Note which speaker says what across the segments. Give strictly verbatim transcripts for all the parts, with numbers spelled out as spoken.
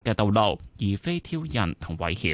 Speaker 1: 嘅道路，而非挑釁同威脅。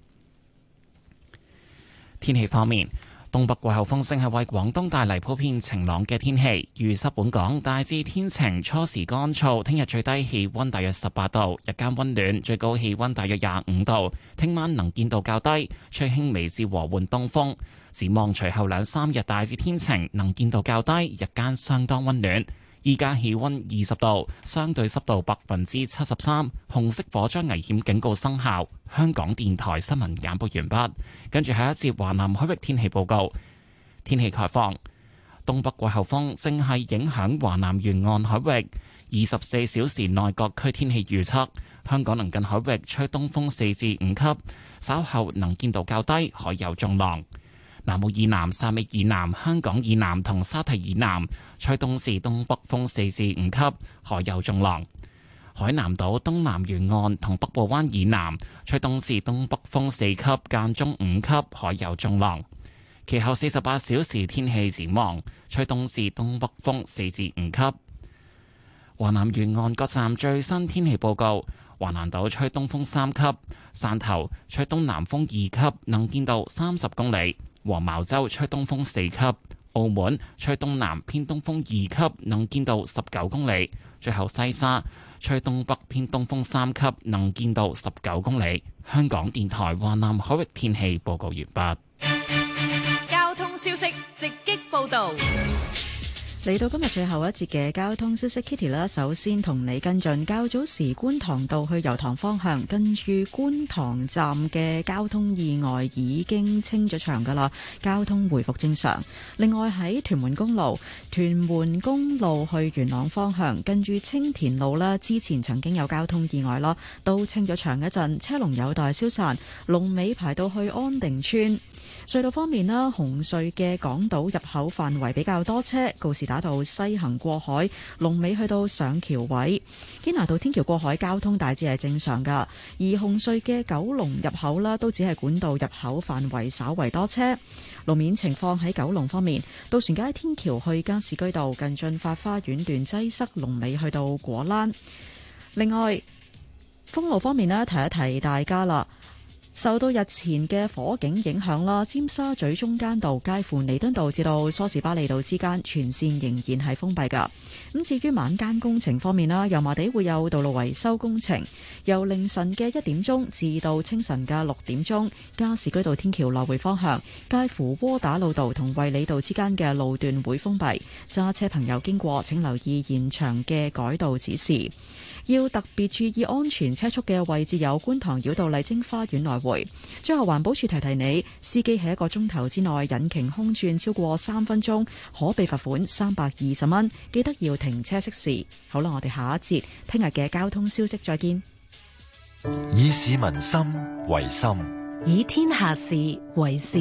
Speaker 1: 天氣方面，東北季候風正係為廣東帶嚟普遍晴朗嘅天氣，預測本港大致天晴，初時乾燥。聽日最低氣溫大約十八度，日間溫暖，最高氣溫大約廿五度。聽晚能見度較低，吹輕微至和緩東風。展望隨後兩三日大致天晴，能見度較低，日間相當溫暖。依家氣溫二十度，相對濕度百分之七十三，紅色火災危險警告生效。香港電台新聞簡報完畢，跟住下一節華南海域天氣報告。天氣概況：東北季候風正係影響華南沿岸海域，二十四小時內各區天氣預測：香港鄰近海域吹東風四至五級，稍後能見度較低，海有中浪。南澳以南、汕尾以南、香港以南同沙堤以南吹東至東北風四至五級，海有中浪。海南島東南沿岸同北部灣以南吹東至東北風四級，間中五級，海有中浪。其後四十八小時天氣展望，吹東至東北風四至五級。華南沿岸各站最新天氣報告：華南島吹東風三級，汕頭吹東南風二級，能見度三十公里。黃茅洲吹東風四級，澳門吹東南偏東風二級，能見度十九公里。最後西沙吹東北偏東風三級，能見度十九公里。香港電台華南海域天氣報告完畢。
Speaker 2: 交通消息直擊報道。
Speaker 3: 嚟到今日最後一節嘅交通消息 ，Kitty 啦，首先同你跟進較早時觀塘道去油塘方向，跟住觀塘站嘅交通意外已經清咗場噶啦，交通回復正常。另外喺屯門公路，屯門公路去元朗方向，跟住青田路啦，之前曾經有交通意外啦，都清咗場一陣，車龍有待消散，龍尾排到去安定村。隧道方面啦，紅隧嘅港島入口範圍比較多車，告士打道西行過海，龍尾去到上橋位；堅拿道天橋過海交通大致係正常噶。而紅隧嘅九龍入口啦，都只係管道入口範圍稍為多車。路面情況喺九龍方面，渡船街天橋去加士居道近駿發花園段擠塞，龍尾去到果欄。另外，封路方面呢，提一提大家啦。受到日前嘅火警影響啦，尖沙咀中間道介乎彌敦道至到梳士巴利道之間全線仍然係封閉㗎。咁至於晚間工程方面啦，油麻地會有道路維修工程，由凌晨嘅一點鐘至到清晨嘅六點鐘，加士居道天橋來回方向介乎窩打老道同衛理道之間嘅路段會封閉，揸車朋友經過請留意現場嘅改道指示。要特別注意安全車速嘅位置有觀塘繞道麗晶花園來回。最後環保署提提你，司機喺一個鐘頭之內引擎空轉超過三分鐘，可被罰款三百二十蚊。記得要停車熄匙。好啦，我哋下一節聽日嘅交通消息再見。
Speaker 4: 以市民心為心，
Speaker 2: 以天下事為事。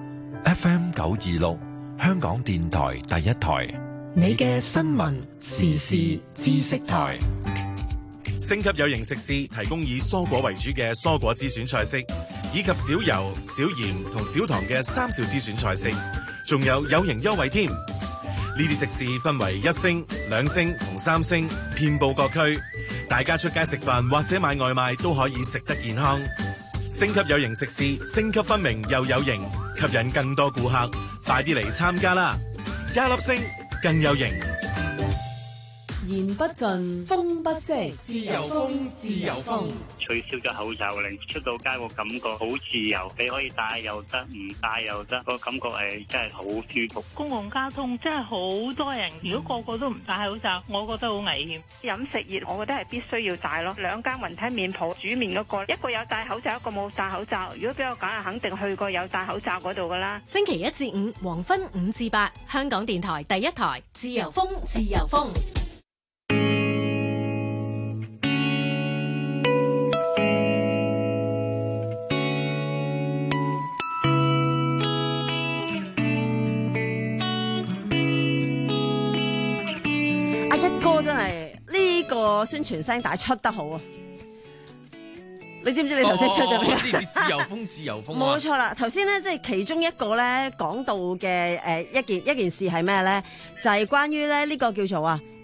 Speaker 4: F M 九二六，香港電台第一台，
Speaker 2: 你嘅新聞時事知識台。
Speaker 5: 星級有營食肆提供以蔬果為主嘅蔬果之選菜式，以及少油、少鹽同少糖嘅三少之選菜式，仲有有營優惠添。呢啲食肆分為一星、兩星同三星，遍佈各區。大家出街食飯或者買外賣都可以食得健康。星級有營食肆，星級分明又有型，吸引更多顧客。快啲嚟參加啦！一粒星更有型。
Speaker 6: 言不盡，風不息，自由風，自由風。
Speaker 7: 取消咗口罩令，出到街個感覺好自由，你可以戴又得，唔戴又得，個感覺係真係好舒服。
Speaker 8: 公共交通真係好多人，如果個個都唔戴口罩，我覺得好危險。
Speaker 9: 飲食業，我覺得係必須要戴咯。兩間雲吞麵鋪煮麵嗰個，一個有戴口罩，一個冇戴口罩。如果俾我揀，係肯定去過有戴口罩嗰度噶啦。
Speaker 6: 星期一至五黃昏五至八，香港電台第一台，自由風，自由風。
Speaker 10: 一哥真係呢個宣傳聲帶出得好啊！你知唔知你頭先出咗咩？
Speaker 11: 自由風，自由風。
Speaker 10: 冇錯啦，頭先咧即係其中一個咧講到嘅誒一件一件事係咩咧？就係關於咧呢個叫做啊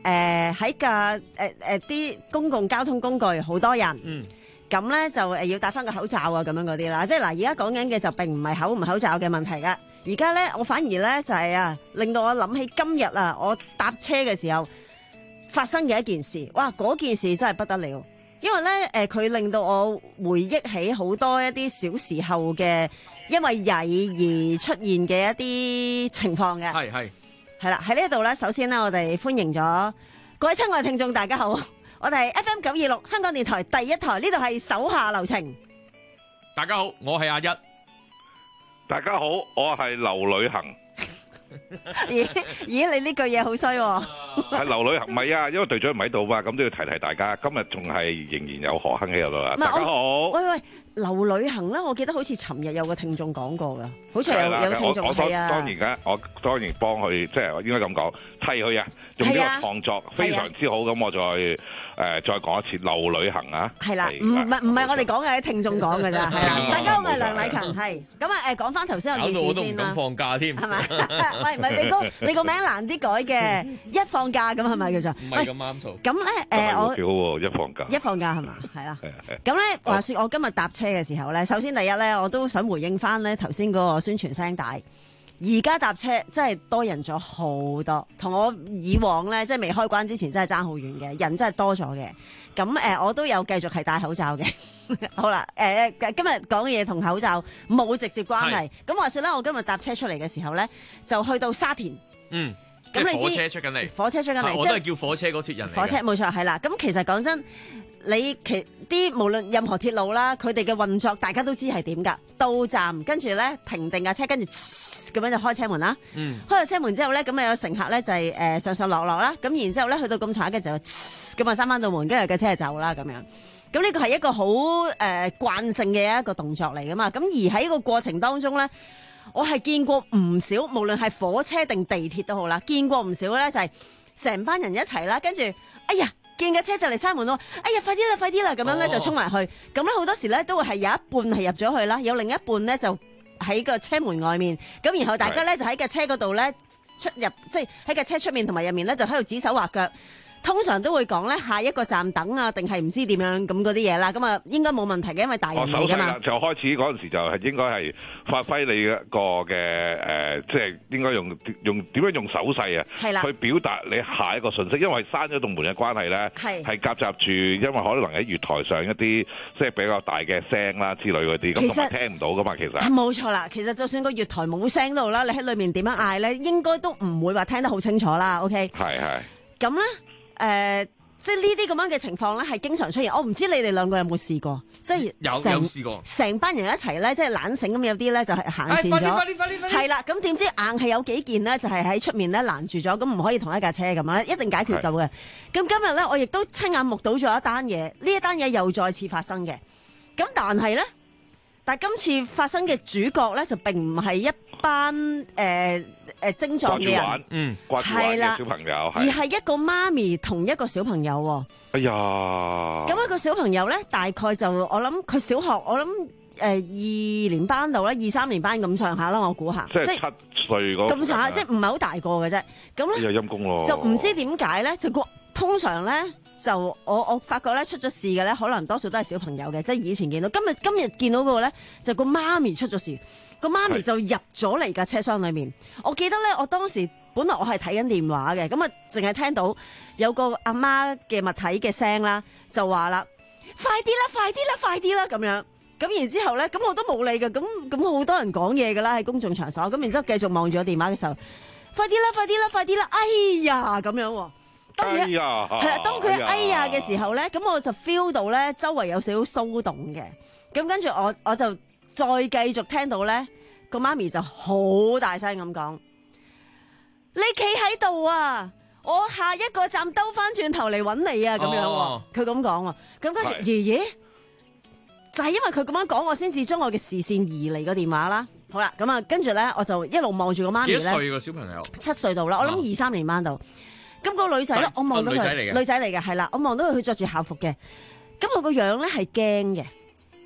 Speaker 10: 誒喺架誒誒啲公共交通工具好多人。嗯。咁咧就誒要戴翻個口罩啊，咁樣嗰啲啦，即係嗱，而家講緊嘅就並唔係口唔口罩嘅問題噶，而家咧我反而咧就係啊，令到我諗起今日啊，我搭車嘅時候發生嘅一件事，哇！嗰件事真係不得了，因為咧誒佢令到我回憶起好多一啲小時候嘅因為曳而出現嘅一啲情況嘅，係係係啦，喺呢一度咧，首先咧我哋歡迎咗各位親愛嘅聽眾，大家好。我哋係 F M 九二六香港電台第一台，呢度係手下留情。
Speaker 11: 大家好，我係阿一。
Speaker 12: 大家好，我係劉旅行。
Speaker 10: 咦咦，你呢句嘢好衰喎！
Speaker 12: 係劉旅行，唔係啊，因為隊長唔喺度嘛，咁都要提提大家。今日仲係仍然有何亨喺度啦。大家好。喂喂，劉旅行咧，我記得好似尋日有個聽眾講過噶，好似有有聽眾係啊。當然嘅，我當然幫佢，即係應該咁講，替佢啊，用呢個創作非常之好。咁我再誒再講一次，劉旅行啊。係啦，唔係唔係我哋講嘅，啲聽眾講嘅咋，係啊。大家好，我係梁禮勤，係咁啊誒，講翻頭先嗰件事先啦。搞到我都唔敢放假添，係咪？喂，唔係你個你個名難啲改嘅，一放假咁係咪叫做？唔係咁啱數。咁咧誒，我幾好喎，一放假。一放假係嘛？係啦。咁咧話説我今日搭車嘅時候咧，首先第一咧，我都想回應翻咧頭先嗰個宣傳聲帶。而家搭車真係多人咗好多，同我以往咧即係未開關之前真係爭好遠嘅，人真係多咗嘅。咁誒、呃，我都有繼續係戴口罩嘅。好啦，誒、呃、今日講嘅嘢同口罩冇直接關係。咁話說咧，我今日搭車出嚟嘅時候咧，就去到沙田。嗯。咁你知火車出緊嚟，火車出緊嚟，
Speaker 11: 我都係叫火車嗰脫人嚟。
Speaker 10: 火車冇錯，係啦。咁其實講真，你其啲無論任何鐵路啦，佢哋嘅運作大家都知係點㗎。到站跟住咧停定架車，跟住咁樣就開車門啦。嗯。開咗車門之後咧，咁啊有乘客咧就係誒上上落落啦。咁然之後咧去到咁長嘅就咁啊閂翻道門，跟住架車就走啦咁樣。咁呢個係一個好誒慣性嘅一個動作嚟㗎嘛。咁而喺呢個過程當中咧，我係見過唔少，無論係火車定地鐵都好啦，見過唔少咧，就係成班人一齊啦，跟住，哎呀，見架車就嚟閂門咯，哎呀，快啲啦，快啲啦，咁樣咧就衝埋去，咁咧好多時咧都會係有一半係入咗去啦，有另一半咧就喺個車門外面，咁然後大家咧就喺架車嗰度咧出入，即係喺架車出面同埋入面咧就喺度指手畫腳。通常都會講咧下一個站等啊，定係唔知點樣咁嗰啲嘢啦，咁啊應該冇問題嘅，因為大人嚟㗎嘛。
Speaker 12: 就開始嗰陣時就係應該係發揮你一個嘅誒、呃，即係應該用用點樣用手勢啊，去表達你下一個訊息。因為閂咗棟門嘅關係咧，係係夾雜住，因為可能喺月台上一啲即係比較大嘅聲啦之類嗰啲，咁同埋聽唔到㗎嘛，其實。冇錯啦，其實就算個月台冇聲到啦，你喺裏面點樣嗌咧，應該都唔會話聽得好清楚啦。OK。係係。咁咧。誒、呃，即係呢啲咁樣嘅情況咧，係經常出現。我唔知你哋兩個有冇試過，即係有有試過，成班人一齊咧，即係懶醒咁，有啲咧就係行前咗，係啦。咁點知硬係有幾件咧，就係喺出面咧攔住咗，咁唔可以同一架車咁樣，一定解決到嘅。咁今日咧，我亦都親眼目睹咗一單嘢，呢一單嘢又再次發生嘅。咁但係咧，但係今次發生嘅主角咧，就並唔係一班誒。呃誒，精壯嘅人，嗯，係啦，小朋友，而係一個媽咪同一個小朋友。哎呀，咁一個小朋友咧，大概就我諗佢小學，我諗誒、呃、二年班度啦，二三年班咁上下啦，我估下，即係七歲嗰咁上下，即係唔係好大個嘅啫。咁咧，陰公咯，就唔知點解咧，就個通常咧就我我發覺咧出咗事嘅咧，可能多數都係小朋友嘅，即係以前見到，今日今日見到嗰個咧就個媽咪出咗事。個媽咪就入咗嚟架車廂裏面，我記得咧，我當時本來我係睇緊電話嘅，咁啊，淨係聽到有個阿媽嘅物體嘅聲啦，就話啦，快啲啦，快啲啦，快啲啦，咁樣，咁然之後咧，咁我都冇理嘅，咁咁好多人講嘢噶啦，喺公眾場所，咁然之後繼續望住個電話嘅時候，快啲啦，快啲啦，快啲啦，哎呀，咁樣，當佢係啦，當佢哎呀嘅時候咧，咁我就 feel 到咧，周圍有少少騷動嘅，咁跟住我我就。再繼續聽到咧，個媽咪就好大聲咁講：你企喺度啊！我下一個站兜翻轉頭嚟揾你啊！咁樣喎，佢咁講喎。咁跟住爺爺就係因為佢咁樣講，我先至將我嘅視線移離個電話啦。好啦，咁啊，跟住咧，我就一路望住個媽咪咧。幾歲個小朋友？七歲到啦，我諗二三年班度。咁個女仔咧，我望到佢女仔嚟嘅，係啦，我望到佢，佢着住校服嘅。咁佢個樣咧係驚嘅。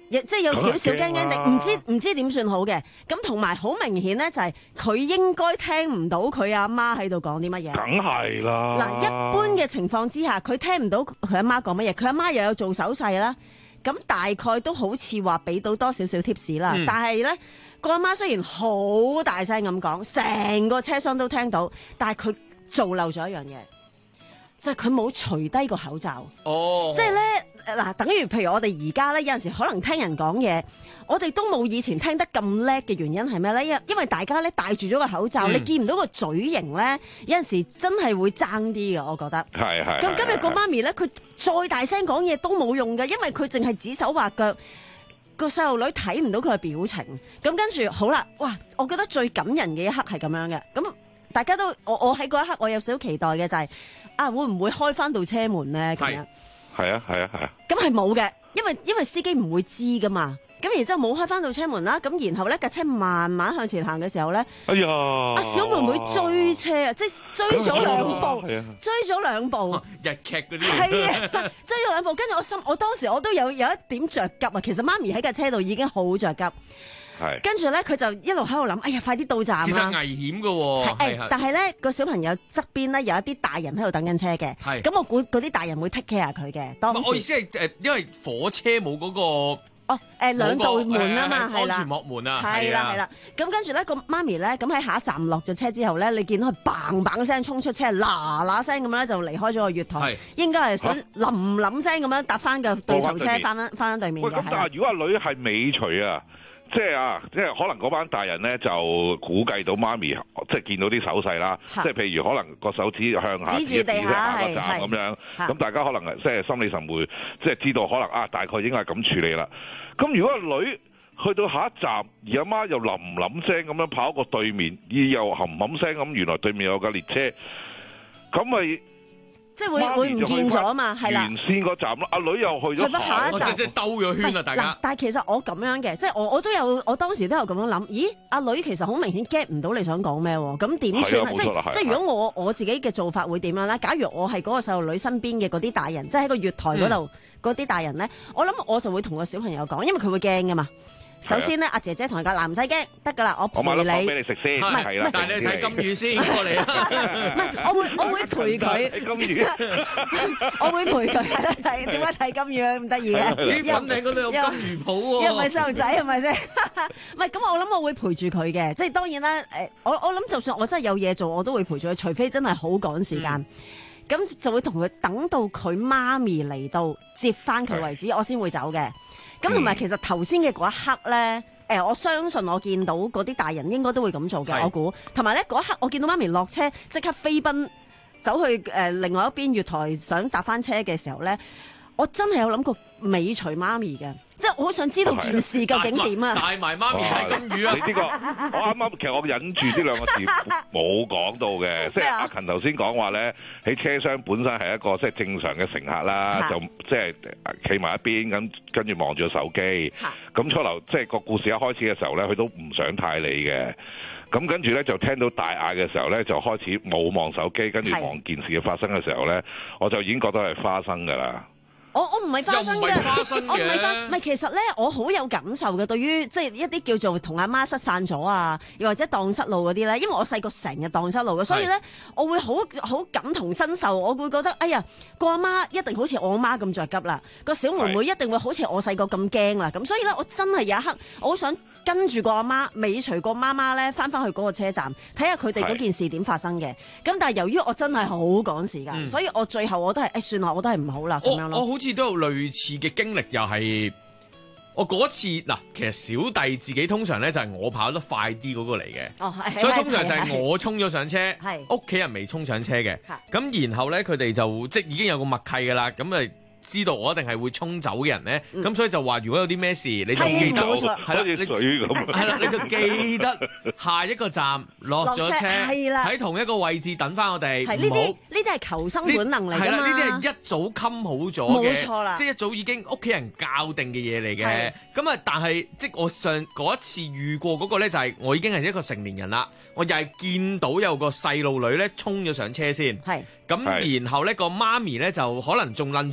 Speaker 10: 亦即係有少少驚驚地，唔知唔知點算好嘅。咁同埋好明顯咧，就係佢應該聽唔到佢阿媽喺度講啲乜嘢。
Speaker 12: 梗係啦。
Speaker 10: 嗱，一般嘅情況之下，佢聽唔到佢阿媽講乜嘢，佢阿媽又有做手勢啦。咁大概都好似話俾到多少少 tips 啦。嗯、但係咧，個阿媽雖然好大聲咁講，成個車廂都聽到，但係佢做漏咗一樣嘢。就係佢冇除低個口罩，哦、即係咧嗱，等於譬如我哋而家咧有陣時可能聽人講嘢，我哋都冇以前聽得咁叻嘅原因係咩咧？因因為大家咧戴住咗個口罩，嗯、你見唔到個嘴型咧，有陣時真係會爭啲嘅，我覺得。係係。咁今日個媽咪咧，佢再大聲講嘢都冇用嘅，因為佢淨係指手畫腳，個細路女睇唔到佢嘅表情。咁跟住好啦，哇！我覺得最感人嘅一刻係咁樣嘅。咁大家都我我喺嗰一刻我有少少期待嘅就係、是。啊，會唔會開翻到車門咧？咁樣
Speaker 12: 係啊，係啊，係啊。咁
Speaker 10: 係冇嘅，因為因為司機唔會知噶嘛。咁然之後冇開翻到車門啦。咁然後咧架車慢慢向前行嘅時候咧，哎呀！阿小妹妹追車啊，即係追咗兩步，追咗兩步。
Speaker 11: 日劇嗰啲
Speaker 10: 係啊，追咗兩步。跟住我心，我當時我都有有一點着急啊。其實媽咪喺架車度已經好着急。跟住咧，佢就一路喺度諗，哎呀，快啲到站啦！
Speaker 11: 其實危險㗎喎。
Speaker 10: 誒，但係咧個小朋友側邊咧有一啲大人喺度等緊車嘅。係。咁我估嗰啲大人會 take care 佢嘅。當時
Speaker 11: 我意思係誒，因為火車冇嗰個
Speaker 10: 哦誒兩道門啊嘛，係啦。
Speaker 11: 安全幕門啊。
Speaker 10: 係啦係啦。咁跟住咧個媽咪咧，咁喺下一站落咗車之後咧，你見到佢嘭嘭聲衝出車，嗱嗱聲咁樣咧就離開咗個月台。應該係想冧冧聲咁樣搭翻個對頭車翻翻翻翻對面嘅。
Speaker 12: 喂，咁但係如果阿女係尾隨啊？即係啊，即係可能嗰班大人咧就估計到媽咪，即係見到啲手勢啦。即係譬如可能個手指向下指住地下個站咁樣，咁大家可能即係心理神會，即係知道可能啊，大概應該係咁處理啦。咁如果個女去到下一站，而阿媽又冧冧聲咁樣跑過對面，而又冚冚聲咁，原來對面有架列車，咁咪？
Speaker 10: 即係會會唔見咗啊嘛，係啦。
Speaker 12: 原先個站咯，阿女又去咗
Speaker 10: 下一站，
Speaker 11: 即係兜咗圈啊！大家。
Speaker 10: 但係其實我咁樣嘅，即係我我都有，我當時都有咁樣諗。咦，阿女其實好明顯 get 唔到你想講咩喎？咁點算啊？即係即係如果我我自己嘅做法會點樣咧？假如我係嗰個細路女身邊嘅嗰啲大人，即係喺個月台嗰度嗰啲大人咧，我諗我就會同個小朋友講，因為佢會驚噶嘛。首先咧，阿姐姐同佢講，嗱，唔使驚，得噶啦，我陪你。
Speaker 12: 我買粒包俾你食先，係啦。
Speaker 11: 但係你睇金魚先過嚟啊！
Speaker 10: 唔係，我會我會陪佢。
Speaker 12: 金魚，
Speaker 10: 我會陪佢係啦。睇點解睇金魚咁得意嘅？
Speaker 11: 啲粉嶺嗰度有金魚鋪喎。
Speaker 10: 又唔係細路仔係咪先？唔係咁，我諗我會陪住佢嘅。即係當然啦。誒，我我諗就算我真係有嘢做，我都會陪住佢，除非真係好趕時間。咁、嗯、就會同佢等到佢媽咪嚟到接翻佢為止，我先會走嘅。咁同埋其實頭先嘅嗰一刻咧，誒，我相信我見到嗰啲大人應該都會咁做嘅，我估。同埋咧嗰一刻，我見到媽咪落車，即刻飛奔走去誒另外一邊月台，想搭翻車嘅時候咧，我真係有諗過尾隨媽咪嘅。即係我好想知道件事究竟點啊！
Speaker 11: 帶埋媽咪睇金魚啊！
Speaker 12: 你呢個我啱啱其實我忍住呢兩個字冇講到嘅，即係阿勤頭先講話咧，喺車廂本身係一個即係正常嘅乘客啦，就即係企埋一邊咁，跟住望住個手機。咁初頭即係個故事一開始嘅時候咧，佢都唔想太理嘅。咁跟住咧就聽到大嗌嘅時候咧，就開始冇望手機，跟住望件事嘅發生嘅時候咧，我就已經覺得係花生㗎啦。
Speaker 10: 我我唔係花生嘅，
Speaker 11: 我
Speaker 10: 唔係花，唔係其實咧，我好有感受嘅。對於即係一啲叫做同阿媽失散咗啊，又或者蕩失路嗰啲咧，因為我細個成日蕩失路嘅，所以咧我會好好感同身受。我會覺得，哎呀，個阿媽一定好似我阿媽咁着急啦，個小妹妹一定會好似我細個咁驚啦。咁所以咧，我真係有一刻，我好想跟住個阿媽尾隨個媽媽咧，翻翻去嗰個車站，睇下佢哋嗰件事點發生嘅。咁但係由於我真係好趕時間，嗯、所以我最後我都係，誒、哎，算啦，我都係唔好啦咁樣咯。
Speaker 11: 我好似都有類似嘅經歷，又係我嗰次嗱，其實小弟自己通常咧就係我跑得快啲嗰個嚟嘅，
Speaker 10: 哦、
Speaker 11: 所以通常就係我衝咗上車，屋企
Speaker 10: 是
Speaker 11: 人未衝上車嘅，咁然後咧佢哋就即已經有個默契噶啦，咁誒。知道我一定係會衝走嘅人咧，咁、嗯、所以就話如果有啲咩事，你就記得，係啦，你係啦，你就記得下一個站落咗車，喺同一個位置等翻我哋。係呢啲呢啲係求生本能嚟㗎嘛。係啦，呢啲係一早冚好咗嘅，冇錯啦，即係一早已經屋企人教定嘅嘢嚟嘅。咁啊，但係即係我上嗰一次遇過嗰個咧，就係我已經係一個成年人啦，我又係見到有個細路女咧衝咗上車先，係咁，然後咧個媽咪咧就可能仲攬住個細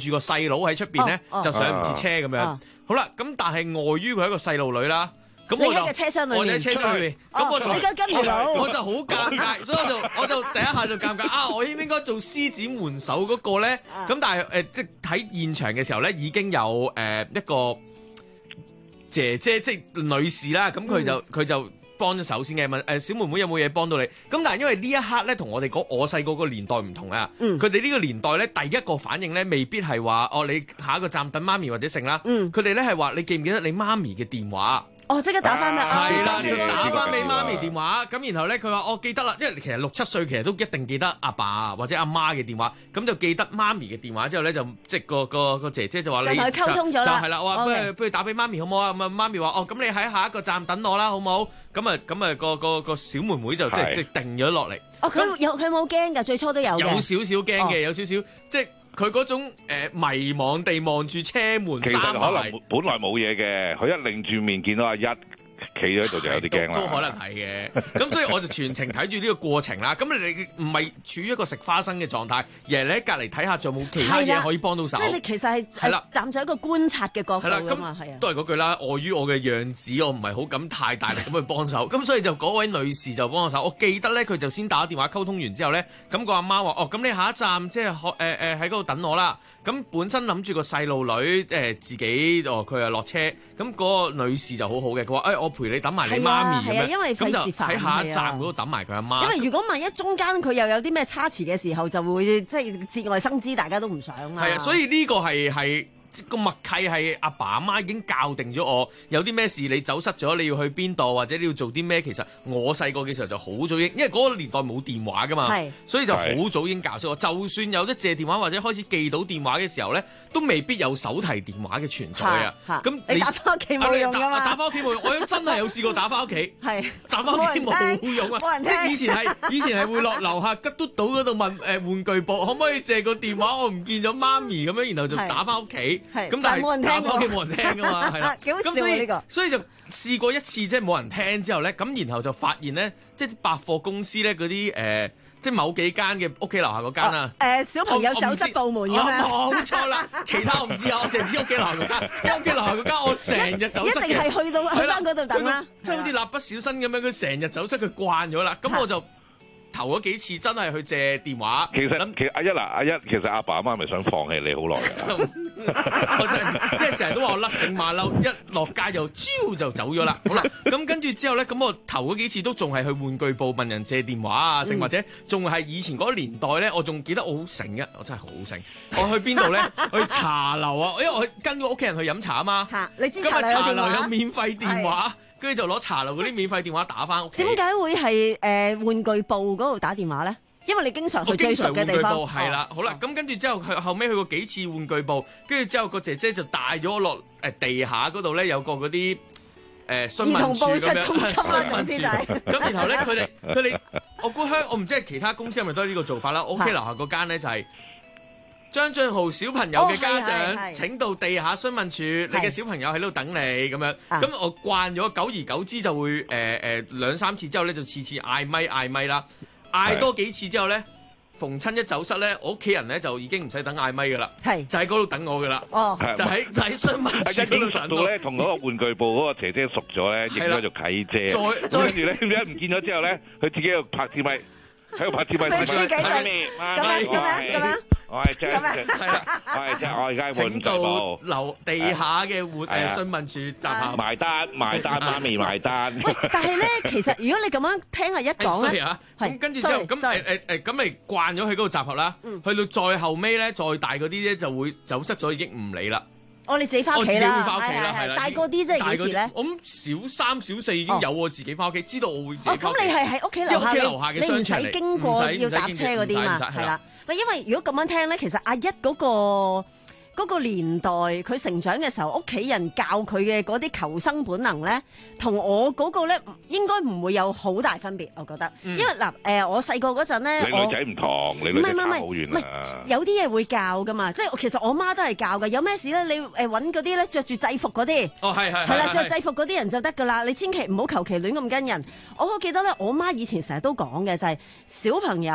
Speaker 11: 細佬喺出邊咧，
Speaker 10: 哦哦
Speaker 11: 就上唔切車咁樣。
Speaker 10: 哦
Speaker 11: 好啦，咁但係礙於佢係一個細路女啦。咁我就
Speaker 10: 你喺個車廂裏面，
Speaker 11: 我喺車廂裏面，咁我就
Speaker 10: 你跟住佬，
Speaker 11: 我就好尷尬，所以我就我就第一下就尷尬啊！我應唔應該做獅子援手嗰個咧？咁但係誒，即係喺現場嘅時候咧，已經有誒一個姐姐即係女士啦，咁佢就佢就幫咗手先嘅，問誒小妹妹有冇嘢幫到你？咁但係因為呢一刻咧，同我哋講我細個個年代唔同啊，佢哋呢個年代咧，第一個反應咧，未必係話哦，你下一個站等媽咪或者剩啦，佢哋咧係話你記唔記得你媽咪嘅電話？
Speaker 10: 哦，即刻打翻咩？
Speaker 11: 係啦，就打翻俾媽咪電話。咁然後咧，佢話我記得啦，因為其實六七歲其實都一定記得阿爸或者阿媽嘅電話。咁就記得媽咪嘅電話之後咧，就即係個個個姐姐就話你
Speaker 10: 就同佢溝通咗啦。
Speaker 11: 就係啦，我話不如不如打俾媽咪好唔好啊？咁啊媽咪話哦，咁你喺下一個站等我啦，好唔好？咁啊咁啊個個個小妹妹就即係即係定咗落嚟。
Speaker 10: 哦，佢有佢冇驚㗎，最初都有嘅。
Speaker 11: 有少少驚嘅，有少少即係。佢嗰種、呃、迷惘地望住車門，
Speaker 12: 其實可能本來冇嘢嘅，佢一擰住面見到阿一企咗喺度就有啲驚啦。
Speaker 11: 都可能係嘅，咁所以我就全程睇住呢個過程啦。咁你唔係處於一個食花生嘅狀態，而係你喺隔離睇下仲有冇其他嘢可以幫到手。
Speaker 10: 即係你其實係係啦，站在一個觀察嘅角度㗎嘛，係啊。
Speaker 11: 都係嗰句啦，礙於我嘅樣子，我唔係好敢太大力咁去幫手。咁所以就嗰位女士就幫我手。我記得咧，佢就先打電話溝通完之後咧，咁、個阿媽話：哦，咁你下一站即係誒誒喺嗰度等我啦。咁本身諗住個細路女誒、呃、自己哦，佢又落車。咁嗰個女士就好好嘅，佢話：誒、哎、我陪你等埋你媽咪咁樣。
Speaker 10: 因為費事煩。
Speaker 11: 喺下一站嗰度等埋佢阿媽。
Speaker 10: 因為如果萬一中間佢又有啲咩差池嘅時候，就會即係節外生枝，大家都唔想啦。
Speaker 11: 係啊，所以呢個係係。個默契係阿爸阿媽已經教定咗我，有啲咩事你走失咗，你要去邊度或者你要做啲咩？其實我細個嘅時候就好早已經，因為嗰個年代冇電話噶嘛，所以就好早已經教識我。就算有得借電話或者開始記到電話嘅時候咧，都未必有手提電話嘅存在啊。咁你，
Speaker 10: 你打翻屋企冇用噶嘛？
Speaker 11: 打翻屋企冇用，我真係有試過打翻屋企，打翻屋企冇用啊！即係以前係以前係會落樓下吉嘟島嗰度問誒、呃、玩具部可唔可以借個電話？我唔見咗媽咪咁樣，然後就打翻屋企。咁但係
Speaker 10: 冇人聽㗎，
Speaker 11: 屋企冇人聽㗎嘛，係啦。
Speaker 10: 幾好笑呢個。
Speaker 11: 所以就試過一次，即係冇人聽之後咧，咁然後就發現咧，即係百貨公司咧嗰啲誒，即係某幾間嘅屋企樓下嗰間啊。
Speaker 10: 誒小朋友走失部門咁樣。
Speaker 11: 冇錯啦，其他我唔知啊，我淨係知屋企樓下嗰間。因為屋企樓下嗰間我成日走失嘅。
Speaker 10: 一定係去到去翻嗰度等啦。
Speaker 11: 即係好似蠟筆小新咁樣，佢成日走失，佢慣咗啦。咁我就。頭嗰幾次真係去借電話，
Speaker 12: 其實其實阿一嗱阿一，其實阿爸阿媽咪想放棄你好耐㗎。
Speaker 11: 我真係，即係成日都話我甩繩馬騮，一落街就招就走咗啦。好啦，咁跟住之後咧，咁我頭嗰幾次都仲係去玩具部問人借電話啊，剩、嗯、或者仲係以前嗰個年代咧，我仲記得我好醒嘅，我真係好醒。我去邊度咧？去茶樓啊，因為我跟個屋企人去飲茶啊嘛。
Speaker 10: 嚇，你知
Speaker 11: 茶樓有電話？咁啊，茶樓有免費電話。跟住就攞茶樓嗰啲免費電話打翻屋企。點
Speaker 10: 解會係誒、呃、玩具部嗰度打電話咧？因為你經常去最熟嘅地方。
Speaker 11: 係啦，好啦，咁跟住之後，佢後尾去過幾次玩具部，跟住之後個姐姐就帶咗我落誒地下嗰度咧，有個嗰啲誒詢問處咁樣。詢問處。咁然後咧，佢哋佢哋，我估香，我唔知係其他公司係咪都係呢個做法啦。屋企樓下嗰間咧就係、是。張俊豪小朋友嘅家長、哦、請到地下詢問處，你嘅小朋友喺度等你咁樣。咁、啊、我慣咗，久而久之就會誒誒兩三次之後咧，就次次嗌咪嗌咪啦。嗌多幾次之後咧，逢親一走失咧，我屋企人咧就已經唔使等嗌咪噶啦，就喺嗰度等我噶啦。哦，就喺就喺詢問處嗰度等我。咧同嗰個玩具部嗰個姐姐熟咗咧，應該做契姐。再再跟住咧，點解唔見咗之後咧，佢自己喺度拍支咪，喺度拍支咪。
Speaker 10: 媽咪，咁樣咁樣咁樣。
Speaker 12: 我係張，係啦，我係張，我而家玩具部
Speaker 11: 樓地下嘅玩誒詢問處集合
Speaker 12: 埋單，埋單，媽咪埋單。
Speaker 10: 喂，但係咧，其實如果你咁樣聽阿一講咧，
Speaker 11: 咁跟住之後，咁誒誒誒，咁咪慣咗去嗰度集合啦。去到再後尾咧，再大嗰啲咧就會走失咗，已經唔理啦。
Speaker 10: 哦，你自己翻屋企啦，
Speaker 11: 我自己會翻屋企啦，係啦。
Speaker 10: 大個啲即係幾時咧？
Speaker 11: 我諗小三、小四已經有我自己翻屋企，知道我會自己。
Speaker 10: 哦，咁你係喺屋企樓下，你唔使經過要搭車嗰啲嘛？係啦。喂，因為如果咁樣聽咧，其實阿一嗰個嗰個年代，佢成長嘅時候，屋企人教佢嘅嗰啲求生本能咧，同我嗰個咧應該唔會有好大分別，我覺得。因為嗱，誒，我細個嗰陣咧，
Speaker 12: 你女仔唔同，你女仔差好遠啊。
Speaker 10: 有啲嘢會教噶嘛，即係其實我媽都係教嘅。有咩事咧，你誒揾嗰啲咧着住制服嗰啲，
Speaker 11: 哦係係
Speaker 10: 係啦，着制服嗰啲人就得噶啦。你千祈唔好求其亂咁跟人。我好記得咧，我媽以前成日都講嘅就係小朋友。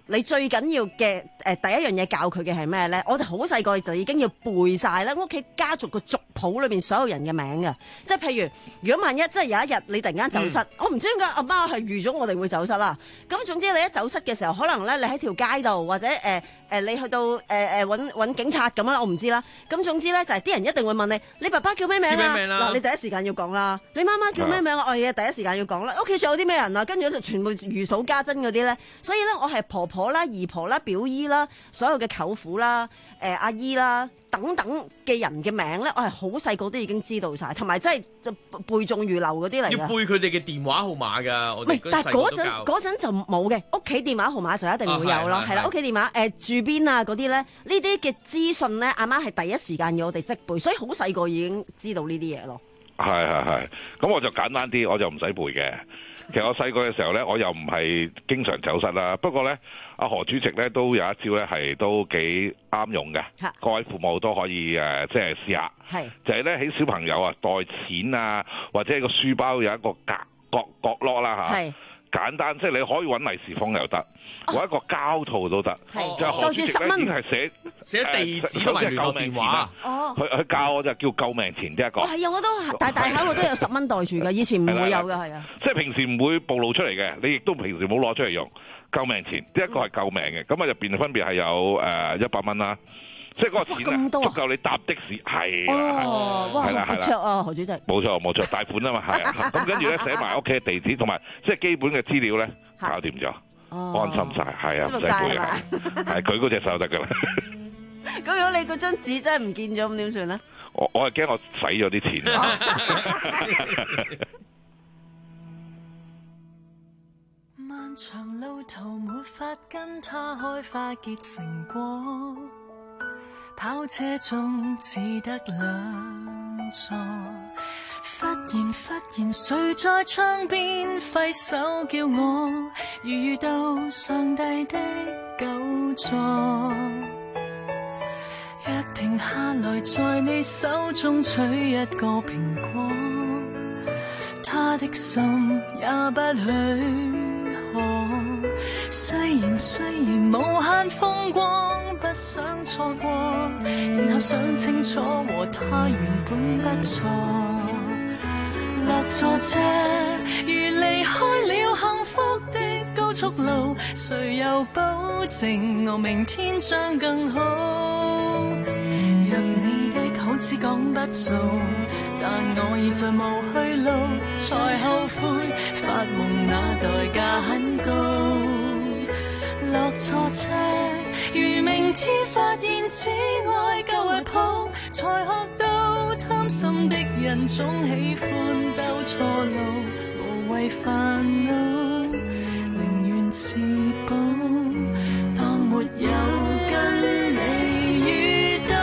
Speaker 10: 你最緊要嘅誒、呃、第一樣嘢教佢嘅係咩咧？我哋好細個就已經要背晒咧屋企家族個族譜裏邊所有人嘅名嘅，即係譬如如果萬一即係有一日你突然間走失，嗯、我唔知點解阿媽係預咗我哋會走失啦。咁總之你一走失嘅時候，可能咧你喺條街度或者誒誒、呃呃、你去到誒誒揾揾警察咁啦，我唔知啦。咁總之咧就係、是、啲人一定會問你，你爸爸叫咩名啊？嗱，你第一時間要講啦。你媽媽叫咩名啊？我嘢第一時間要講啦。屋企仲有啲咩人啊？跟住就全部如數家珍嗰啲咧。所以咧，我係婆婆啦、姨婆啦、表姨啦、所有嘅舅父啦、誒、呃、阿姨啦等等嘅人嘅名咧，我係好細個都已經知道晒，同埋真係就背誦如流嗰啲嚟嘅。
Speaker 11: 要背佢哋嘅電話號碼㗎，我哋
Speaker 10: 但係嗰陣嗰陣就冇嘅，屋企電話號碼就一定會有咯，係啦、啊，屋企電話誒、呃、住邊啊嗰啲咧，呢啲嘅資訊咧，阿媽係第一時間要我哋即背，所以好細個已經知道呢啲嘢咯。
Speaker 12: 係係係，咁我就簡單啲，我就唔使背嘅。其實我細個嘅時候咧，我又唔係經常走失啦。不過咧，阿何主席咧都有一招咧，係都幾啱用嘅。各位父母都可以誒，即係試下。係就係咧，喺小朋友啊袋錢啊，或者個書包有一個角角角落啦嚇。簡單，即係你可以揾利是封又得，揾、哦、一個膠套都得。就係何主席咧已經係寫
Speaker 11: 寫地址同埋聯絡電話。
Speaker 10: 哦，
Speaker 12: 佢佢教我就叫救命錢呢一個。
Speaker 10: 哦，係啊，我都大大口我都有十蚊袋住㗎，以前唔會有㗎，係啊。
Speaker 12: 即係平時唔會暴露出嚟嘅，你亦都平時冇攞出嚟用。救命錢，呢一個係救命嘅，咁啊入邊分別係有誒一百蚊啦。即係嗰個錢啊，足夠你搭的士，係
Speaker 10: 哦，哇，好闊啊，何主席。
Speaker 12: 冇錯冇錯，大款啊嘛，係啊。咁跟住咧寫埋屋企嘅地址，同埋即係基本嘅資料咧，搞掂咗，安心晒，係啊，唔使背啊，係佢嗰隻手得㗎啦。
Speaker 10: 咁如果你嗰張紙真係唔見咗，咁點算咧？
Speaker 12: 我我係驚我使咗啲錢。
Speaker 13: 漫長路途沒法跟他開花結成果，跑車中只得兩座，忽然忽然誰在窗邊揮手叫我，如遇到上帝的救助，若停下來在你手中取一個蘋果，他的心也不許。雖然雖然無限風光不想錯過，然後想清楚和他原本不錯，落錯車如離開了幸福的高速路，誰又保證我明天將更好？若你的好只講不做，但我已在無去路，才後悔發夢那代價很高。落錯車，如明天發現只愛舊懷抱，才學到貪心的人總喜歡兜錯路，無謂煩惱，寧願自保，當沒有跟你遇到。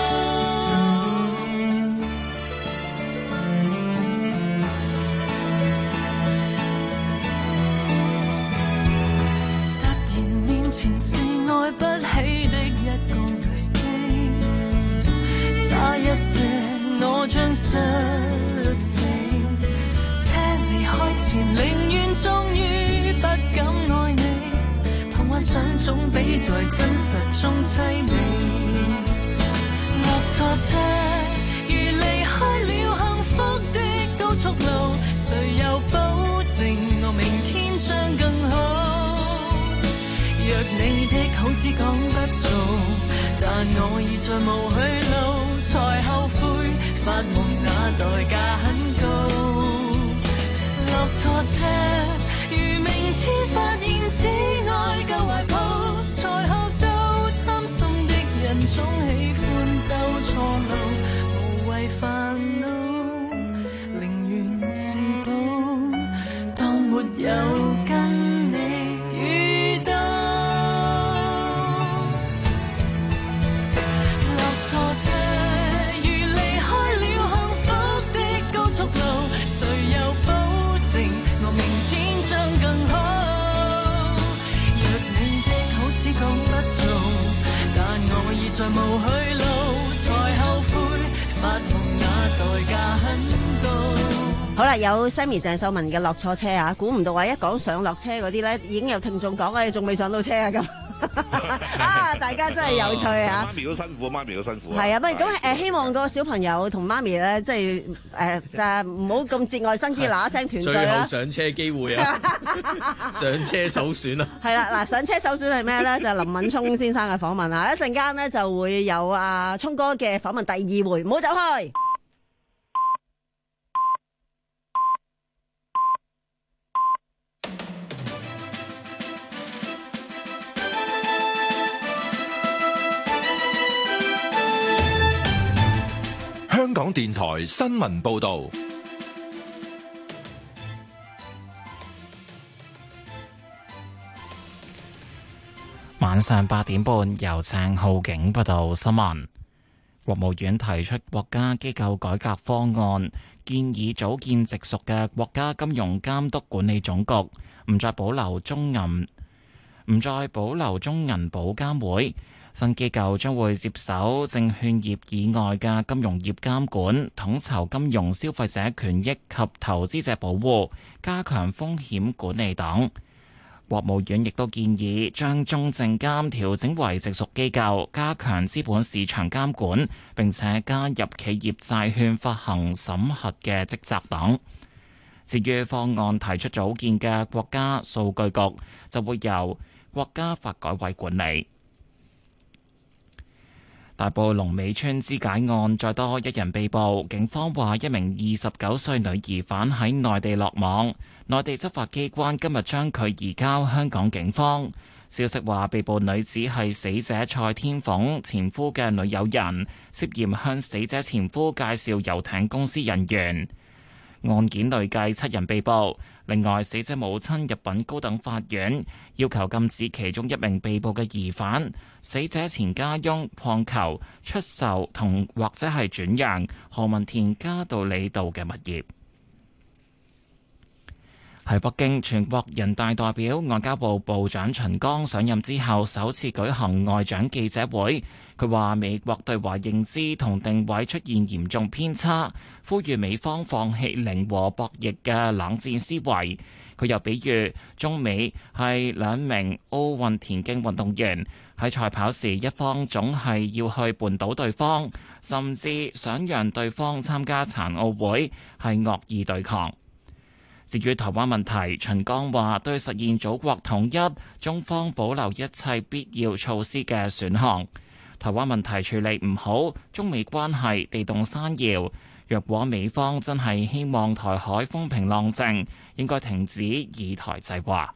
Speaker 13: 前是愛不起的一個危機，差一些我將失死，車離開前寧願終於不敢愛你，同幻想總比在真實中凄美。落錯車如離開了幸福的高速路，誰又保證我明天將更好？若你的好只講不做，但我已在無去路，才後悔發夢那代價很高。落錯車，如明天發現只愛舊懷抱，才學到貪心的人總喜歡兜錯路，無謂煩惱，寧願自保，當沒有跟你遇到。將更好。若你的好只講不做，但我已在無去路，才後悔發夢那代價很高。
Speaker 10: 好啦，有 Sammy 鄭秀文嘅落錯車啊，估唔到話一講上落車嗰啲咧，已經有聽眾講啊，仲未上到車啊咁。啊！大家真係有趣啊！
Speaker 12: 媽咪都辛苦，媽咪都辛苦。
Speaker 10: 係啊，唔係咁誒，希望個小朋友同媽咪咧，即係誒誒，唔好咁節外生枝，嗱一聲團聚啦。
Speaker 11: 最後上車機會啊！上車首選啊！
Speaker 10: 係啦，嗱，上車首選係咩咧？就係林敏聰先生嘅訪問啊！一陣間咧就會有阿聰哥嘅訪問第二回，唔好走開。
Speaker 4: 香港電台新聞報道，
Speaker 1: 晚上八點半由鄭浩景報道新聞。國務院提出國家機構改革方案，建議組建直屬嘅國家金融監督管理總局，唔再保留中銀，唔再保留中銀保監會。新機構將會接手證券業以外嘅金融業監管，統籌金融消費者權益及投資者保護，加強風險管理等。國務院亦都建議將中證監調整為直屬機構，加強資本市場監管，並且加入企業債券發行審核嘅職責等。至於方案提出組建嘅國家數據局，就會由國家發改委管理。大埔龍尾村肢解案再多一人被捕，警方話一名二十九歲女疑犯喺內地落網，內地執法機關今日將佢移交香港警方。消息話被捕女子係死者蔡天鳳前夫嘅女友人，涉嫌向死者前夫介紹遊艇公司人員。案件累計七人被捕，另外死者母親入稟高等法院，要求禁止其中一名被捕嘅疑犯死者前家翁礦球出售同或者係轉讓何文田嘉道理道嘅物業。喺北京，全國人大代表、外交部部長秦剛上任之後首次舉行外長記者會。佢話美國對華認知同定位出現嚴重偏差，呼籲美方放棄零和博弈嘅冷戰思維。佢又比喻中美係兩名奧運田徑運動員，喺賽跑時一方總係要去絆倒對方，甚至想讓對方參加殘奧會，係惡意對抗。至於台灣問題，秦剛話對實現祖國統一，中方保留一切必要措施嘅選項。台灣問題處理唔好，中美關係地動山搖。若果美方真係希望台海風平浪靜，應該停止以台制華。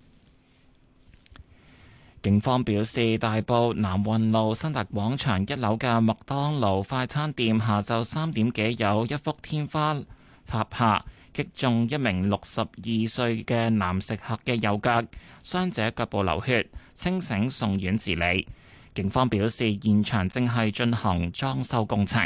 Speaker 1: 警方表示，大埔南運路新達廣場一樓嘅麥當勞快餐店下晝三點幾有一幅天花塌下，擊中一名六十二歲嘅男食客嘅右腳，傷者腳部流血，清醒送院治理。警方表示，現場正係進行裝修工程。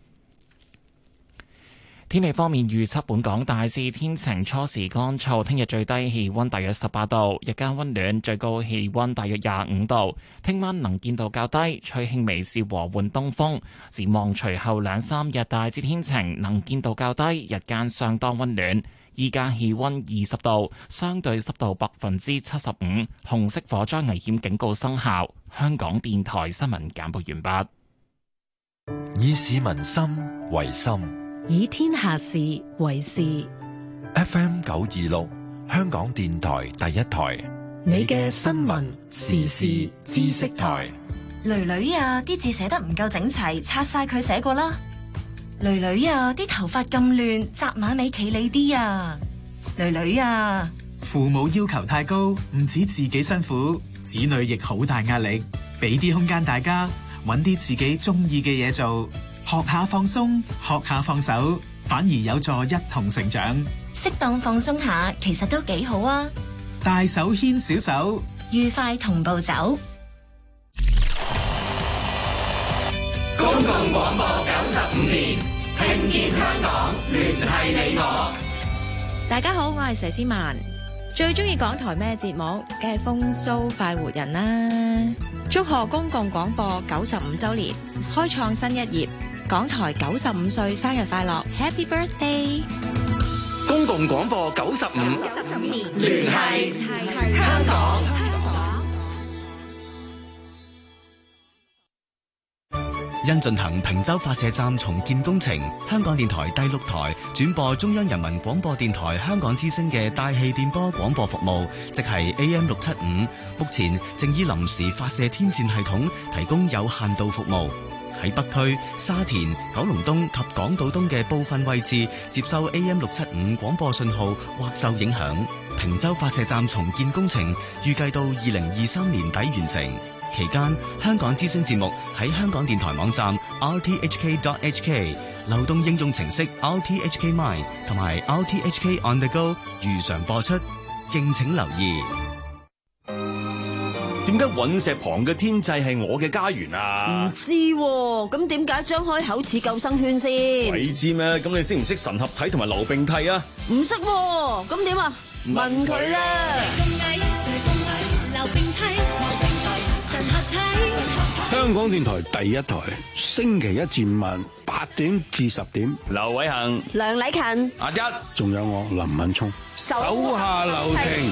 Speaker 1: 天氣方面預測，本港大致天晴，初時乾燥。聽日最低氣溫大約十八度，日間溫暖，最高氣溫大約廿五度。聽晚能見度較低，吹輕微至和緩東風。展望隨後兩三日大致天晴，能見度較低，日間相當溫暖。依家氣溫二十度，相對濕度百分之七十五，紅色火災危險警告生效。香港電台新聞簡報完畢。
Speaker 4: 以市民心為心，
Speaker 6: 以天下事為事。
Speaker 4: F M 九二六，香港電台第一台，
Speaker 6: 你嘅新聞時事知識台。
Speaker 14: 囡囡啊，啲字寫得唔夠整齊，拆晒佢寫過啦。囡囡啊，啲頭髮咁亂，紮馬尾企理啲啊。囡囡啊，
Speaker 15: 父母要求太高，唔止自己辛苦，子女亦好大壓力。俾啲空間大家，搵啲自己中意嘅嘢做，學下放鬆，學下放手，反而有助一同成長。
Speaker 14: 適當放鬆下，其實都幾好啊。
Speaker 15: 大手牽小手，
Speaker 14: 愉快同步走。
Speaker 16: 公共廣播九十五年，聽見香港，聯繫你我。
Speaker 17: 大家好，我係佘詩曼，最中意港台咩節目？梗係風騷快活人啦！祝賀公共廣播九十五周年，開創新一頁。港台九十五歲生日快樂 ，Happy Birthday！
Speaker 16: 公共廣播九十五年聯繫香港。
Speaker 18: 因進行坪洲發射站重建工程，香港電台第六台轉播中央人民廣播電台香港之聲嘅大氣電波廣播服務，即係 A M 六七五，目前正以臨時發射天線系統提供有限度服務。喺北區、沙田、九龍東及港島東嘅部分位置接收 A M 六七五廣播信號或受影響。坪洲發射站重建工程預計到二零二三年底完成。期間，香港之聲節目喺香港電台網站 r t h k dot h k、流動應用程式 r t h k mine 同埋 r t h k on the go 如常播出，敬請留意。
Speaker 19: 點解隕石旁嘅天際係我嘅家園啊？
Speaker 10: 唔知喎，咁點解張開口似救生圈先？
Speaker 19: 鬼知咩？咁你識唔識神合體同埋流並替啊？
Speaker 10: 唔識喎，咁點啊？問佢啦。
Speaker 20: 香港電台第一台，星期一至五晚八點至十點，
Speaker 19: 劉偉恒、
Speaker 10: 梁禮勤、
Speaker 19: 阿一，
Speaker 20: 仲有我林敏聰，
Speaker 10: 手
Speaker 20: 下留情。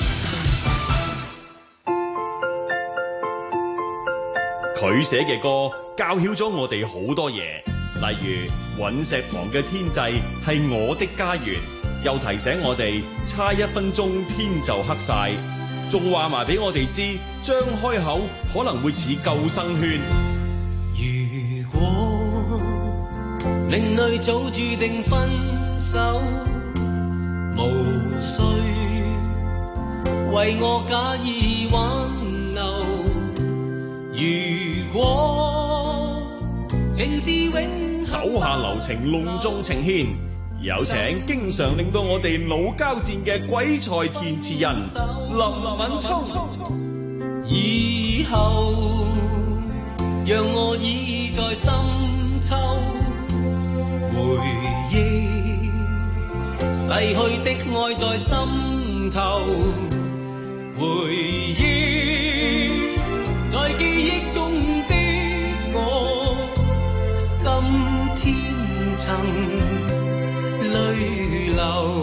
Speaker 19: 佢寫嘅歌教曉咗我哋好多嘢，例如隕石旁嘅天際係我的家園，又提醒我哋差一分鐘天就黑晒，仲話埋俾我哋知張開口可能會似救生圈。
Speaker 13: 如果另類早注定分手，無需為我假意挽留。如果正是永
Speaker 19: 手下留情隆重呈獻，有請經常令到我哋腦交戰嘅鬼才填詞人林敏聰。
Speaker 13: 以後讓我倚在深秋，回憶逝去的愛在心頭，回憶在記憶中的我，今天曾淚流，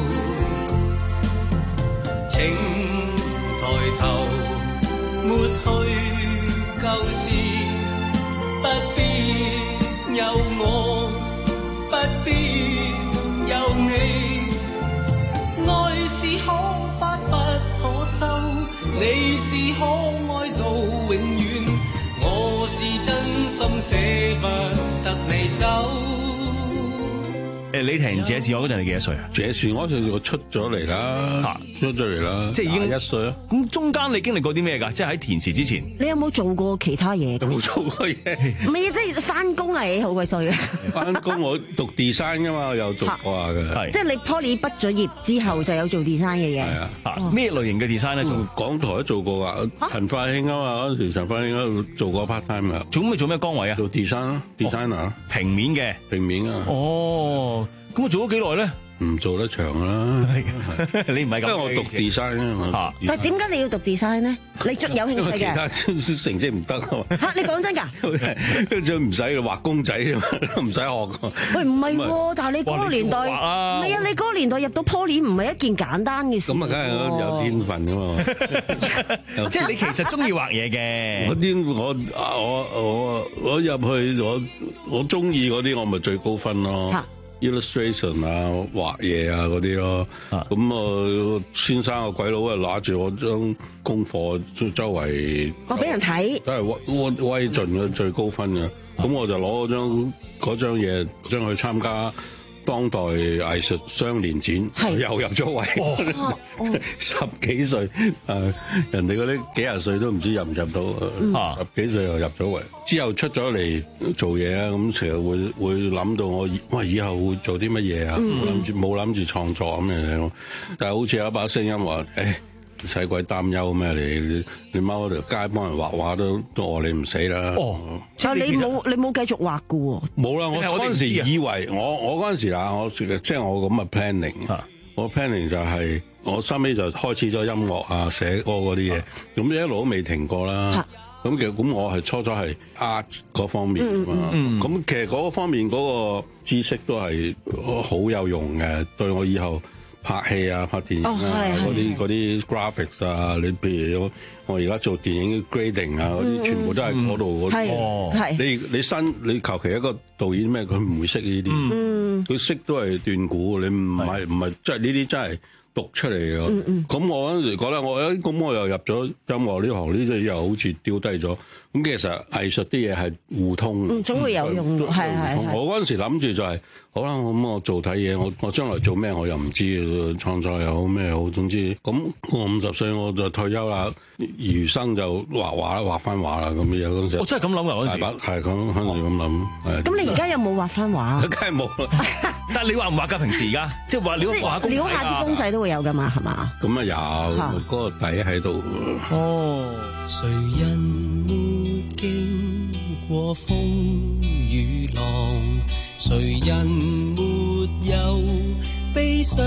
Speaker 13: 請抬頭抹去舊事，不必有我，不必有你，愛是可發不可收，你是可愛到永遠，我是真心捨不得你走。
Speaker 19: 誒，你停這是我嗰陣，你幾多歲啊？
Speaker 20: 這是我嗰陣我出咗嚟啦，出咗嚟啦，
Speaker 19: 即係已經
Speaker 20: 一歲啊。
Speaker 19: 咁中間你經歷過啲咩㗎？即係喺填詞之前，
Speaker 10: 你有冇做過其他嘢？
Speaker 20: 有冇做過嘢？
Speaker 10: 唔係啊，即係翻工係好鬼衰啊！
Speaker 20: 翻工我讀 design 㗎嘛，我有做過下嘅。
Speaker 10: 即係你 Poly 畢咗業之後就有做 design 嘅嘢。
Speaker 20: 係啊，
Speaker 19: 咩類型嘅 design 咧？
Speaker 20: 港台都做過㗎，陳快興啊嘛，嗰陣時陳快興喺度做過 part time 啊。
Speaker 19: 做咩做咩崗位啊？
Speaker 20: 做 design designer，
Speaker 19: 平面嘅，
Speaker 20: 平面啊。
Speaker 19: 哦。咁我做咗幾耐咧？
Speaker 20: 唔做得長啦，
Speaker 19: 你唔係咁。因為
Speaker 20: 我讀 design 啊嘛。
Speaker 10: 但係點解你要讀 design 咧？你足有興趣嘅。
Speaker 20: 其他成績唔得啊嘛。
Speaker 10: 嚇！你講真㗎？
Speaker 20: 跟住唔使畫公仔啊嘛，唔使學㗎。
Speaker 10: 喂，唔係喎，但係你嗰個年代，唔係啊！你嗰個年代入到 Poly 唔係一件簡單嘅事。
Speaker 20: 咁啊，梗係有天分㗎嘛。
Speaker 19: 即係你其實中意畫嘢嘅。
Speaker 20: 我啲我我我我入去我我中意嗰啲，我咪最高分咯。illustration 啊，畫嘢啊嗰啲咯，咁啊先生個鬼佬啊攞住我張功課周周圍，
Speaker 10: 我俾人睇，
Speaker 20: 都係威威威盡嘅最高分嘅，咁我就攞嗰張嗰張嘢，將佢參加當代藝術雙年展，又入咗位，哦哦、十幾歲，誒、呃、人哋嗰啲幾廿歲都唔知入唔入到，嗯、十幾歲又入咗位，之後出咗嚟做嘢啊，咁成日會會諗到我，哇以後會做啲乜嘢啊？冇諗住冇諗住創作咁樣，但係好似有一把聲音話，誒使鬼擔憂咩？你你你踎喺條街幫人畫畫都都餓你唔死啦！哦，
Speaker 10: 但係你冇你冇繼續畫㗎喎？
Speaker 20: 冇啦，我嗰陣時以為我我嗰陣時啊，我即係我咁嘅 planning，啊、我 planning 就係、是、我收尾就開始咗音樂啊、寫歌嗰啲嘢，咁、啊、一路都未停過啦。咁、啊、其實咁我係初初係 art 嗰方面啊嘛，咁、嗯嗯、其實嗰方面嗰個知識都係好有用嘅，對我以後拍戲啊、拍電影啊嗰啲嗰啲 graphics 啊，你譬如我我而家做電影 grading 啊嗰啲，全部都係嗰度嗰度。你你新你求其一個導演咩，佢唔會識呢啲，佢識都係斷估。你唔係唔係即係呢啲真係讀出嚟嘅。咁、嗯嗯、我嗰陣時覺得我誒咁我又入咗音樂呢行，呢啲又好似丟低咗。咁其實藝術啲嘢係互通，
Speaker 10: 嗯，總會有用。係係係。
Speaker 20: 我嗰陣時諗住就係、是、好啦，咁我做睇嘢，我我將來做咩我又唔知，創作又好咩好，總之咁我五十歲我就退休啦，餘生就畫畫啦，畫翻畫啦咁樣嗰陣時。
Speaker 14: 我真係咁諗㗎嗰陣時。
Speaker 20: 係咁，嗰陣時咁諗。
Speaker 10: 咁你而家有冇畫翻畫？
Speaker 20: 梗係冇啦。
Speaker 14: 但係你畫唔畫㗎？平時而家即係畫料畫公仔啊？
Speaker 10: 撩下啲公仔都會有㗎嘛？係嘛？
Speaker 20: 咁啊有，嗰個底喺度。
Speaker 14: 哦。
Speaker 13: 誰人沒經過風雨浪？誰人沒有悲傷？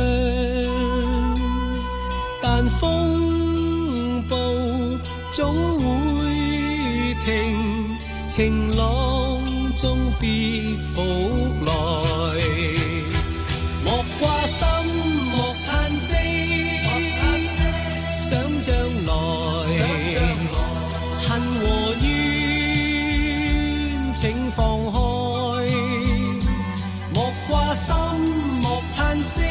Speaker 13: 但風暴總會停，晴朗終必復來。莫掛心，莫嘆息，想將來，恨和怨請放開。莫掛心，莫嘆息，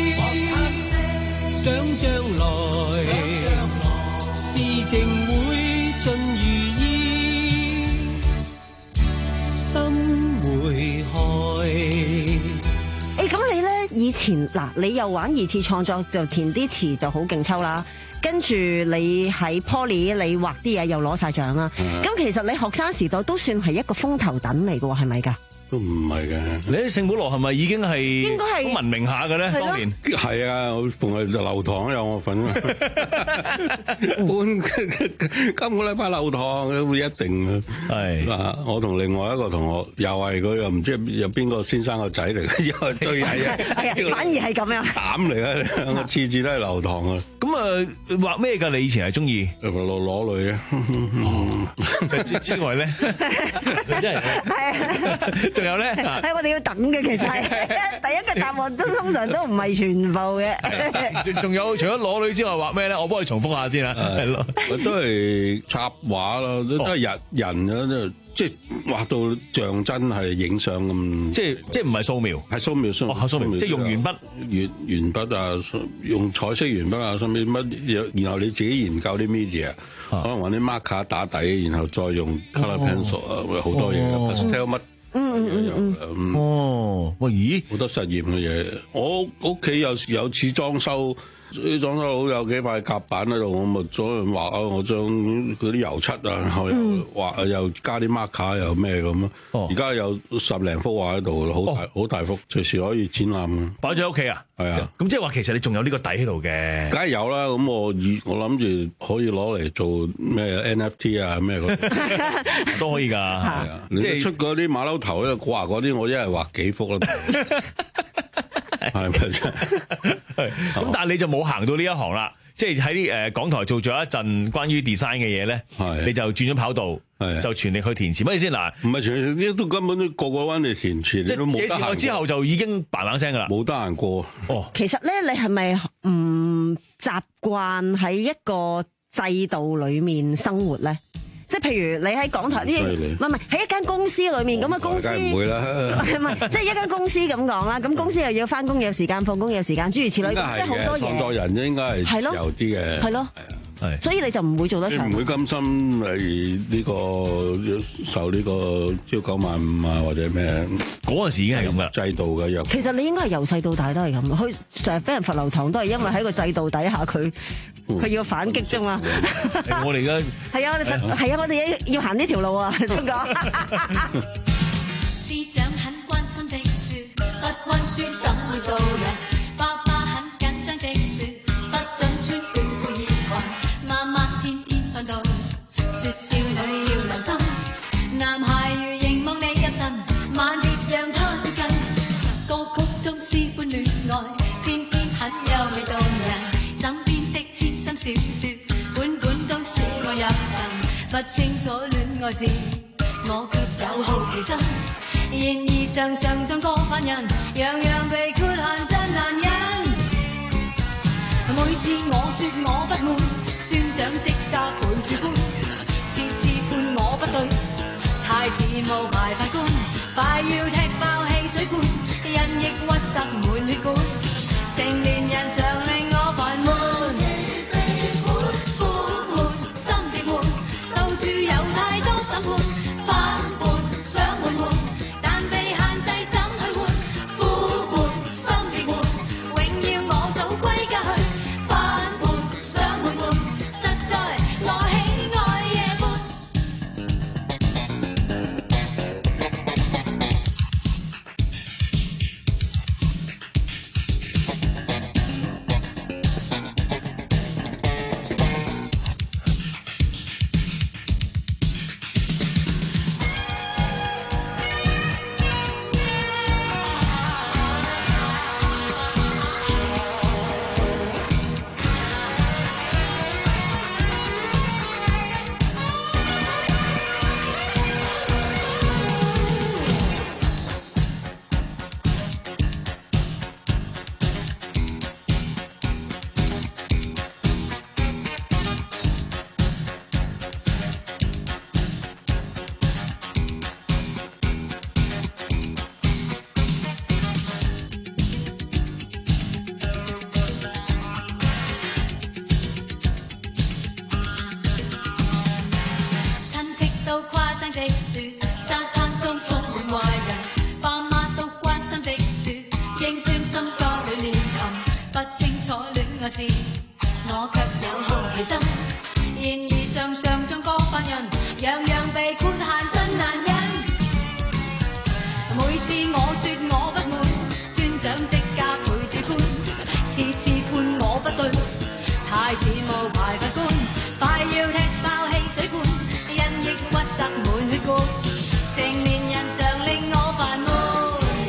Speaker 13: 想將來，事情會盡如意，心會開。
Speaker 10: 誒，咁你咧以前嗱，你又玩二次創作就填啲詞就好勁抽啦，跟住你喺 Poly 你畫啲嘢又攞晒獎啦。咁、嗯、其實你學生時代都算係一個風頭躉嚟嘅喎，係咪㗎？
Speaker 20: 都唔係嘅。
Speaker 14: 你喺聖保羅係咪已經係
Speaker 10: 應該係
Speaker 14: 好聞名下嘅咧？當年
Speaker 20: 係啊，我逢係流堂有我份啊。半今個禮拜流堂會一定啊。係嗱，我同另外一個同學又係佢又唔知有邊個先生個仔嚟嘅，又係最曳啊！
Speaker 10: 反而係咁樣
Speaker 20: 膽嚟啊！兩個次次都係流堂啊。
Speaker 14: 咁啊，畫咩㗎？你以前係中意
Speaker 20: 攞攞女啊？
Speaker 14: 之之外咧，真係係啊！仲有咧，
Speaker 10: 係我哋要等嘅，其實係第一個答案都通常都唔係全部嘅。
Speaker 14: 仲有除咗裸女之外，畫咩咧？我幫佢重複下先啦。係咯，
Speaker 20: 都係插畫咯，都係人人啊，都即係畫到像真係影相咁。即係即係唔係素描，係素描，素描，
Speaker 14: 素描，即係用鉛筆、
Speaker 20: 鉛鉛筆啊，用彩色鉛筆啊，甚至乜，然後你自己研究啲 media，可能揾啲 marker 打底，然後再用 colour pencil 啊，好多嘢 pastel 乜。嗯嗯嗯
Speaker 14: 哦，喂，咦，
Speaker 20: 好多實驗嘅嘢。我屋企有有次裝修，啲裝修佬有幾塊夾板喺度，我咪左樣畫啊，我將嗰啲油漆啊，然後又畫又加啲 marker 又咩咁咯。而家有十零幅畫喺度，好大好大幅，隨時可以展覽。
Speaker 14: 擺咗喺屋企啊？係啊。咁即係話其實你仲有呢個底喺度嘅？
Speaker 20: 梗係有啦。咁我我諗住可以攞嚟做咩 N F T 啊咩嗰啲
Speaker 14: 都可以㗎。係
Speaker 20: 啊，即係出嗰啲馬騮頭咧，畫嗰啲我一日畫幾幅啦。係咪先？
Speaker 14: 咁但係你就冇行到呢一行啦，即係喺誒港台做咗一陣關於 design 嘅嘢咧，你就轉咗跑道，就全力去填詞。乜意思嗱？
Speaker 20: 唔係全力，都根本都個個揾你填詞，你都冇得閒。
Speaker 14: 之後就已經嘭嘭聲噶啦，
Speaker 20: 冇得閒過。
Speaker 14: 哦，
Speaker 10: 其實咧，你係咪唔習慣喺一個制度裏面生活咧？即係譬如你喺港台啲，唔係唔係喺一間公司裏面咁嘅公司，
Speaker 20: 唔會啦。
Speaker 10: 唔係，即係一間公司咁講啦。咁公司又要返工有時間，放工有時間，諸如此類，即係好多嘢。
Speaker 20: 創作人應該係自由啲嘅。
Speaker 10: 係咯。係。所以你就唔會做得長。
Speaker 20: 你唔會甘心係呢個受呢個朝九晚五啊，或者咩？
Speaker 14: 嗰陣時已經係咁噶
Speaker 20: 制度嘅。
Speaker 10: 其實你應該係由細到大都係咁，佢成日俾人罰留堂都係因為喺個制度底下佢。佢要反擊啫嘛！
Speaker 14: 我哋而家
Speaker 10: 係啊，我哋係啊，我哋要行呢條路啊，聰哥。
Speaker 21: 師長很關心的説，不溫書怎會做人？爸爸很緊張的説，不准穿短褲熱裙。媽媽天天訓導，説少女要留心，男孩如凝望你入神，猛烈讓他接近。歌曲中詩般戀愛，偏偏很優美動人。千心小説，本本都寫我入神，不清楚戀愛事，我卻有好奇心。然而常常像個犯人，樣樣被豁限真難忍。 次我說我不滿，尊長即刻陪住官，次次判我不對，太似無牌法官，快要踢爆汽水罐，因抑鬱塞滿血管，成年人常令我煩悶。 我卻有好奇心，然而常常像個犯人，樣樣被判限真難忍。每次我說我不滿，尊長即刻陪住官，次次判我不對，太似無牌法官，快要踢爆汽水罐，因抑鬱塞滿血管，成年人常令我煩悶。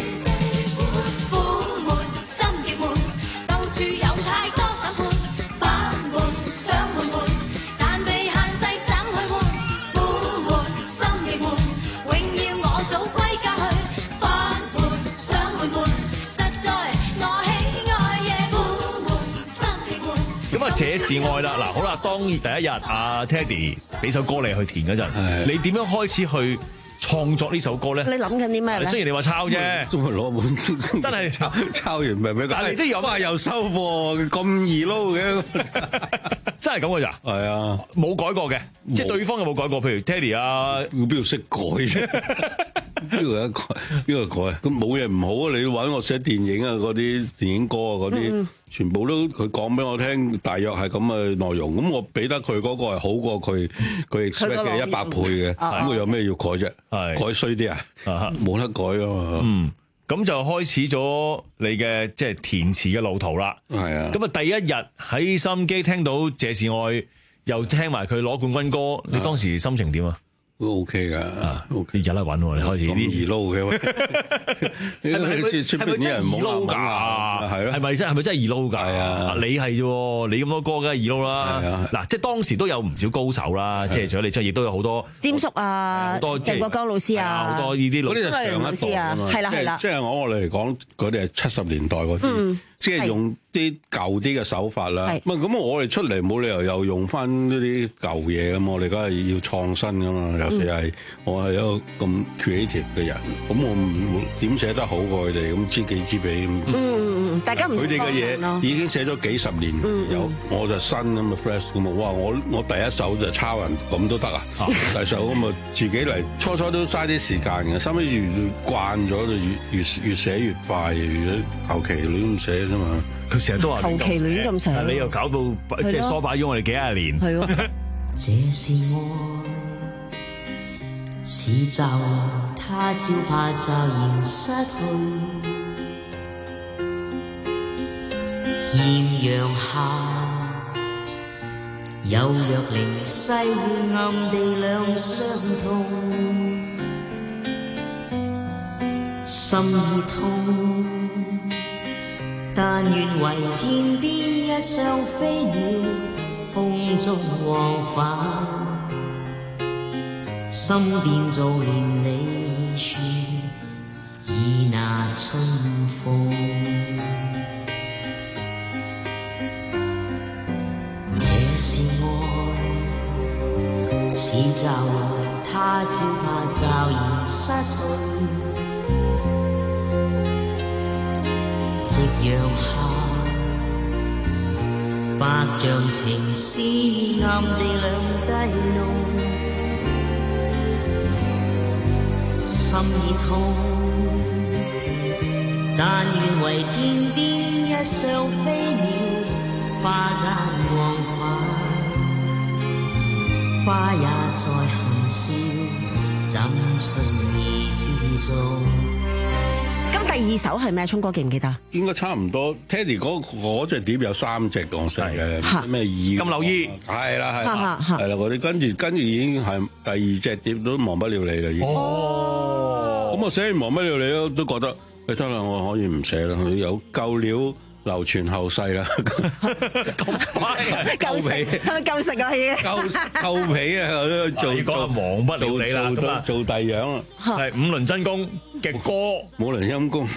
Speaker 3: 這是愛啦！嗱，好啦，當第一日阿 Teddy 俾首歌你去填嗰陣，你點樣開始去創作呢首歌咧？
Speaker 10: 你諗緊啲咩咧？
Speaker 3: 雖然你話抄啫，
Speaker 20: 中意攞本真係抄抄完咪俾佢。但係你都有啊，又收貨咁易撈嘅，
Speaker 3: 真係咁嘅咋？
Speaker 20: 係啊，
Speaker 3: 冇改過嘅，即係對方有冇改過？譬如 Teddy 啊，
Speaker 20: 邊度識改啫？邊個一改？邊個改？咁冇嘢唔好啊！你揾我寫電影啊，嗰啲電影歌啊，嗰啲。全部都佢講俾我聽，大約係咁嘅內容。咁我俾得佢嗰個係好過佢佢 expect 嘅一百倍嘅。咁佢有咩要改啫？改衰啲啊？冇得改啊嘛。
Speaker 3: 嗯，咁就開始咗你嘅即係填詞嘅路途啦。
Speaker 20: 係啊。
Speaker 3: 咁啊，第一日喺收音機聽到《這是愛》，又聽埋佢攞冠軍歌，你當時心情點啊？
Speaker 20: 都 OK 噶，OK
Speaker 3: 有得揾喎，你開始啲
Speaker 20: 易撈嘅，係咪出邊啲人冇撈㗎？係咯，
Speaker 3: 係咪真係咪真係易撈㗎？係啊，你係啫，你咁多歌梗係易撈啦。嗱，即係當時都有唔少高手啦，即係除咗你出，亦都有好多
Speaker 10: 詹叔啊，
Speaker 3: 好多
Speaker 10: 鄭國江老師啊，
Speaker 3: 好多呢啲
Speaker 20: 嗰啲就上一代啊嘛，
Speaker 10: 係啦係啦，
Speaker 20: 即係我我哋嚟講，嗰啲係七十年代嗰啲，即係用啲舊啲嘅手法啦。唔係咁，我哋出嚟冇理由又用翻呢啲舊嘢咁，我哋梗係要創新㗎嘛。有時係我係一個咁 creative 嘅人，咁我唔點寫得好過佢哋，咁知己知彼咁。
Speaker 10: 嗯，大家唔
Speaker 20: 佢哋嘅嘢已經寫咗幾十年，有我就新咁嘅 fresh 咁啊！哇！我我第一首就抄人咁都得啊！第首咁啊自己嚟，初初都嘥啲時間嘅，收尾越慣咗就越越越寫越快，越求其亂咁寫啫嘛。
Speaker 3: 佢成日都話
Speaker 10: 求其亂咁寫，
Speaker 3: 你又搞到即係梳擺咗我哋幾廿年。
Speaker 10: 係咯。
Speaker 22: 這是愛，似驟他朝怕驟然失去。豔陽下，有若靈犀會暗地兩相通，心已痛。但願為天邊一雙飛鳥，空中往返，心變做連理處，已那春風。 就他朝他驟然失去，夕陽下百丈情絲暗地兩低弄，心已痛，但願為天邊一雙飛鳥，花間往返，花也在含笑，怎隨意之中。
Speaker 10: 咁第二首係咩？聰哥記唔記得？
Speaker 20: 應該差唔多。Teddy 嗰嗰隻碟有三隻講成嘅，咩意？
Speaker 3: 咁留意
Speaker 20: 係啦係啦係啦嗰啲，跟住跟住已經係第二隻碟都忘不了你啦已經。哦，咁我寫完忘不了你都都覺得，你得啦，我可以唔寫啦，有夠料。流傳後世啦，
Speaker 10: 咁快夠食夠食啊已經，
Speaker 20: 夠夠皮啊！我都做
Speaker 3: 做忘不了你啦，咁啊
Speaker 20: 做第樣啊，
Speaker 3: 係五輪真功嘅歌，
Speaker 20: 冇輪陰功，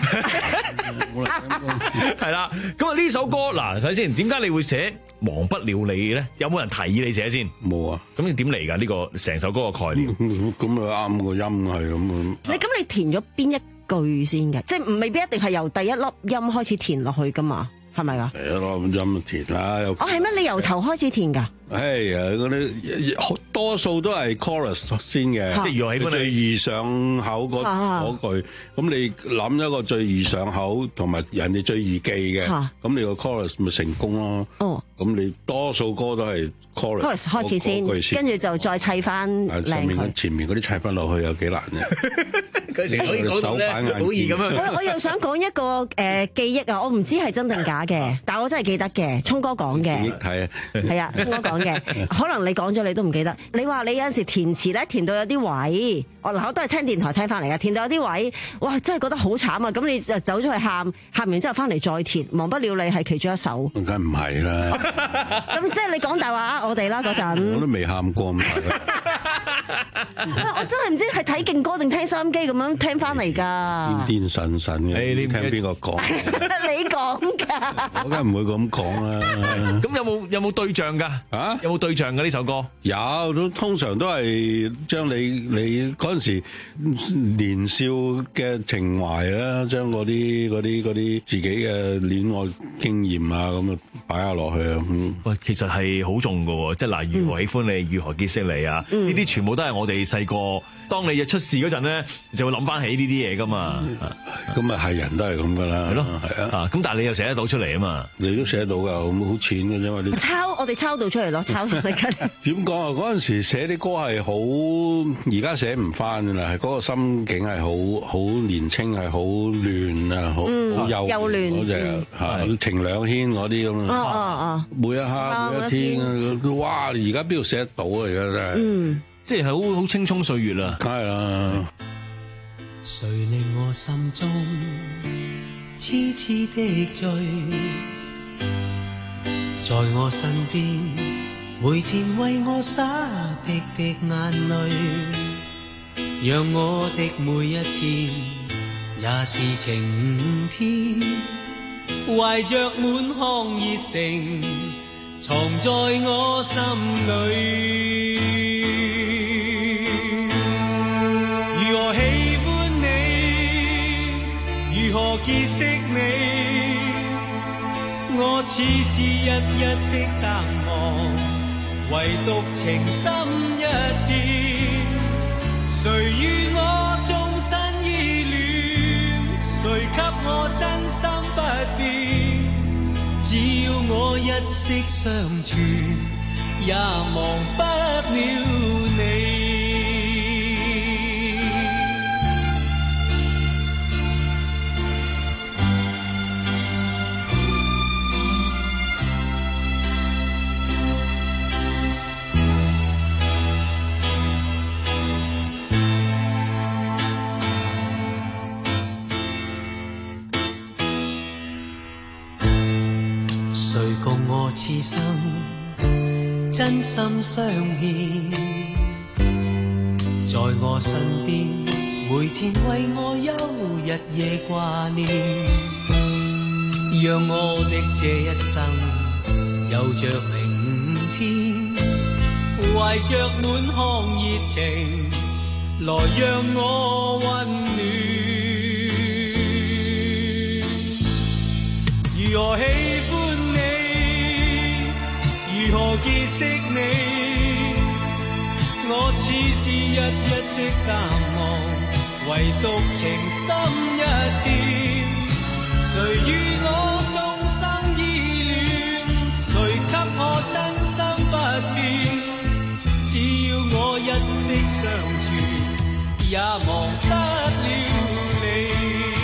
Speaker 3: 係啦。咁啊呢首歌嗱睇先，點解你會寫忘不了你咧？有冇人提議你寫先？
Speaker 20: 冇啊。
Speaker 3: 咁你點嚟㗎？呢個成首歌嘅概念？
Speaker 20: 咁啊啱個音係咁啊。
Speaker 10: 你咁你填咗邊一句先嘅？即係未必一定係由第一粒音開始填落去噶嘛？係咪啊？
Speaker 20: 第一粒音填啦。哦，
Speaker 10: 係咩？你由頭開始填㗎？
Speaker 20: 係啊，嗰啲多數都係 chorus 先嘅，
Speaker 3: 即係如何喜歡你
Speaker 20: 最易上口嗰嗰句。咁你諗一個最易上口同埋人哋最易記嘅，咁你個 chorus 咪成功咯。哦，咁你多數歌都係 chorus
Speaker 10: chorus 開始先，跟住就再砌翻靚
Speaker 20: 上面前面嗰啲砌翻落去有幾難啫？
Speaker 3: 佢成日可以講到咧，好易咁樣。
Speaker 10: 我我又想講一個誒記憶啊，我唔知係真定假嘅，但係我真係記得嘅，聰哥講嘅。記憶睇啊，係啊，聰哥講嘅，可能你講咗你都唔記得。你話你有陣時填詞咧，填到有啲位，我嗱我都係聽電台聽翻嚟嘅，填到有啲位，哇真係覺得好慘啊！咁你就走咗去喊，喊完之後翻嚟再填，忘不了你係其中一首。
Speaker 20: 梗唔係啦。
Speaker 10: 咁即係你講大話呃我哋啦嗰陣。
Speaker 20: 我都未喊過咁。
Speaker 10: 我真係唔知係睇勁歌定聽收音機咁樣聽翻嚟㗎。
Speaker 20: 癲癲神神嘅，你聽邊個講？
Speaker 10: 你講㗎。
Speaker 20: 我梗係唔會咁講啦。
Speaker 3: 咁有冇有冇對象㗎？啊？有冇對象㗎呢首歌？
Speaker 20: 有，都通常都係將你你嗰陣時年少嘅情懷啦，將嗰啲嗰啲嗰啲自己嘅戀愛經驗啊咁啊擺下落去啊。
Speaker 3: 喂，其實係好重㗎喎，即係嗱，如何喜歡你，如何結識你啊？呢啲全部都係我哋細個，當你一出事嗰陣咧，就會諗翻起呢啲嘢噶嘛。
Speaker 20: 咁啊係人都係咁噶啦。
Speaker 3: 係咯，
Speaker 20: 係啊。
Speaker 3: 咁但係你又寫得到出嚟啊嘛？
Speaker 20: 你都寫得到噶，好好淺嘅啫嘛。
Speaker 10: 抄我哋抄到出嚟咯，抄出嚟嘅。
Speaker 20: 點講啊？嗰陣時寫啲歌係好，而家寫唔翻噶啦。係嗰個心境係好好年青，係好亂啊，好好幼
Speaker 10: 幼嫩
Speaker 20: 嗰隻嚇，情兩牽嗰啲咁啊。
Speaker 10: 哦哦哦。
Speaker 20: 每一刻每一天，哇！而家邊度寫得到啊？而家真係。嗯。
Speaker 3: 即係好好青蔥歲月啦，
Speaker 20: 梗係啦。
Speaker 22: 誰令我心中痴痴的醉，在我身邊，每天為我灑滴滴眼淚，讓我的每一天也是晴天，懷着滿腔熱誠，藏在我心裏。如何喜歡你，如何結識你，我似是日日的淡忘，唯獨情深一片。誰與我終身依戀，誰給我真心不變，只要我一息相存，也忘不了你。此生真心相牽，在我身邊，每天為我憂日夜掛念，讓我的這一生有着明天， 懷着滿腔熱情，來讓我溫暖。如何喜歡你，如何結識你，我似是一一的淡忘，唯獨情深一片。誰與我終生依戀，誰給我真心不變？只要我一息相處，也忘不了你。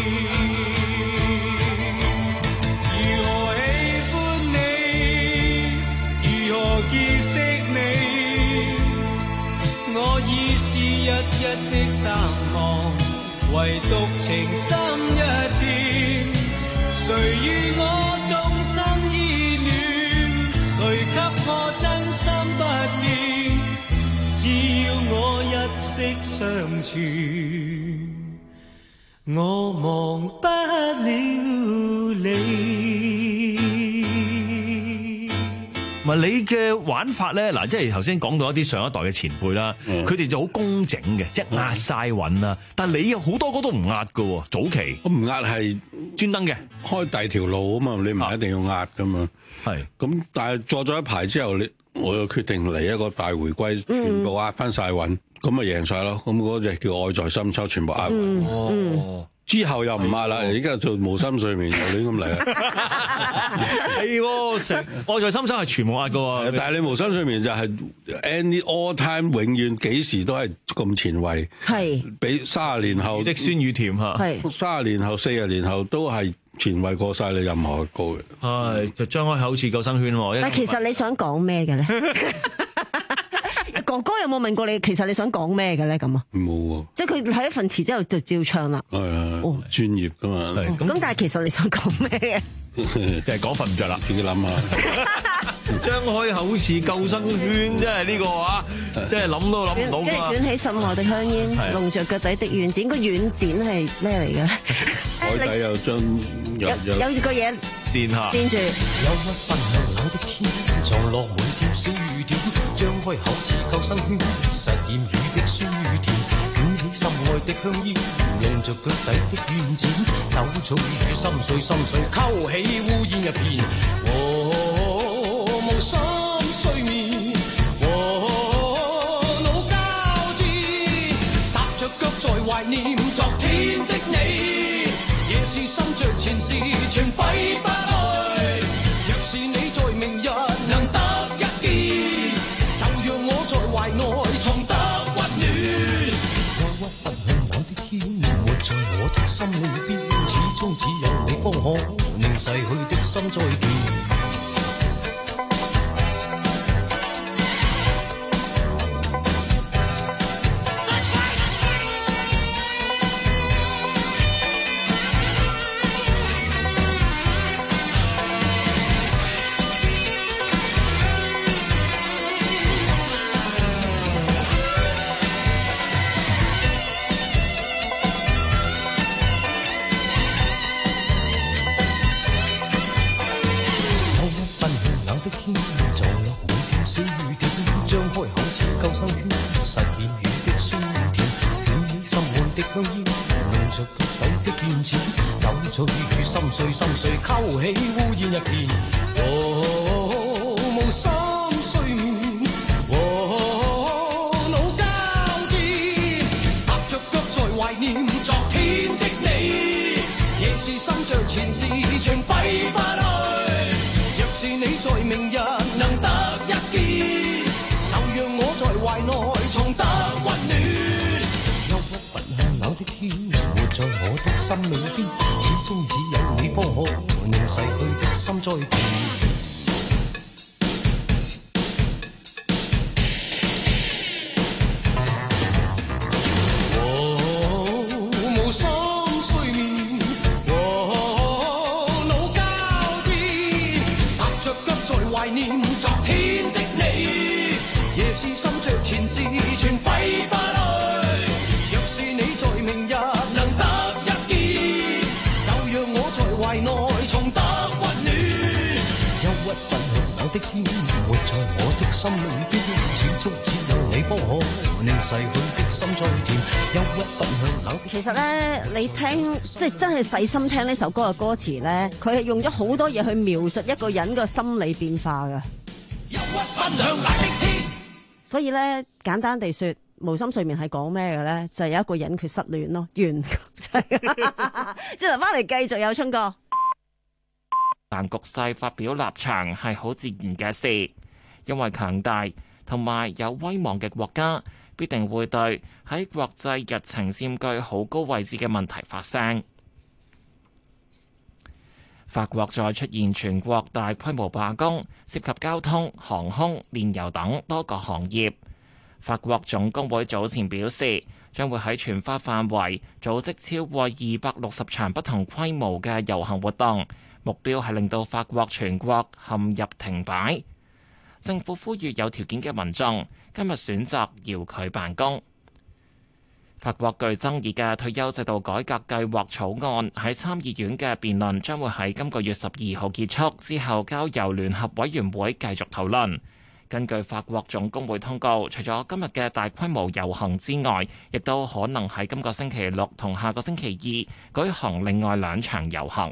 Speaker 22: 如何喜歡你，如何結識你，我已是一一的淡忘，唯獨情深一片。誰與我終生依戀，誰給我真心不變？只要我一息相處，我忘不了你。
Speaker 3: 唔係你嘅玩法咧，嗱，即係頭先講到一啲上一代嘅前輩啦，佢哋、嗯、就好工整嘅，即係壓晒韻啦。但係你有好多歌都唔壓㗎喎，早期
Speaker 20: 我唔壓係
Speaker 3: 專登嘅，
Speaker 20: 開第二條路啊嘛，你唔係一定要壓㗎嘛。係咁、啊，但係坐咗一排之後，你我又決定嚟一個大回歸，全部壓翻晒韻，咁咪贏晒咯。咁嗰隻叫愛在深秋，全部壓韻。嗯嗯哦之後又唔壓啦，而家做無心睡眠又亂咁嚟啦。
Speaker 3: 係喎，成愛在深秋係全部壓嘅喎，
Speaker 20: 但係你無心睡眠就係 any all time 永遠幾時都係咁前衛。係，比三十年後
Speaker 3: 的酸與甜嚇。係，
Speaker 20: 三十年後、四十年後都係前衛過晒你任何歌嘅。
Speaker 3: 係，就張開口似救生圈喎。
Speaker 10: 但其實你想講咩嘅咧？哥哥有冇問過你？其實你想講咩嘅咧？咁啊，
Speaker 20: 冇喎。
Speaker 10: 即係佢睇一份詞之後就照唱啦。
Speaker 20: 係啊，哦，專業噶嘛。
Speaker 10: 咁但係其實你想講咩嘅？
Speaker 3: 就係講瞓唔着啦，
Speaker 20: 自己諗下。
Speaker 3: 張開口似救生圈，真係呢個啊，即係諗都諗唔到。
Speaker 10: 跟住捲起心外的香煙，籠着腳底的軟剪。個軟剪係咩嚟嘅？
Speaker 20: 海底有張有
Speaker 10: 有有個嘢
Speaker 3: 墊下
Speaker 10: 墊住。
Speaker 22: 有一分向冷的天，撞落每條小雨點，張開口似救生圈，實驗雨的酸與甜，捲起心愛的香煙，用着腳底的軟剪，走草與心碎心碎，勾起烏煙一片。哦，無心睡眠，哦，腦交戰，踏着腳在懷念昨天的你，夜是心着前事全揮不去，若是你在明日能得一見，就讓我在懷內重得溫暖。憂鬱不向冷的天，活在我的心裏邊，始終只有你方可令逝去的心再見。心碎心碎，勾起烏煙一片。哦，無心睡眠，哦，腦交戰，踏着腳在懷念昨天的你，夜是心着前事全揮不去。若是你在明日能得一見，就讓我在懷內重得溫暖。憂鬱不向冷的天，活在我的心裏邊，始終只有你方可令逝去的心再見。哦，無心睡眠，哦，腦交戰，踏着腳在懷念昨天的你，夜是心着前事全揮不去。若是你在明日能得一見，就讓我在懷內重得溫暖。憂鬱不向冷的天，活在我的
Speaker 2: 心裏邊始終只有你方可令逝去的心再甜，憂鬱奔向冷。
Speaker 10: 其實咧，你聽即係真係細心聽呢首歌嘅歌詞咧，佢係用咗好多嘢去描述一個人嘅心理變化㗎。憂鬱奔向冷的天。所以咧，簡單地說，無心睡眠係講咩嘅咧？就係、是、有一個人佢失戀咯，完。之後翻嚟繼續有春哥。
Speaker 1: 但局勢發表立場係好自然嘅事，因為強大同埋有威望嘅國家必定會對喺國際日程佔據好高位置嘅問題發聲。法國再出現全國大規模罷工，涉及交通、航空、煉油等多個行業。法國總工會早前表示，將會喺全法範圍組織超過二百六十場不同規模嘅遊行活動。目標係令到法國全國陷入停擺。政府呼籲有條件嘅民眾今日選擇遙距辦公。法國具爭議嘅退休制度改革計劃草案喺參議院嘅辯論將會喺今個月十二號結束，之後交由聯合委員會繼續討論。根據法國總工會通告，除咗今日嘅大規模遊行之外，亦都可能喺今個星期六同下個星期二舉行另外兩場遊行。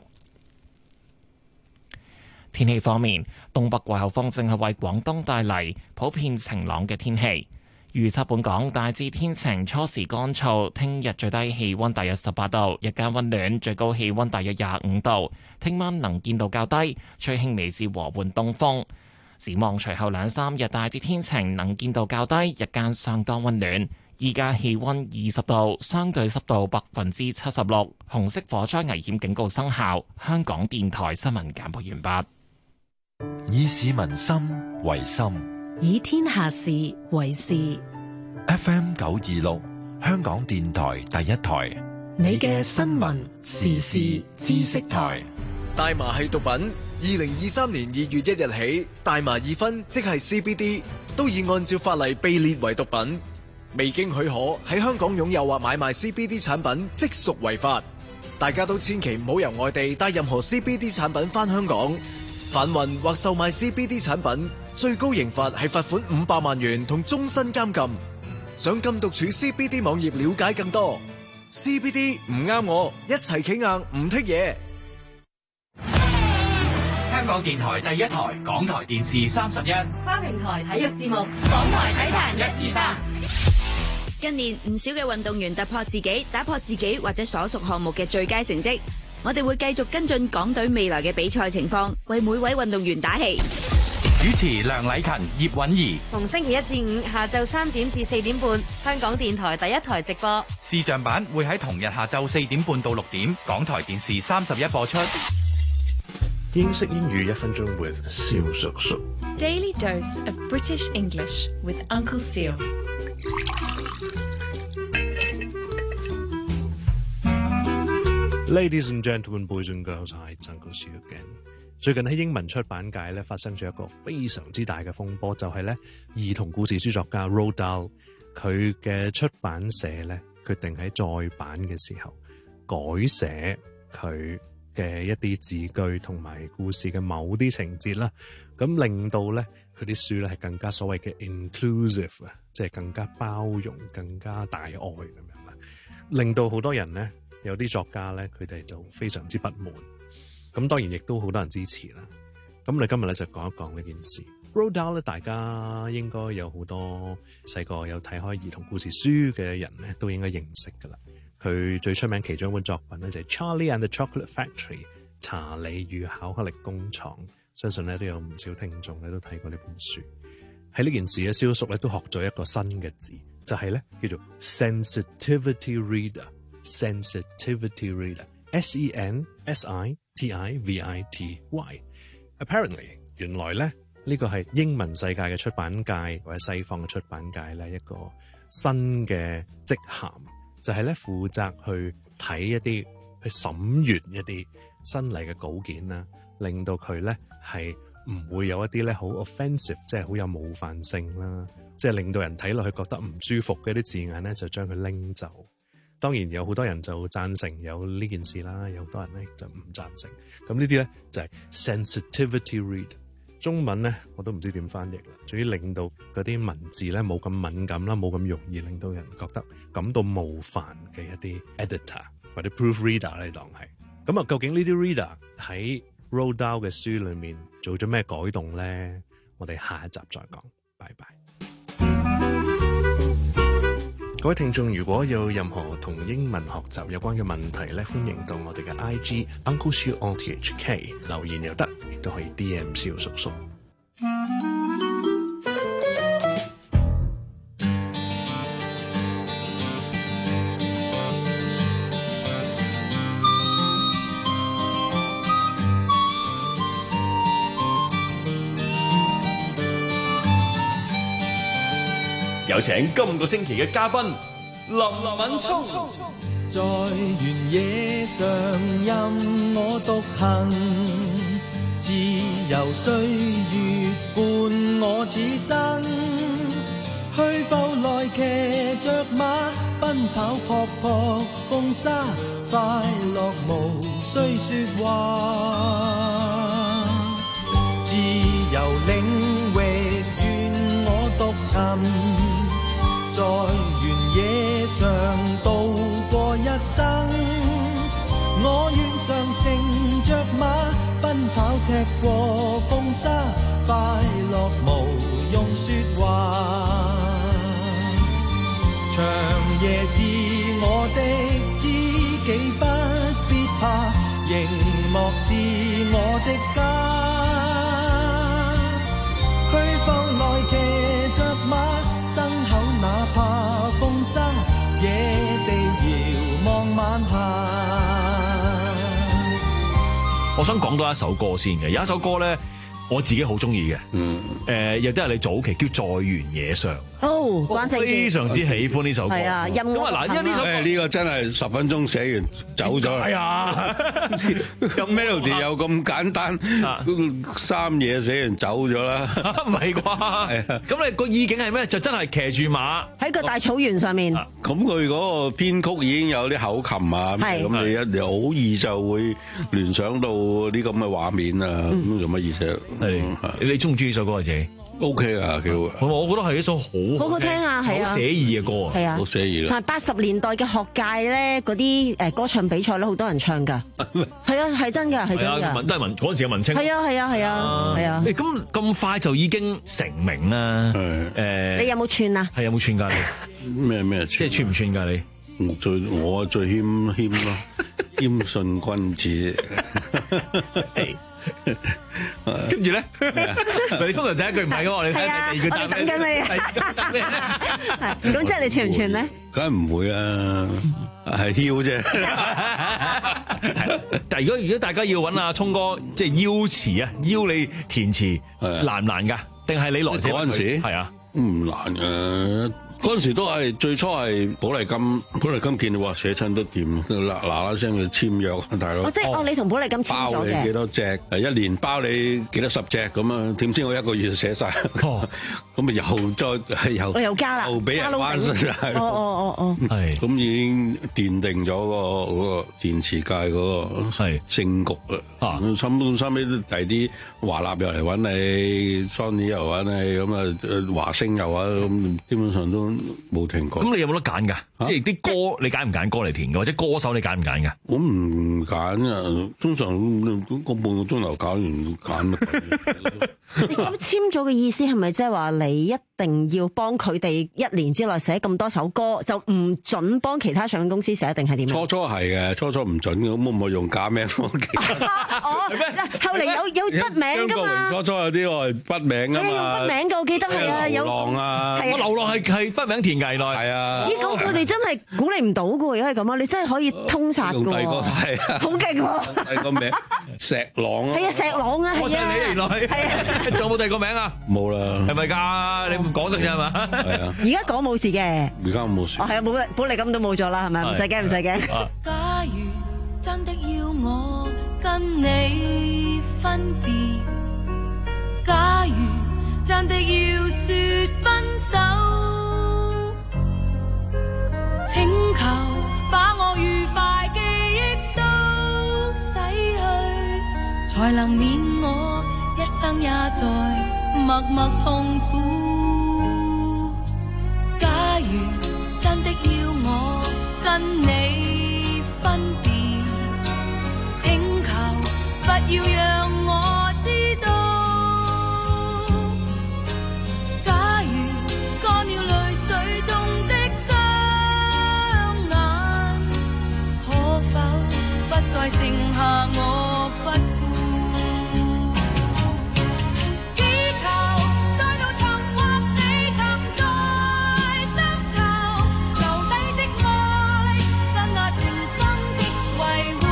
Speaker 1: 天氣方面，東北季候風正係為廣東帶嚟普遍晴朗嘅天氣。預測本港大致天晴，初時乾燥。聽日最低氣溫大約十八度，日間溫暖，最高氣溫大約廿五度。聽晚能見度較低，吹輕微至和緩東風。展望隨後兩三日大致天晴，能見度較低，日間相當溫暖。依家氣溫二十度，相對濕度百分之七十六。紅色火災危險警告生效。香港電台新聞簡報完畢。
Speaker 4: 以市民心為心，
Speaker 6: 以天下事為事。
Speaker 4: F M 九二六，香港電台第一台，
Speaker 6: 你嘅新聞時事知識台。
Speaker 5: 大麻係毒品。二零二三年二月一日起，大麻二酚即係 C B D 都已按照法例被列為毒品。未經許可喺香港擁有或買賣 C B D 產品，即屬違法。大家都千祈唔好由外地帶任何 C B D 產品返香港。販運或售賣 C B D 產品，最高刑罰係罰款五百萬元同終身監禁。上禁毒處 C B D 網頁了解更多。C B D 唔啱我，一齊企硬唔剔嘢。
Speaker 16: 香港電台第一台，港台電視三十一，
Speaker 23: 跨平台體育節目，港台體壇一二三。
Speaker 17: 近年唔少嘅運動員突破自己，打破自己或者所屬項目嘅最佳成績。我哋會繼續跟進港隊未來嘅比賽情況，為每位運動員打氣。
Speaker 16: 主持梁禮勤、葉韻儀。
Speaker 23: 逢星期一至五下晝三點至四點半，香港電台第一台直播。
Speaker 16: 視像版會喺同日下晝四點半到六點，港台電視三十一播出。
Speaker 24: 英式英語一分鐘 with 蕭叔叔。
Speaker 25: Daily dose of British English with Uncle Seal。
Speaker 24: Ladies and gentlemen, boys and girls, I Uncle Seal again。最近喺英文出版界咧發生咗一個非常之大嘅風波，就係咧兒童故事書作家 Roald Dahl 佢嘅出版社咧決定喺再版嘅時候改寫佢嘅一啲字句同埋故事嘅某啲情節啦，咁令到咧佢啲書咧係更加所謂嘅 inclusive 啊，即係更加包容、更加大愛咁樣啦，令到好多人咧。有啲作家咧，佢哋就非常之不滿。咁當然亦都好多人支持啦。咁我哋今日咧就講一講呢件事。Roald Dahl 咧，大家應該有好多細個有睇開兒童故事書嘅人咧，都應該認識噶啦。佢最出名其中一本作品咧就係 Charlie and the Chocolate Factory 查理與巧克力工廠。相信咧都有唔少聽眾咧都睇過呢本書。喺呢件事咧，蕭叔咧都學咗一個新嘅字，就係咧叫做 sensitivity reader。sensitivity reader S E N S I T I V I T Y Apparently 原來咧呢個係英文世界嘅出版界或者西方嘅出版界咧一個新嘅職銜，就係咧負責去睇一啲去審閱一啲新嚟嘅稿件啦，令到佢咧係唔會有一啲咧好 offensive 即係好有冒犯性啦，即係令到人睇落去覺得唔舒服嘅啲字眼咧就將佢拎走。當然有好多人就贊成有呢件事啦，有好多人咧就唔贊成。咁呢啲咧就係 sensitivity reader。 中文咧我都唔知點翻譯啦，至於令到嗰啲文字咧冇咁敏感啦，冇咁容易令到人覺得感到冒犯嘅一啲 editor 或者 proofreader 咧當係。咁啊，究竟呢啲 reader 喺 Roald Dahl 嘅書裏面做咗咩改動咧？我哋下一集再講。拜拜。各位聽眾，如果有任何同英文學習有關嘅問題咧，歡迎到我哋嘅 I G Uncle Siu O T H K 留言又得，亦都可以 D M 蕭叔叔。
Speaker 19: 有請今個星期嘅嘉賓林敏聰。
Speaker 22: 在原野上任我獨行，自由歲月伴我此生，去阜來騎着馬，奔跑撲撲風沙，快樂無需說話，自由領域願我獨尋，在原野上度過一生，我願常乘着馬，奔跑踢過風沙，快樂無用說話。長夜是我的知己，不必怕，熒幕是我的家。去阜來騎着馬，牲口哪怕風沙，野地遙望晚霞。
Speaker 3: 我想講多一首歌先嘅，有一首歌咧，我自己好中意嘅，嗯，誒，亦都係你早期叫《在原野上》。
Speaker 10: 哦，關正傑
Speaker 3: 非常之喜歡呢首歌。係
Speaker 10: 啊，音樂
Speaker 3: 咁啊嗱，因為呢首
Speaker 20: 誒呢個真係十分鐘寫完走咗。係啊，有 melody 又咁簡單，三嘢寫完走咗啦。
Speaker 3: 唔係啩？咁你個意境係咩？就真係騎住馬
Speaker 10: 喺個大草原上面。
Speaker 20: 咁佢嗰個編曲已經有啲口琴啊，咁你一好易就會聯想到啲咁嘅畫面啊。咁做乜意思？
Speaker 3: 係你中唔中意呢首歌啊？自己？
Speaker 20: O K 啊，幾好啊！
Speaker 3: 我覺得係一首好
Speaker 10: 好好聽啊，係啊，
Speaker 3: 好寫意嘅歌啊，
Speaker 10: 係啊，
Speaker 20: 好寫意
Speaker 10: 啊。八十年代嘅學界咧，嗰啲誒歌唱比賽咧，好多人唱噶，係啊，係真㗎，係真㗎。
Speaker 3: 文都係文嗰陣時嘅文青。
Speaker 10: 係啊，係啊，係啊，係啊。
Speaker 3: 誒咁咁快就已經成名啦。誒，
Speaker 10: 你有冇串啊？
Speaker 3: 係有冇串㗎你？
Speaker 20: 咩咩？
Speaker 3: 即係串唔串㗎你？
Speaker 20: 我最我最謙謙咯，謙信君子。
Speaker 3: 跟住咧，你通常第一句唔係嘅喎，你睇下第二句答咩？
Speaker 10: 我哋等緊你。咁即係你串唔串咧？
Speaker 20: 梗係唔會啦，係囂啫。
Speaker 3: 但係如果如果大家要揾阿聰哥，即係邀詞啊，邀你填詞，難唔難㗎？定係你來寫
Speaker 20: 嗰陣時？
Speaker 3: 係啊，
Speaker 20: 唔難嘅。嗰陣時都係最初係寶麗金，寶麗金見你話寫親都掂，嗱嗱嗱聲去簽約，大佬。
Speaker 10: 哦，即係哦，你同寶麗金簽咗嘅。
Speaker 20: 包你幾多隻？誒，一年包你幾多十隻咁啊？點知我一個月寫晒，咁咪又再係又
Speaker 10: 我又加啦，
Speaker 20: 又俾人玩晒。
Speaker 10: 哦哦哦哦，
Speaker 20: 係。咁已經奠定咗個嗰個電視界嗰個係勝局啦。啊，收收尾都第啲華納又嚟揾你 ，Sony 又揾你，咁啊華星又啊，咁基本上都冇停過。
Speaker 3: 咁你有冇得揀㗎？即係啲歌你揀唔揀歌嚟填嘅，或者歌手你揀唔揀㗎？
Speaker 20: 我唔揀啊，通常個半個鐘頭搞完揀乜？
Speaker 10: 你咁簽咗嘅意思係咪即係話你一定要幫佢哋一年之內寫咁多首歌，就唔準幫其他唱片公司寫，定係點？
Speaker 20: 初初係嘅，初初唔準嘅，咁我咪用假名咯。
Speaker 10: 哦，後嚟有有筆名㗎嘛？
Speaker 20: 初初有啲我係筆名㗎嘛。
Speaker 10: 用筆名㗎，我記得係啊，有。
Speaker 20: 流浪啊，
Speaker 3: 我流浪係係筆名填藝內。
Speaker 20: 係啊。
Speaker 10: 咦，咁佢哋真係估你唔到㗎喎，如果係咁啊，你真係可以通殺㗎喎。
Speaker 20: 用第二個係啊。
Speaker 10: 好勁喎！
Speaker 20: 第二個名石朗啊。
Speaker 10: 係啊，石朗啊，係啊。
Speaker 3: 我就係你原來。係啊。仲有冇第二個名啊？
Speaker 20: 冇啦。
Speaker 3: 係咪㗎？你唔講得啫係嘛？
Speaker 20: 係啊。
Speaker 10: 而家講冇事嘅。
Speaker 20: 而家冇事。
Speaker 10: 哦，係啊，冇寶麗金都冇咗啦，係咪？唔使驚，唔使驚。
Speaker 13: 假如真的要我跟你分別，假如真的要說分手，請求把我愉快記憶都洗去，才能免我一生也在默默痛苦。假如真的要我跟你分別，請求不要讓我知道。假如乾了淚水中的雙眼，可否不再剩下我不顧？只求再度尋獲你曾在心頭留低的愛，跟那情深的維護。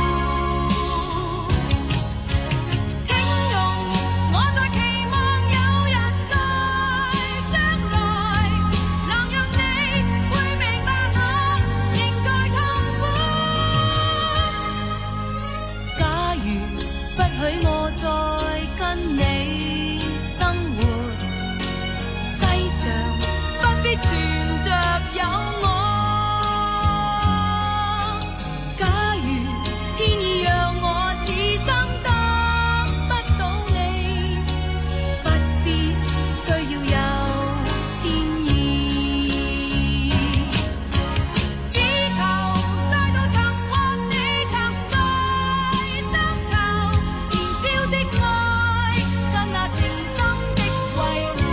Speaker 13: 請容我再期望有日在將來，能讓你會明白我仍在痛苦。假如不許我再跟你生活，世上不必存着有我。假如天意讓我此生得不到你，不必需要有天意。只求再度尋獲你曾在心頭燃燒的愛，跟那情深的維護。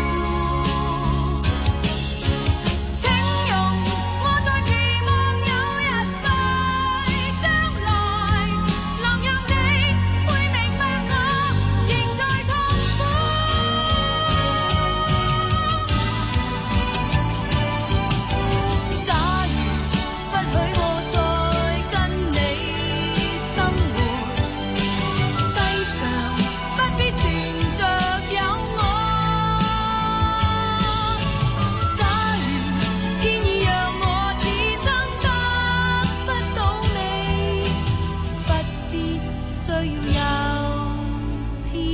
Speaker 13: 請容我再期望有日在將來，能讓你會明白我仍在痛苦。假如不許我再跟你生活，世上不必存着有我。假如天意讓我此生得不到你，不必需要有天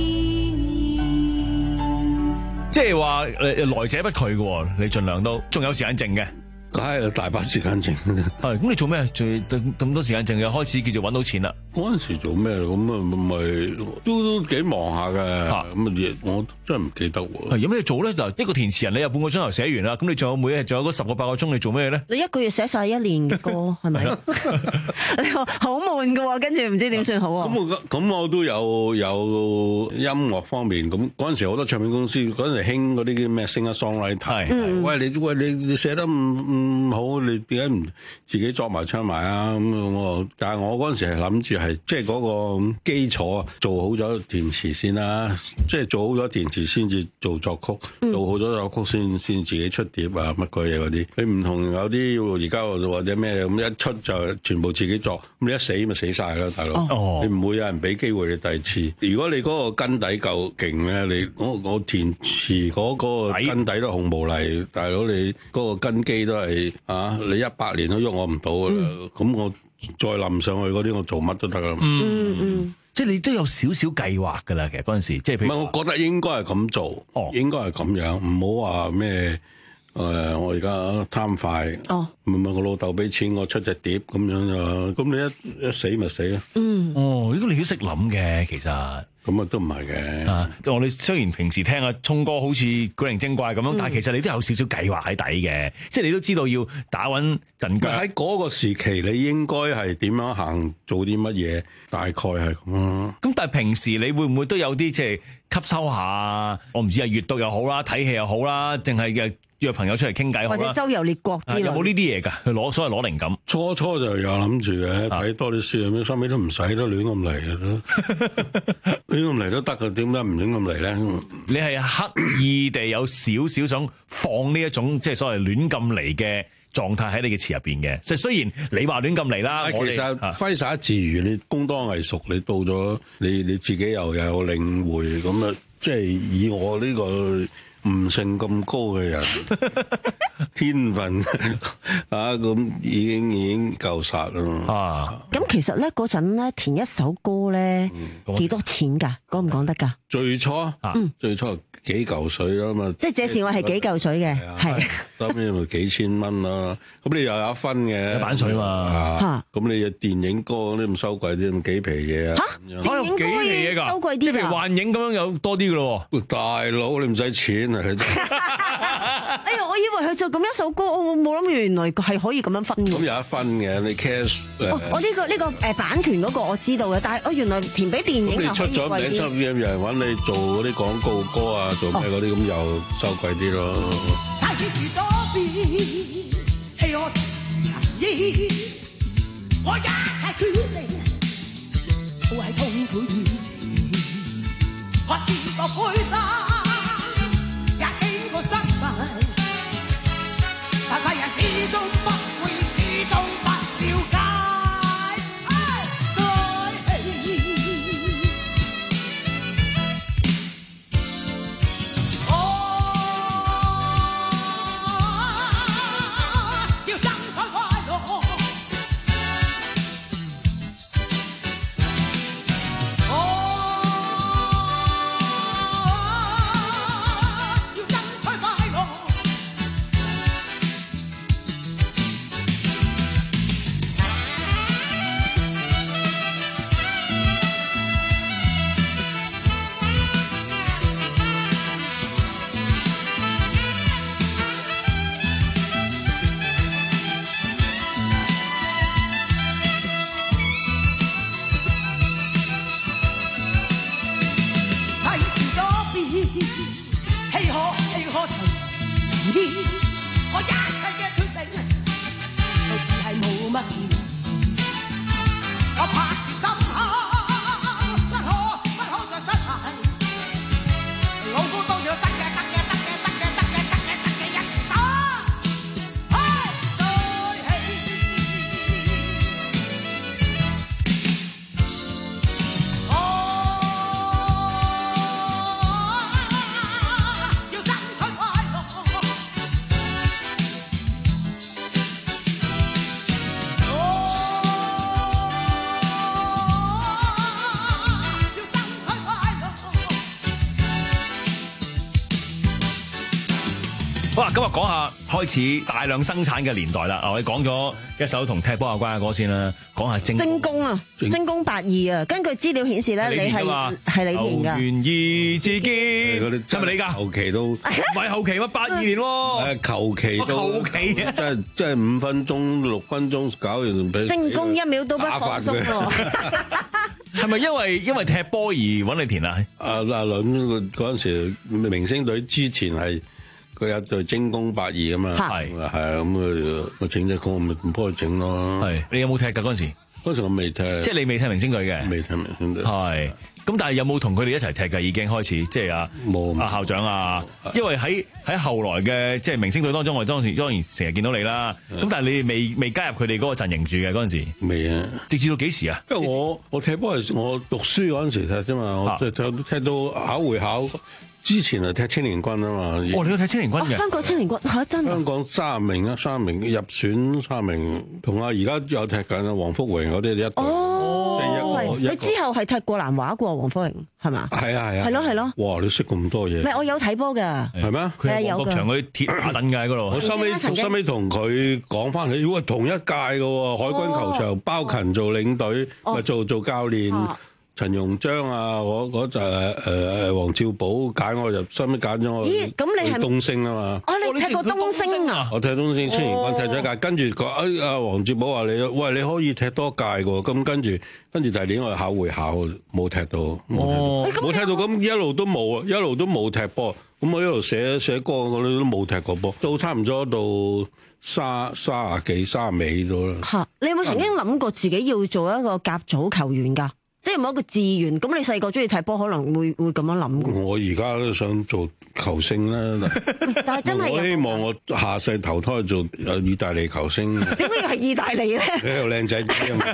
Speaker 13: 意。
Speaker 3: 即係話誒來者不拒嘅喎，你盡量都仲有時間剩嘅。
Speaker 20: 梗係大把時間剩。
Speaker 3: 係咁，你做咩？最咁多時間剩，又開始叫做揾到錢啦。
Speaker 20: 嗰陣時做咩？咁啊咪都都幾忙下嘅。咁啊，我真係唔記得喎。
Speaker 3: 係有咩做咧？就一個填詞人，你有半個鐘頭寫完啦。咁你仲有每日仲有嗰十個八個鐘，你做咩咧？
Speaker 10: 你一個月寫晒一年嘅歌係咪？你話好悶嘅喎，跟住唔知點算好啊？
Speaker 20: 咁我咁我都有有音樂方面咁嗰陣時好多唱片公司嗰陣時興嗰啲叫咩 singer songwriter。
Speaker 3: 係
Speaker 20: 喂你喂你你寫得唔唔好，你點解唔自己作埋唱埋啊？咁我但係我嗰陣時係諗住係即係嗰個基礎啊，做好咗填詞先啦，即係做好咗填詞先至做作曲，
Speaker 10: 嗯、
Speaker 20: 做好咗作曲先先自己出碟啊乜鬼嘢嗰啲。你唔同有啲而家或者咩咁一出就全部自己作，咁你一死咪死晒啦，大佬。
Speaker 3: 哦、
Speaker 20: 你唔會有人俾機會你第二次。如果你嗰個根底夠勁咧，你我我填詞嗰個根底都紅毛泥，大佬你嗰個根基都係啊，你一百年都喐我唔到噶啦。咁、嗯、我再冧上去嗰啲，我做乜都得啦。
Speaker 3: 嗯嗯，即係你都有少少計劃噶啦。其實嗰陣時，即係譬如，
Speaker 20: 唔係，我覺得應該係咁做，哦、應該係咁樣，唔好話咩誒，我而家貪快，哦，唔係我老豆俾錢我出隻碟咁樣就，咁你一一死咪死咯。嗯，
Speaker 3: 哦，呢個你都識諗嘅，其實。
Speaker 20: 咁啊，都唔係嘅。
Speaker 3: 啊，我哋雖然平時聽阿聰哥好似古靈精怪咁樣，嗯、但係其實你都有少少計劃喺底嘅，即係你都知道要打穩陣腳。
Speaker 20: 喺嗰個時期，你應該係點樣行，做啲乜嘢，大概係咁咯。
Speaker 3: 咁但係平時你會唔會都有啲即係吸收下？我唔知係閱讀又好啦，睇戲又好啦，定係嘅約朋友出嚟傾偈好啦，
Speaker 10: 或者周遊列國之類。
Speaker 3: 有冇呢啲嘢㗎？去攞所謂攞靈感。
Speaker 20: 初初就有諗住嘅，睇多啲書咁樣，收尾都唔使都亂咁嚟嘅都，亂咁嚟都得嘅，點解唔亂咁嚟咧？
Speaker 3: 你係刻意地有少少想放呢一種即係所謂亂咁嚟嘅狀態喺你嘅詞入邊嘅。即係雖然你話亂咁嚟啦，
Speaker 20: 其實揮灑自如，你工當藝熟，你到咗你你自己又有領會咁啊！即係以我呢個悟性咁高嘅人，天分啊，咁已經已經夠殺啦。啊！
Speaker 10: 咁其實咧嗰陣咧填一首歌咧幾多錢㗎？講唔講得㗎？
Speaker 20: 最初，嗯，最初幾嚿水啦嘛。
Speaker 10: 即係這是我係幾嚿水嘅，係。
Speaker 20: 收尾咪幾千蚊啦，咁你又有一分嘅
Speaker 3: 版稅嘛。
Speaker 20: 咁你嘅電影歌嗰啲咁收貴啲，咁幾皮嘢啊？
Speaker 10: 嚇！電影歌嘢㗎，收貴啲㗎。
Speaker 3: 即係譬如幻影咁樣有多啲㗎咯喎。
Speaker 20: 大佬你唔使錢啊！你真係。
Speaker 10: 哎呀，我以為佢就咁一首歌，我冇諗住原來係可以咁樣分嘅。
Speaker 20: 咁有一分嘅，你 cash。
Speaker 10: 我呢個呢個誒版權嗰個我知道嘅，但係我原來填俾電影又可以貴啲。
Speaker 20: 咁你出咗名，收 V M 有人揾你做嗰啲廣告歌啊，做咩嗰啲咁又收貴啲咯。我一切決定都係痛苦，我試過灰心，也經過失敗，但世人始終不會，始終不了解。再起，我要爭取快樂。我一切嘅決定都只係冇乜意義，我拍住心口，不可不可再失敗。老夫當咗得嘅得嘅得嘅得嘅得嘅得嘅得嘅一打，開再起。我要爭取快樂。
Speaker 3: 好啦，今日講下開始大量生產嘅年代啦。我哋講咗一首同踢波有關嘅歌先啦，講下精
Speaker 10: 精工啊，精工八二啊。根據資料顯示咧，你係係你填㗎。
Speaker 3: 願意自堅，係咪你㗎？
Speaker 20: 後期都唔
Speaker 3: 係後期乜？八二年喎。
Speaker 20: 誒，求其都
Speaker 3: 求其啊！
Speaker 20: 即係即係五分鐘、六分鐘搞完俾
Speaker 10: 精工一秒都不放鬆喎。
Speaker 3: 係咪因為因為踢波而揾你填啊？
Speaker 20: 阿阿倫嗰陣時明星隊之前係。佢有隊精工八二啊嘛，係係啊，咁啊我整隻歌咪唔幫佢整咯。
Speaker 3: 係你有冇踢㗎嗰陣時？
Speaker 20: 嗰陣時我未踢，
Speaker 3: 即係你未踢明星隊嘅，
Speaker 20: 未踢明星隊。
Speaker 3: 係咁，但係有冇同佢哋一齊踢㗎？已經開始即係啊，
Speaker 20: 冇
Speaker 3: 啊校長啊，因為喺喺後來嘅即係明星隊當中，我哋當時當然成日見到你啦。咁但係你哋未未加入佢哋嗰個陣營住嘅嗰陣時，
Speaker 20: 未啊？
Speaker 3: 直至到幾時啊？
Speaker 20: 因為我我踢波係我讀書嗰陣時踢啫嘛，我即係踢踢到考會考。之前係踢青年軍啊嘛，
Speaker 3: 哦，你都踢青年軍嘅，
Speaker 10: 香港青年軍嚇真。
Speaker 20: 香港三名啊，三名入選三名，同啊而家有踢緊啊，黃福榮嗰啲一隊。
Speaker 10: 哦，佢之後係踢過南華過黃福榮係嘛？
Speaker 20: 係啊係啊。
Speaker 10: 係咯係咯。
Speaker 20: 哇！你識咁多嘢。
Speaker 10: 唔係我有睇波㗎。
Speaker 20: 係咩？
Speaker 3: 佢有國場嗰啲鐵馬凳㗎喺嗰度。
Speaker 20: 我收尾收尾同佢講翻起，喂同一屆嘅喎，海軍球場包勤做領隊，咪做做教練。陳容章啊，我嗰就誒誒黃兆寶揀我入，收尾揀咗我。
Speaker 10: 咦？咁你係
Speaker 20: 東升啊嘛？
Speaker 10: 哦，你踢過東升啊？
Speaker 20: 我踢東升青年軍踢咗一屆，跟住個誒阿黃兆寶話你，喂你可以踢多屆嘅喎，咁跟住跟住第二年我考會考冇踢到，冇踢到，冇踢到，咁一路都冇啊，一路都冇踢波，咁我一路寫寫歌，我哋都冇踢過波，到差唔多到卅卅幾卅尾到啦。
Speaker 10: 嚇！你有冇曾經諗過自己要做一個甲組球員㗎？即係冇一個志願，咁你細個中意踢波，可能會會咁樣諗嘅。
Speaker 20: 我而家都想做球星啦，
Speaker 10: 但係真係
Speaker 20: 我希望我下世投胎做意大利球星。
Speaker 10: 點解要係意大利咧？
Speaker 20: 你又靚仔啲啊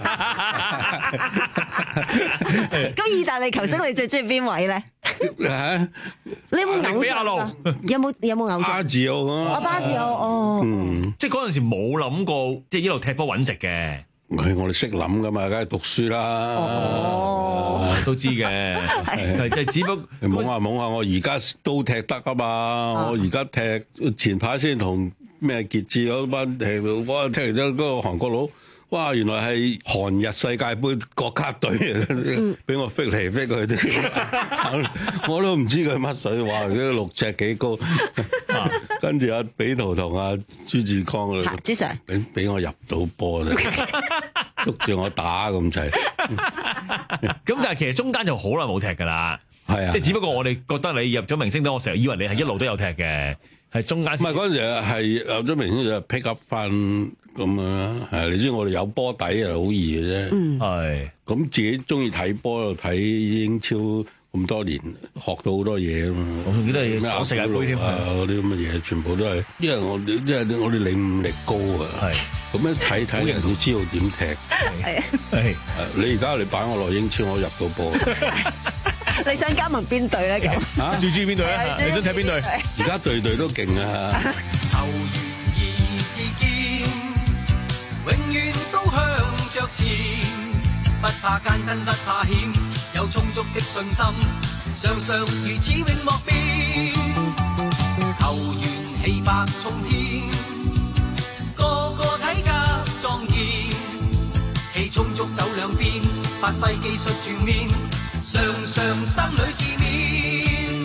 Speaker 20: 嘛！
Speaker 10: 咁意大利球星你最中意邊位咧？
Speaker 20: 嚇！
Speaker 10: 你有冇偶像啊？有冇有冇偶像？
Speaker 20: 巴治奧啊！
Speaker 10: 巴治奧哦，
Speaker 3: 嗯，即係嗰陣時冇諗過，即係一路踢波揾食嘅。
Speaker 20: 佢我哋識諗噶嘛，梗係讀書啦。
Speaker 3: 哦，都知嘅，係即係只不過
Speaker 20: 懵下懵下，我而家都踢得啊嘛！我而家踢前排先同咩傑志嗰班踢到，哇！踢完咗嗰個韓國佬，哇！原來係韓日世界盃國家隊嚟，俾我飛嚟飛去，我都唔知佢乜水，哇！佢六尺幾高，跟住阿比圖同阿朱志康啊，
Speaker 10: 朱 Sir
Speaker 20: 俾俾我入到波啦，捉住我打咁滯。
Speaker 3: 咁但係其實中間就好耐冇踢噶啦，
Speaker 20: 係啊，
Speaker 3: 即係只不過我哋覺得你入咗明星隊，我成日以為你係一路都有踢嘅，係中間。
Speaker 20: 唔係嗰陣時係入咗明星就 pick up 翻咁啊，係你知我哋有波底係好易嘅啫，
Speaker 3: 係
Speaker 20: 咁自己中意睇波睇英超咁多年，學到好多嘢啊嘛。
Speaker 3: 我仲記得你搞世界盃添
Speaker 20: 啊，嗰啲咁嘅嘢全部都係，因為我因為我哋領悟力高啊，係咁樣睇睇人都知道點踢，
Speaker 10: 係啊，
Speaker 3: 係
Speaker 20: 你而家你擺我落英超，我入到波。
Speaker 10: 你想加盟邊隊咧？咁
Speaker 20: 啊，
Speaker 3: 最中意邊隊啊？你想踢邊隊？
Speaker 20: 而家隊隊都勁啊！
Speaker 22: 球員意志堅，永遠都向着前，不怕艱辛，不怕險，有充足的信心，常常如此永莫變。球員氣魄衝天，個個體格壯健，氣充足走兩邊，發揮技術全面，常常心裏自勉。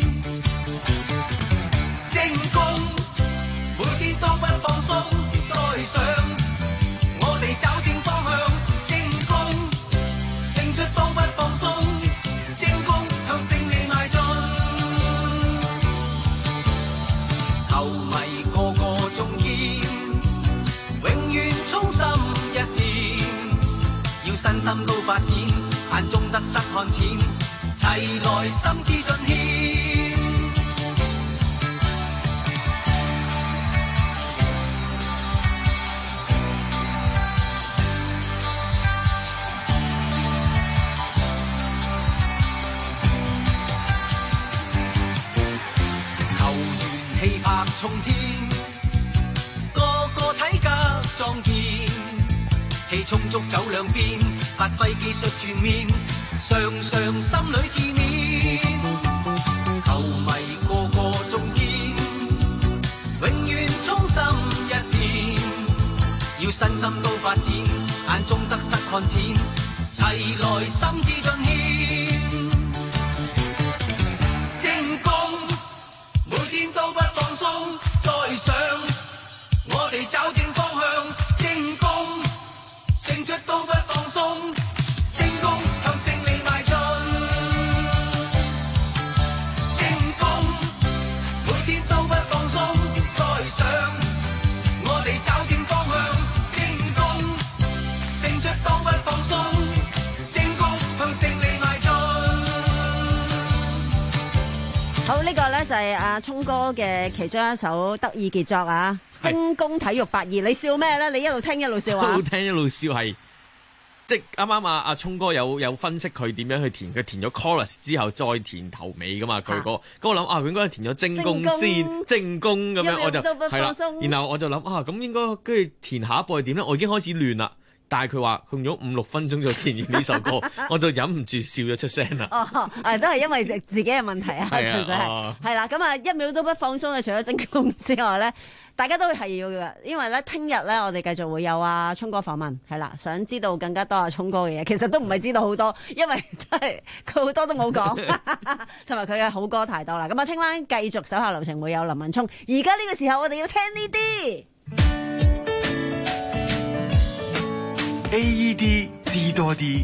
Speaker 22: 精工每天都不放鬆，再上我哋找正方向。精工勝出都不放鬆，精工向勝利邁進。球迷個個中堅，永遠衷心一片，要身心都發展，眼中得失看淺，齊來心知盡獻。氣魄衝天，個個體格壯健，氣充足走兩邊，發揮技術全面，常常心裏自勉。球迷個個中堅，永遠衷心一片，要身心都發展，眼中得失看淺，齊來心知盡獻。精工每天都不放鬆，再上我哋找正方向。精工勝出都不放鬆，精工向勝利邁進。精工每天都不放鬆，再上我哋找正方向。精工勝出都不放鬆，精工向勝利邁進。
Speaker 10: 好，呢、這個咧就係阿聰哥嘅其中一首得意傑作啊！精工體育八二，你笑咩咧？你一路聽一路笑啊！
Speaker 7: 一路聽一路笑係，即係啱啱啊阿聰哥有有分析佢點樣去填，佢填咗 chorus 之後再填頭尾噶嘛佢個，咁我諗啊佢應該係填咗精工先，精工咁樣我就係啦，然後我就諗啊咁應該跟住填下一步係點咧？我已經開始亂啦。但係佢話用咗五六分鐘就填完呢首歌，我就忍唔住笑咗出聲啦。
Speaker 10: 哦，誒都係因為自己嘅問題啊，純粹係係啦。咁啊，一秒都不放鬆嘅，除咗精工之外咧，大家都係要嘅，因為咧聽日咧我哋繼續會有阿聰哥訪問，係啦，想知道更加多阿聰哥嘅嘢，其實都唔係知道好多，因為真係佢好多都冇講，同埋佢嘅好歌太多啦。咁啊，聽晚繼續手下留情會有林文聰，而家呢個時候我哋要聽呢啲。
Speaker 8: A E D 知多啲。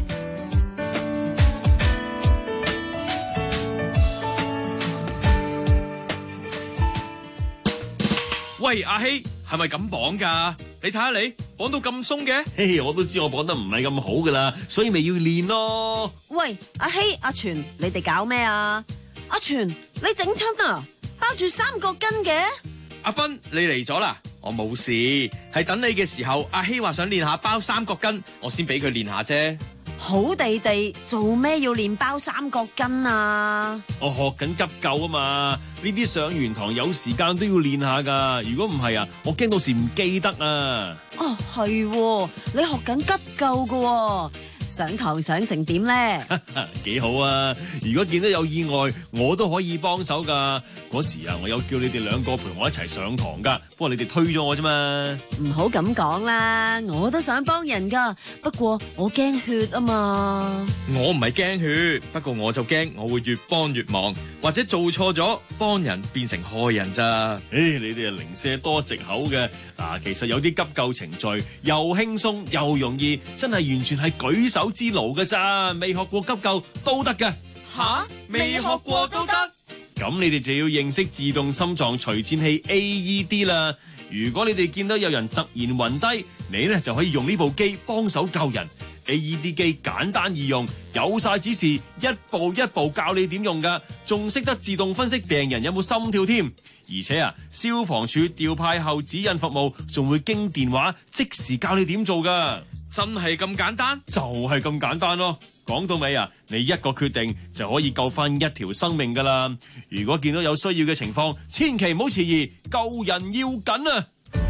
Speaker 7: 喂，阿希係咪咁綁㗎？你睇下你綁到咁鬆嘅。
Speaker 3: 嘿，我都知我綁得唔係咁好㗎啦，所以咪要練咯。
Speaker 10: 喂，阿希、阿全，你哋搞咩啊？阿全，你整親啊？包住三角巾嘅。
Speaker 7: 阿芬，你嚟咗啦。我冇事，係等你嘅時候，阿希話想練下包三角巾，我先俾佢練下啫。
Speaker 10: 好地地做咩要練包三角巾啊？
Speaker 3: 我學緊急救啊嘛，呢啲上完堂有時間都要練下噶。如果唔係啊，我驚到時唔記得啊。
Speaker 10: 哦，係喎，你學緊急救噶喎。上堂上成點咧？
Speaker 3: 幾好啊！如果見到有意外，我都可以幫手噶。嗰時啊，我有叫你哋兩個陪我一齊上堂噶，不過你哋推咗我啫嘛。
Speaker 10: 唔好咁講啦，我都想幫人噶，不過我驚血啊嘛。
Speaker 7: 我唔係驚血，不過我就驚我會越幫越忙，或者做錯咗幫人變成害人咋。
Speaker 3: 誒，你哋係零舍多藉口嘅。嗱，其實有啲急救程序又輕鬆又容易，真係完全係舉手之勞嘅咋。未學過急救都得嘅。
Speaker 7: 吓？未學過都得？
Speaker 3: 咁你哋就要認識自動心臟除顫器 A E D 啦。如果你哋見到有人突然暈低，你咧就可以用呢部機幫手救人。A E D 機簡單易用，有晒指示，一步一步教你點用噶，仲識得自動分析病人有冇心跳添。而且啊，消防處調派後指引服務仲會經電話即時教你點做噶。
Speaker 7: 真係咁簡單？
Speaker 3: 就係咁簡單咯。講到尾啊，你一個決定就可以救翻一條生命噶啦。如果見到有需要嘅情況，千祈唔好遲疑，救人要緊啊！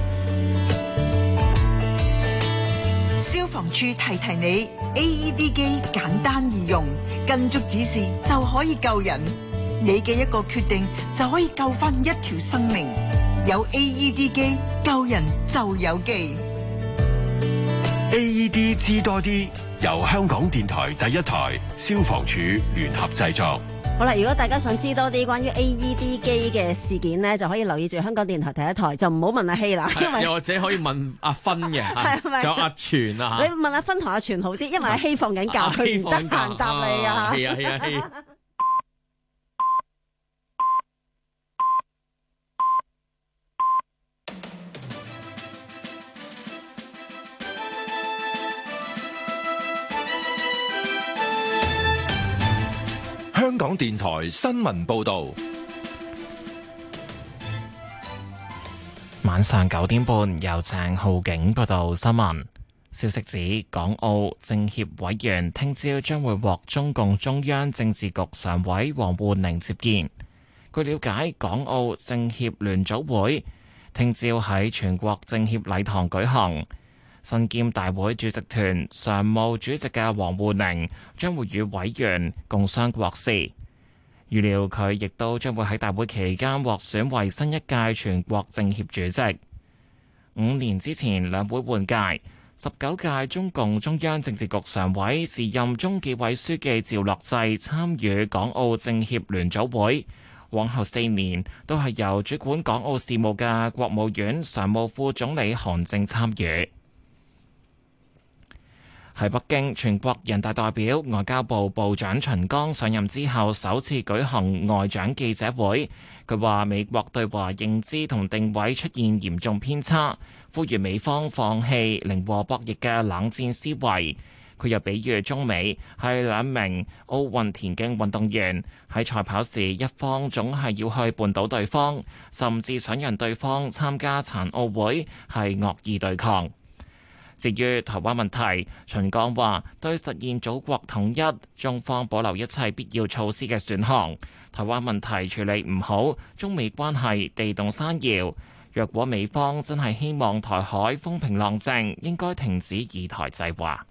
Speaker 9: 消防處提提你 ，A E D 機簡單易用，跟足指示就可以救人。你嘅一個決定就可以救翻一條生命。有 A E D 機，救人就有機。
Speaker 8: A E D 知多啲，由香港電台第一台消防處聯合製作。
Speaker 10: 好啦，如果大家想知多啲關於 A E D 機嘅事件呢，就可以留意住香港電台第一台，就唔好問阿希啦，因為
Speaker 7: 又或者可以問阿芬嘅，
Speaker 10: 係咪？
Speaker 7: 仲有阿全啊，
Speaker 10: 你問阿芬同阿全好啲，因為阿希放緊假，佢唔得閒答你啊。
Speaker 7: 係啊係啊係啊！
Speaker 4: 香港電台新聞報道，
Speaker 1: 晚上九點半由鄭浩景報道新聞。消息指，港澳政協委員聽朝將會獲中共中央政治局常委王滬寧接見。據了解，港澳政協聯組會聽朝喺全國政協禮堂舉行。身兼大會主席團常務主席嘅王滬寧將會與委員共商國事，預料佢亦都將會喺大會期間獲選為新一屆全國政協主席。五年之前兩會換屆，十九屆中共中央政治局常委、時任中紀委書記趙樂際參與港澳政協聯組會，往後四年都係由主管港澳事務嘅國務院常務副總理韓正參與。喺北京，全國人大代表、外交部部長秦剛上任之後首次舉行外長記者會。佢話美國對華認知同定位出現嚴重偏差，呼籲美方放棄零和博弈嘅冷戰思維。佢又比喻中美係兩名奧運田徑運動員，喺賽跑時一方總係要去絆倒對方，甚至想讓對方參加殘奧會，係惡意對抗。至於台灣問題，秦剛話對實現祖國統一，中方保留一切必要措施嘅選項。台灣問題處理唔好，中美關係地動山搖。若果美方真係希望台海風平浪靜，應該停止以台制華。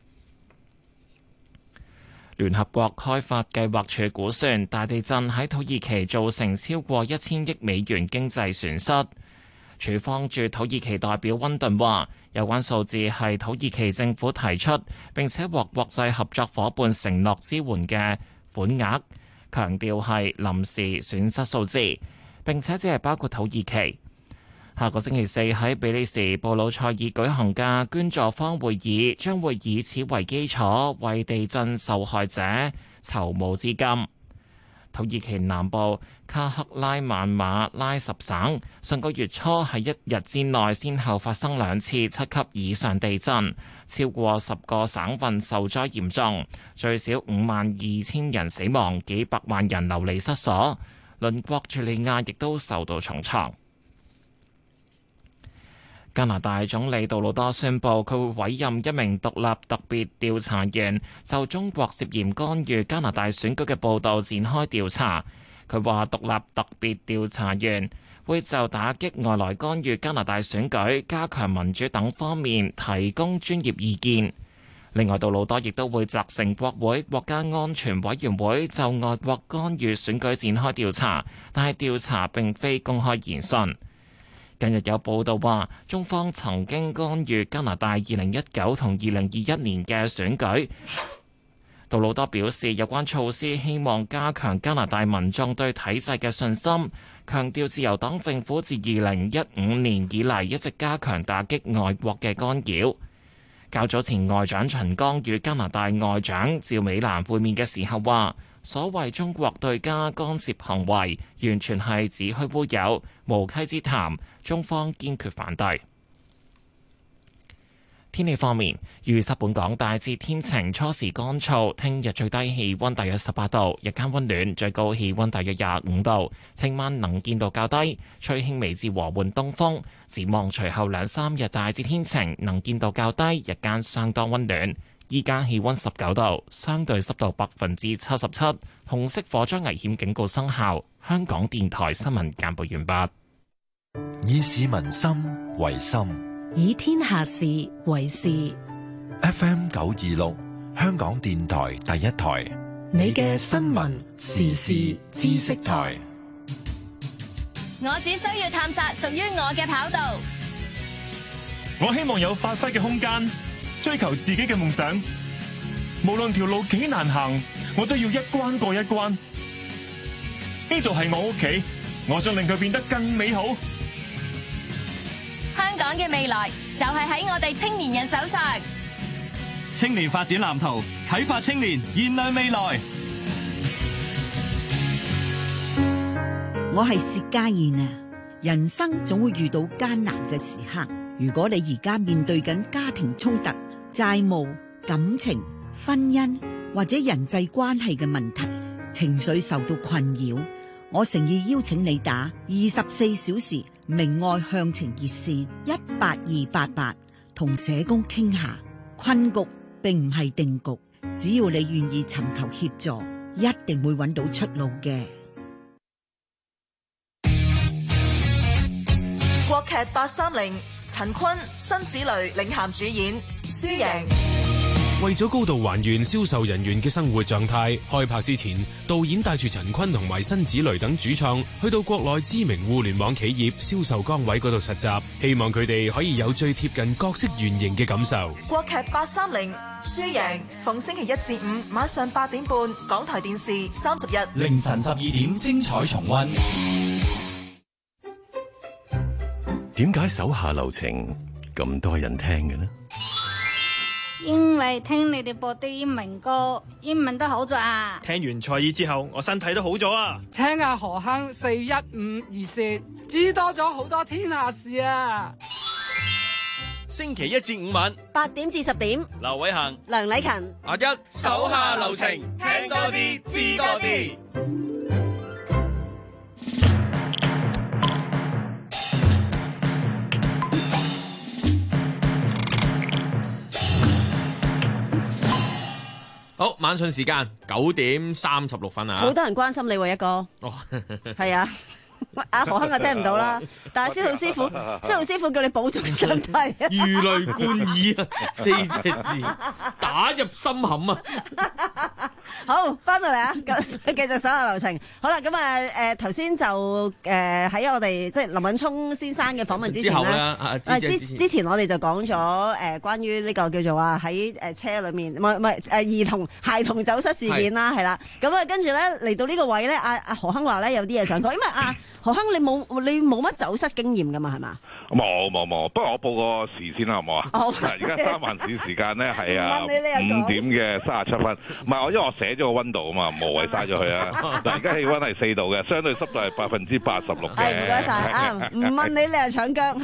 Speaker 1: 聯合國開發計劃署估算，大地震喺土耳其造成超過一千億美元經濟損失。署方駐土耳其代表溫頓話，有關數字係土耳其政府提出並且獲國際合作夥伴承諾支援嘅款額，強調係臨時損失數字，並且只係包括土耳其。下個星期四喺比利時布魯塞爾舉行嘅捐助方會議，將會以此為基礎，為地震受害者籌募資金。土耳其南部卡克拉曼馬拉什省上個月初喺一日之內先後發生兩次七級以上地震，超過十個省份受災嚴重，最少五萬二千人死亡，幾百萬人流離失所。鄰國敘利亞亦都受到重創。 加拿大總理杜魯多宣布，佢會委任一名獨立特別調查員就中國涉嫌干預加拿大選舉嘅報導展開調查。佢話獨立特別調查員會就打擊外來干預加拿大選舉、加強民主等方面提供專業意見。另外，杜魯多亦都會責成國會國家安全委員會就外國干預選舉展開調查，但係調查並非公開言訊。近日有報道話，中方曾經干預加拿大二零一九同二零二一年嘅選舉。杜魯多表示，有關措施希望加強加拿大民眾對體制嘅信心，強調自由黨政府自二零一五年以嚟一直加強打擊外國嘅干擾。較早前，外長秦剛與加拿大外長趙美蘭會面嘅時候話，所謂中國對加干涉行為，完全係子虛烏有、無稽之談，中方堅決反對。天氣方面，預測本港大致天晴，初時乾燥。聽日最低氣溫大約十八度，日間溫暖，最高氣溫大約廿五度。聽晚能見度較低，吹輕微至和緩東風。展望隨後兩三日大致天晴，能見度較低，日間相當溫暖。依家氣溫十九度，相對濕度百分之七十七，紅色火災危險警告生效。香港電台新聞簡報完畢。
Speaker 4: 以市民心為心，
Speaker 11: 以天下事為事。
Speaker 4: F M 九二六，香港電台第一台，
Speaker 11: 你嘅新聞時事知識台。
Speaker 21: 我只需要探索屬於我嘅跑道。
Speaker 12: 我希望有發揮嘅空間，追求自己嘅夢想。無論條路幾難行，我都要一關過一關。呢度係我屋企，我想令佢變得更美好。
Speaker 21: 香港嘅未來就係喺我哋青年人手上。
Speaker 12: 青年發展藍圖，啟發青年，燃亮未來。
Speaker 14: 我係薛家燕啊！人生總會遇到艱難嘅時刻。如果你而家面對緊家庭衝突、債務、感情、婚姻或者人際關係嘅問題，情緒受到困擾，我誠意邀請你打二十四小時明愛向晴熱線一八二八八，同社工傾下。困局並唔係定局，只要你願意尋求協助，一定會揾到出路嘅。
Speaker 15: 國劇八三零，陳坤、辛芷蕾領銜主演，輸贏。
Speaker 18: 為咗高度還原銷售人員嘅生活狀態，開拍之前，導演帶住陳坤同埋辛芷蕾等主創去到國內知名互聯網企業銷售崗位嗰度實習，希望佢哋可以有最貼近角色原型嘅感受。
Speaker 15: 國劇八三零，輸贏，逢星期一至五晚上八點半，港台電視三十日
Speaker 26: 凌晨十二點精彩重溫。
Speaker 27: 點解手下留情咁多人聽嘅呢？
Speaker 28: 因為聽你哋播啲英文歌，英文都好咗啊！
Speaker 12: 聽完賽爾之後，我身體都好咗啊！
Speaker 29: 聽下何坑四一五二說，知多咗好多天下事啊！
Speaker 3: 星期一至五晚
Speaker 10: 八點至十點，
Speaker 3: 劉偉恒、
Speaker 10: 梁禮勤、
Speaker 3: 阿一手下留情，聽多啲，知多啲。
Speaker 7: 好，晚上時間九點三十六分啊！
Speaker 10: 好多人關心你喎，一哥。
Speaker 7: 哦，
Speaker 10: 係啊，阿何亨就聽唔到啦。但係司徒師傅，司徒師傅叫你保重身體。
Speaker 7: 如雷貫耳啊，四隻字打入心坎啊！
Speaker 10: 好，翻到嚟啊，繼續手下留情。好啦，咁啊，誒頭先就誒喺我哋即係林敏聰先生嘅訪問之前咧，啊之之前我哋就講咗誒關於呢個叫做話喺誒車裏面，唔係唔係誒兒童孩童走失事件啦，係啦。咁啊跟住咧嚟到呢個位咧，阿阿何亨話咧有啲嘢想講，因為阿何亨你冇你冇乜走失經驗噶嘛，係嘛？
Speaker 30: 冇冇冇，不過我報個時先啦，好唔好啊？好。而家三藩市時間咧係啊五點嘅三十七分，唔係我因為我寫咗個溫度啊嘛，無謂嘥咗佢啊。但而家氣溫係四度嘅，相對濕度係百分之八十六嘅。
Speaker 10: 係唔該晒啊！唔問你你係搶姜係。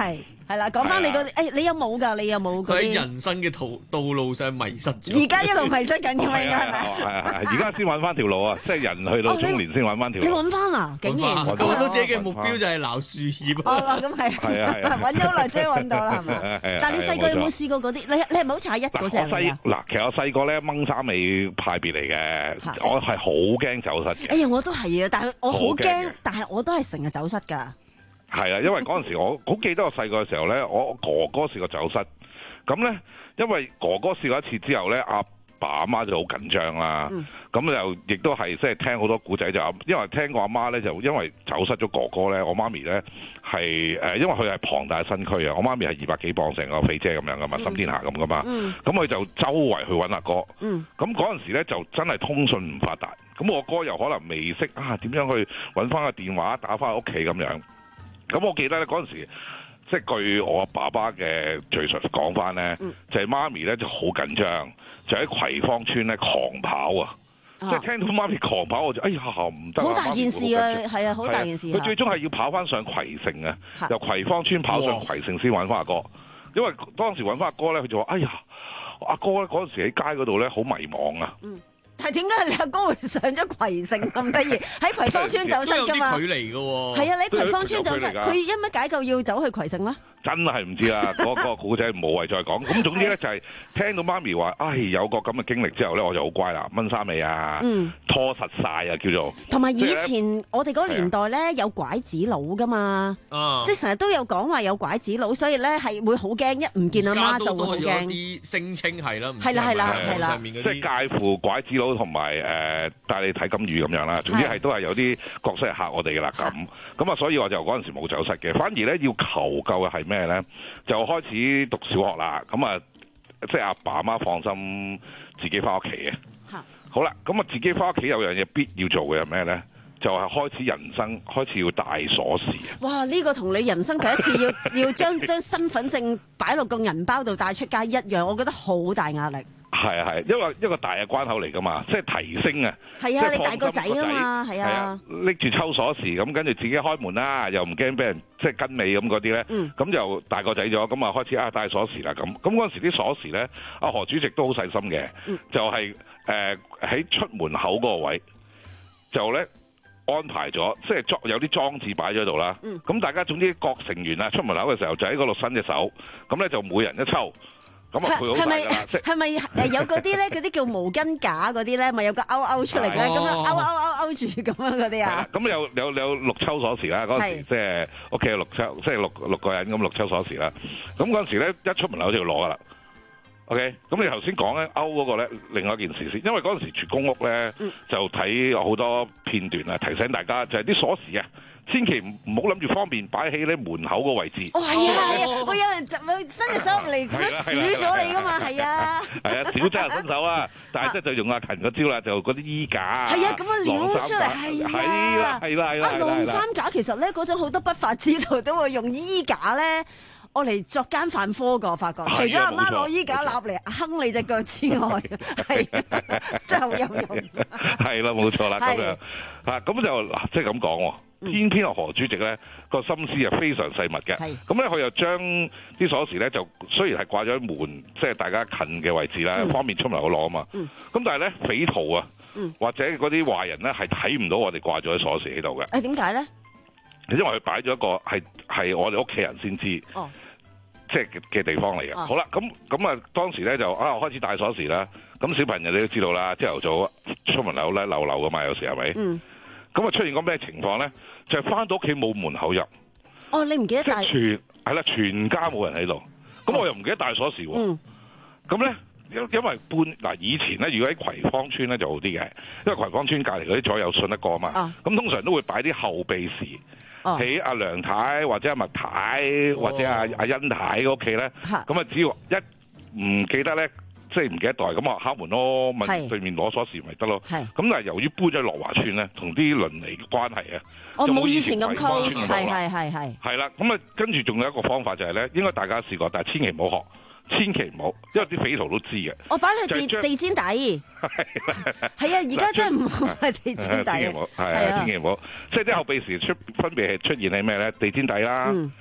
Speaker 10: 係啦，講翻你嗰啲，誒，你有冇㗎？你有冇嗰
Speaker 7: 佢喺
Speaker 10: 啲？
Speaker 7: 人生嘅途道路上迷失咗。
Speaker 10: 而家一路迷失緊㗎嘛，應該係咪？
Speaker 30: 係係係，而家先揾翻條路啊！即係人去到中年先揾翻條
Speaker 10: 你
Speaker 30: 路。
Speaker 10: 揾翻啊？竟然
Speaker 7: 佢揾到自己嘅目標就係撈樹葉。
Speaker 10: 哦，咁係。
Speaker 30: 係啊係啊，
Speaker 10: 揾咗好耐，終於揾到啦，係嘛？
Speaker 30: 係啊
Speaker 10: 但係你細個有冇試過嗰啲？你你係咪好似阿一嗰隻
Speaker 30: 我
Speaker 10: 嚟㗎？
Speaker 30: 細嗱，其實我細個咧掹沙尾派別嚟嘅，我係好驚走失嘅。
Speaker 10: 哎呀，我都係啊，但係我好
Speaker 30: 好驚
Speaker 10: 驚
Speaker 30: 嘅，
Speaker 10: 但係我都係成日走失㗎。
Speaker 30: 係啊，因為嗰陣時我好記得我細個嘅時候咧，我哥哥試過走失，咁咧因為哥哥試過一次之後咧，阿爸阿媽就好緊張啦，咁就亦都係即係聽好多古仔就，因為聽過阿媽咧就因為走失咗哥哥咧，我媽咪咧係誒，因為佢係龐大身軀啊，我媽咪係二百幾磅成個肥姐咁樣噶嘛，沈天霞咁噶嘛，咁佢就周圍去揾阿哥，咁嗰陣時咧就真係通訊唔發達，咁我哥又可能未識啊點樣去揾翻個電話打翻屋企咁樣。咁我記得咧嗰陣時，即係據我爸爸嘅敘述講翻咧，
Speaker 10: 嗯
Speaker 30: 就係媽咪咧就好緊張，就喺葵芳村咧狂跑啊！即係聽到媽咪狂跑，我就哎呀唔得！
Speaker 10: 好大件事啊，
Speaker 30: 媽咪會好緊張
Speaker 10: 係啊，好大件事啊。
Speaker 30: 佢最終係要跑翻上葵盛啊，由葵芳村跑上葵盛先揾翻阿哥，因為當時揾翻阿哥咧，佢就話：哎呀，阿哥咧嗰陣時喺街嗰度咧好迷茫啊！
Speaker 10: 嗯但係點解你阿哥會上咗葵盛咁得意？喺葵芳村走失㗎嘛？
Speaker 7: 都有啲距離㗎喎。
Speaker 10: 係啊，你喺葵芳村走失，
Speaker 30: 都有距離㗎
Speaker 10: 佢因乜解救要走去葵盛啦？
Speaker 30: 真係唔知啊！嗰、嗰個古仔無謂再講。咁總之咧就係聽到媽咪話，唉、哎、有個咁嘅經歷之後咧，我就好乖啦，掹沙尾啊，
Speaker 10: 嗯
Speaker 30: 拖實晒啊，叫做。
Speaker 10: 同埋以
Speaker 30: 即係
Speaker 10: 前我哋嗰個年代咧有拐子佬噶嘛，
Speaker 7: 啊
Speaker 10: 即係成日都有講話有拐子佬，所以咧係會好驚，一唔見阿媽就會好
Speaker 7: 而家都多咗
Speaker 10: 驚。
Speaker 7: 啲聲稱係啦，唔
Speaker 10: 係啦係啦係啦
Speaker 7: 上面嗰
Speaker 30: 即
Speaker 7: 啲
Speaker 30: 係介乎拐子佬同埋誒帶你睇金魚咁樣啦。總之係都係有啲角色係嚇我哋噶啦咁。咁啊，所以我就嗰陣時冇走失嘅，反而咧要求救嘅係咩咧？就開始讀小學啦，咁啊，即係阿爸阿媽放心自己翻屋企嘅。好啦，咁啊自己翻屋企有樣嘢必要做嘅係咩咧？就係、是、開始人生開始要帶鎖匙啊！
Speaker 10: 哇！呢、這個同你人生第一次要要將將身份證擺落個銀包度帶出街一樣，我覺得好大壓力。
Speaker 30: 係啊係，因為一個大嘅關口嚟噶嘛，即係提升啊！
Speaker 10: 係啊，你大
Speaker 30: 即係放心
Speaker 10: 個仔啊嘛，係啊，
Speaker 30: 拎住抽鎖匙咁，跟住自己開門啦，又唔驚俾人即係跟尾咁嗰啲咧。咁、
Speaker 10: 嗯、
Speaker 30: 就大個仔咗，咁啊開始啊帶鎖匙啦咁。咁嗰陣時啲鎖匙咧，阿何主席都好細心嘅，
Speaker 10: 嗯、
Speaker 30: 就係誒喺出門口嗰個位，就咧安排咗，即係裝有啲裝置擺咗喺度啦。咁、嗯、大家總之各成員啊出門口嘅時候就喺嗰度伸隻手，咁咧就每人一抽。咁啊，佢好大㗎啦，即
Speaker 10: 係咪誒有嗰啲咧？嗰啲叫毛巾架嗰啲咧，咪有個勾勾出嚟咧？咁樣勾勾勾勾住咁樣嗰啲啊？
Speaker 30: 咁有有有六抽鎖匙啦，嗰陣時即係屋企有六抽，即係六六個人咁六抽鎖匙啦。咁嗰陣時咧，一出門口就要攞噶啦。OK，咁你頭先講咧勾嗰個咧，另外一件事先，因為嗰陣時住公屋咧，
Speaker 10: 嗯、
Speaker 30: 就睇好多片段啊，提醒大家就係、是、啲鎖匙啊。千祈唔唔好諗住方便擺喺你門口個位置。
Speaker 10: 哦，係啊，係啊，會有人就伸隻手入嚟咁樣數咗你噶嘛，係啊。係
Speaker 30: 啊，小真係伸手啊，但係即係就用阿勤個招啦，就嗰啲衣架。
Speaker 10: 係啊，咁樣撩出嚟，係啊。
Speaker 30: 係啦，係啦，係啦。
Speaker 10: 啊，晾衫架其實咧，嗰陣好多不法之徒都會用衣架咧，我嚟作奸犯科噶，我發覺。除咗阿媽攞衣架立嚟坑你隻腳之外，係真係好有用。
Speaker 30: 係啦，冇錯啦，咁樣啊，咁就嗱，即係咁講喎。偏偏阿何主席咧個心思係非常細密嘅，咁咧佢又將啲鎖匙咧就雖然係掛咗喺門，即係大家近嘅位置啦，嗯、方便出門口攞啊嘛。咁、嗯、但係咧匪徒啊，嗯、或者嗰啲壞人咧係睇唔到我哋掛咗啲鎖匙喺度嘅。
Speaker 10: 誒點解咧？
Speaker 30: 因為佢擺咗一個係係我哋屋企人先知，
Speaker 10: 哦、
Speaker 30: 即係嘅地方嚟嘅。
Speaker 10: 哦、
Speaker 30: 好啦，咁咁啊當時咧就啊開始帶鎖匙啦。咁小朋友你都知道啦，朝頭早出門口咧漏漏噶嘛，有時係咪？嗯咁啊出現個咩情況咧？就係、是、翻到屋企冇門口入。
Speaker 10: 哦，你唔記得帶？
Speaker 30: 即係全係啦，全家冇人喺度。咁、哦、我又唔記得帶鎖匙喎。咁咧、嗯，因因為搬嗱以前咧，如果喺葵芳村咧就好啲嘅，因為葵芳村隔離嗰啲左右信得過嘛。咁、哦、通常都會擺啲後備匙喺阿梁太或者阿麥太、哦、或者阿阿欣太嘅屋企咧。咁啊，只要一唔記得咧。即係唔記得袋，咁我敲門咯，問對面攞鎖匙咪得咯。咁但係由於搬咗樂華村咧，同啲鄰里嘅關係啊，
Speaker 10: 我冇以前咁 close，係係係係。
Speaker 30: 係啦，咁啊跟住仲有一個方法就係、是、咧，應該大家試過，但係千祈唔好學，千祈唔好，因為啲匪徒都知嘅。
Speaker 10: 我擺喺地地氈底。係啊，而家真係唔好係地氈底。
Speaker 30: 千祈唔好，係啊，千祈唔好。即係啲後備匙出分別係出現喺咩咧？地氈底啦。嗯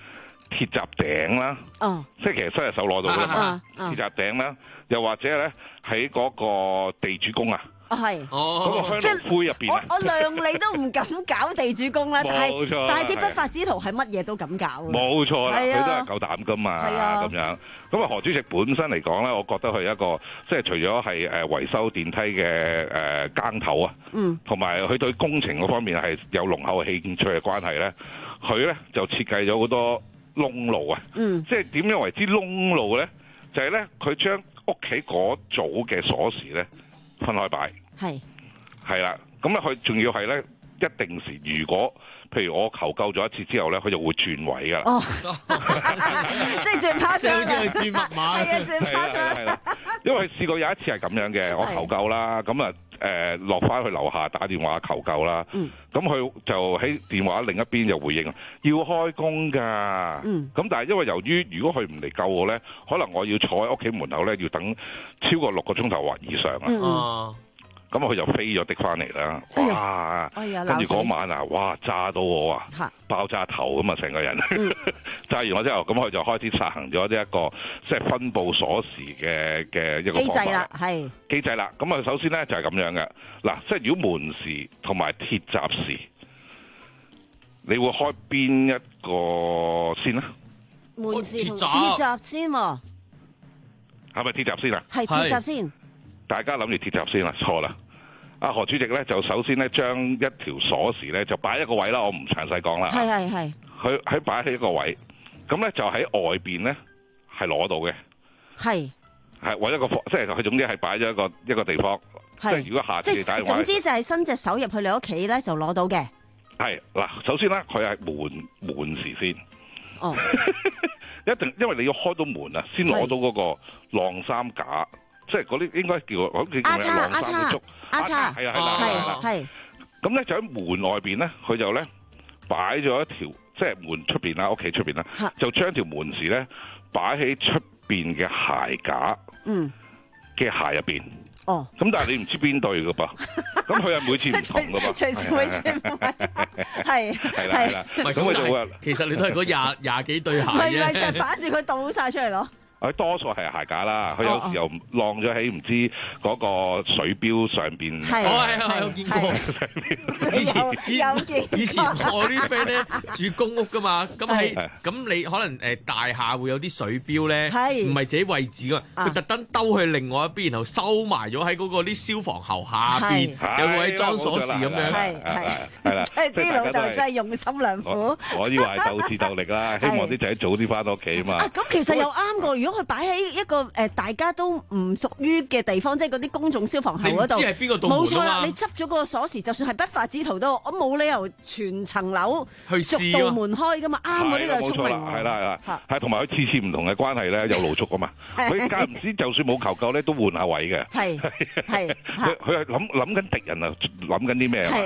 Speaker 30: 鐵閘頂啦，
Speaker 10: 哦，
Speaker 30: 即係其實伸隻手攞到㗎嘛，
Speaker 10: 啊啊
Speaker 30: 鐵閘頂啦，又或者咧喺嗰個地主公啊。
Speaker 10: 啊係，
Speaker 30: 嗰個香爐灰入邊
Speaker 10: 我
Speaker 30: 啊，
Speaker 10: 我量你都唔敢搞地主公啦，但係
Speaker 30: 冇錯
Speaker 10: 但係啲
Speaker 30: 係
Speaker 10: 不法之徒係乜嘢都敢搞嘅。
Speaker 30: 冇錯啦，
Speaker 10: 係
Speaker 30: 佢都
Speaker 10: 啊
Speaker 30: 係夠膽噶嘛，
Speaker 10: 係啊
Speaker 30: 咁樣。咁啊，何主席本身嚟講咧，我覺得佢一個即係除咗係誒維修電梯嘅誒耕頭啊，
Speaker 10: 嗯，
Speaker 30: 同埋佢對工程嗰方面係有濃厚嘅興趣嘅關係咧，佢咧就設計咗好多窿路啊，
Speaker 10: 嗯，
Speaker 30: 即係點樣為之窿路咧？就係咧，佢將屋企嗰組嘅鎖匙咧分開擺。
Speaker 10: 係。
Speaker 30: 係啦，咁咧佢仲要係咧一定時，如果譬如我求救咗一次之後咧，佢就會轉位噶啦。
Speaker 10: 哦，即係轉 password
Speaker 7: 好似係轉密碼。
Speaker 10: 係啊，轉 password。
Speaker 30: 係啦，因為試過有一次係咁樣嘅，我求救啦，咁啊誒落翻去樓下打電話求救啦。
Speaker 10: 嗯。
Speaker 30: 咁佢就喺電話另一邊就回應，要開工㗎。
Speaker 10: 嗯。
Speaker 30: 咁但係因為由於如果佢唔嚟救我咧，可能我要坐喺屋企門口咧，要等超過六個鐘頭或以上啊。
Speaker 7: 嗯。
Speaker 30: 咁佢就飛咗的翻嚟啦，哇！
Speaker 10: 哎呀
Speaker 30: 跟住嗰晚啊，哇！炸到我啊，爆炸頭咁啊，成個人。
Speaker 10: 嗯、
Speaker 30: 炸完我之後，咁佢就開始實行咗一個即係分佈鎖匙嘅嘅一個
Speaker 10: 機
Speaker 30: 方法
Speaker 10: 制啦，係
Speaker 30: 機制啦。咁啊，首先咧就係、是、咁樣嘅嗱，即係如果門匙同埋鐵閘匙，你會開邊一個先咧？
Speaker 10: 門匙同鐵閘先喎，
Speaker 30: 係咪鐵閘先啊？
Speaker 10: 係鐵閘先。
Speaker 30: 大家諗住鐵閘先啦，錯啦！阿何主席咧就首先咧將一條鎖匙咧就擺一個位啦，我唔詳細講啦。
Speaker 10: 係係係。
Speaker 30: 佢喺擺喺一個位，咁咧就喺外邊咧係攞到嘅。係。係揾一個方，即係佢總之係擺咗一個一個地方。即係如果下次你打電話，
Speaker 10: 總之就係伸隻手入去你屋企咧就攞到嘅。
Speaker 30: 係嗱，首先咧佢係門門匙先。
Speaker 10: 哦。
Speaker 30: 一定因為你要開到門啊，先攞到嗰個晾衫架。即係嗰啲應該叫我叫咩晾衫嘅竹，
Speaker 10: 阿叉
Speaker 30: 係啊係啦係啦
Speaker 10: 係。
Speaker 30: 咁咧就喺門外邊咧，佢就咧擺咗一條，即係門出邊啦，屋企出邊啦，就將條門匙咧擺喺出邊嘅鞋架，嗯嘅鞋入邊。哦。咁但係你唔知邊對噶噃，咁佢係每次唔同噶噃。
Speaker 10: 隨時會轉位。係
Speaker 30: 係啦係啦。
Speaker 7: 咁佢就話，其實你都係嗰廿廿幾對鞋啫。
Speaker 10: 唔係唔係，就係反住佢倒晒出嚟咯。
Speaker 30: 佢多數係鞋架啦，佢有時又晾咗喺唔知嗰個水錶上邊。
Speaker 7: 係係係，我見過。以前
Speaker 10: 有見。
Speaker 7: 以前我啲 friend 咧住公屋噶嘛，咁喺咁你可能誒大廈會有啲水錶咧，唔係自己位置噶，佢特登兜去另外一邊，然後收埋咗喺嗰個啲消防喉下邊，有個位裝鎖匙咁樣。
Speaker 10: 係係
Speaker 30: 係啦，
Speaker 10: 即係啲老豆真係用心良苦。
Speaker 30: 我以為係鬥智鬥力啦，希望啲仔早啲翻到屋企啊嘛。
Speaker 10: 啊，咁其實又啱個。如果佢擺喺一個誒大家都唔屬於嘅地方，即係嗰啲公眾消防喉嗰度，
Speaker 7: 你唔知係邊個道門啊嘛？
Speaker 10: 冇錯啦，你執咗個鎖匙，就算係不法之徒都，我冇理由全層樓逐道門開噶嘛。啱啊，呢個聰明。
Speaker 30: 係啦係啦，係同埋佢次次唔同嘅關係咧，有露足啊嘛。佢間唔知就算冇求救咧，都換下位嘅。係係，佢佢係諗諗緊敵人啊，諗緊啲咩啊？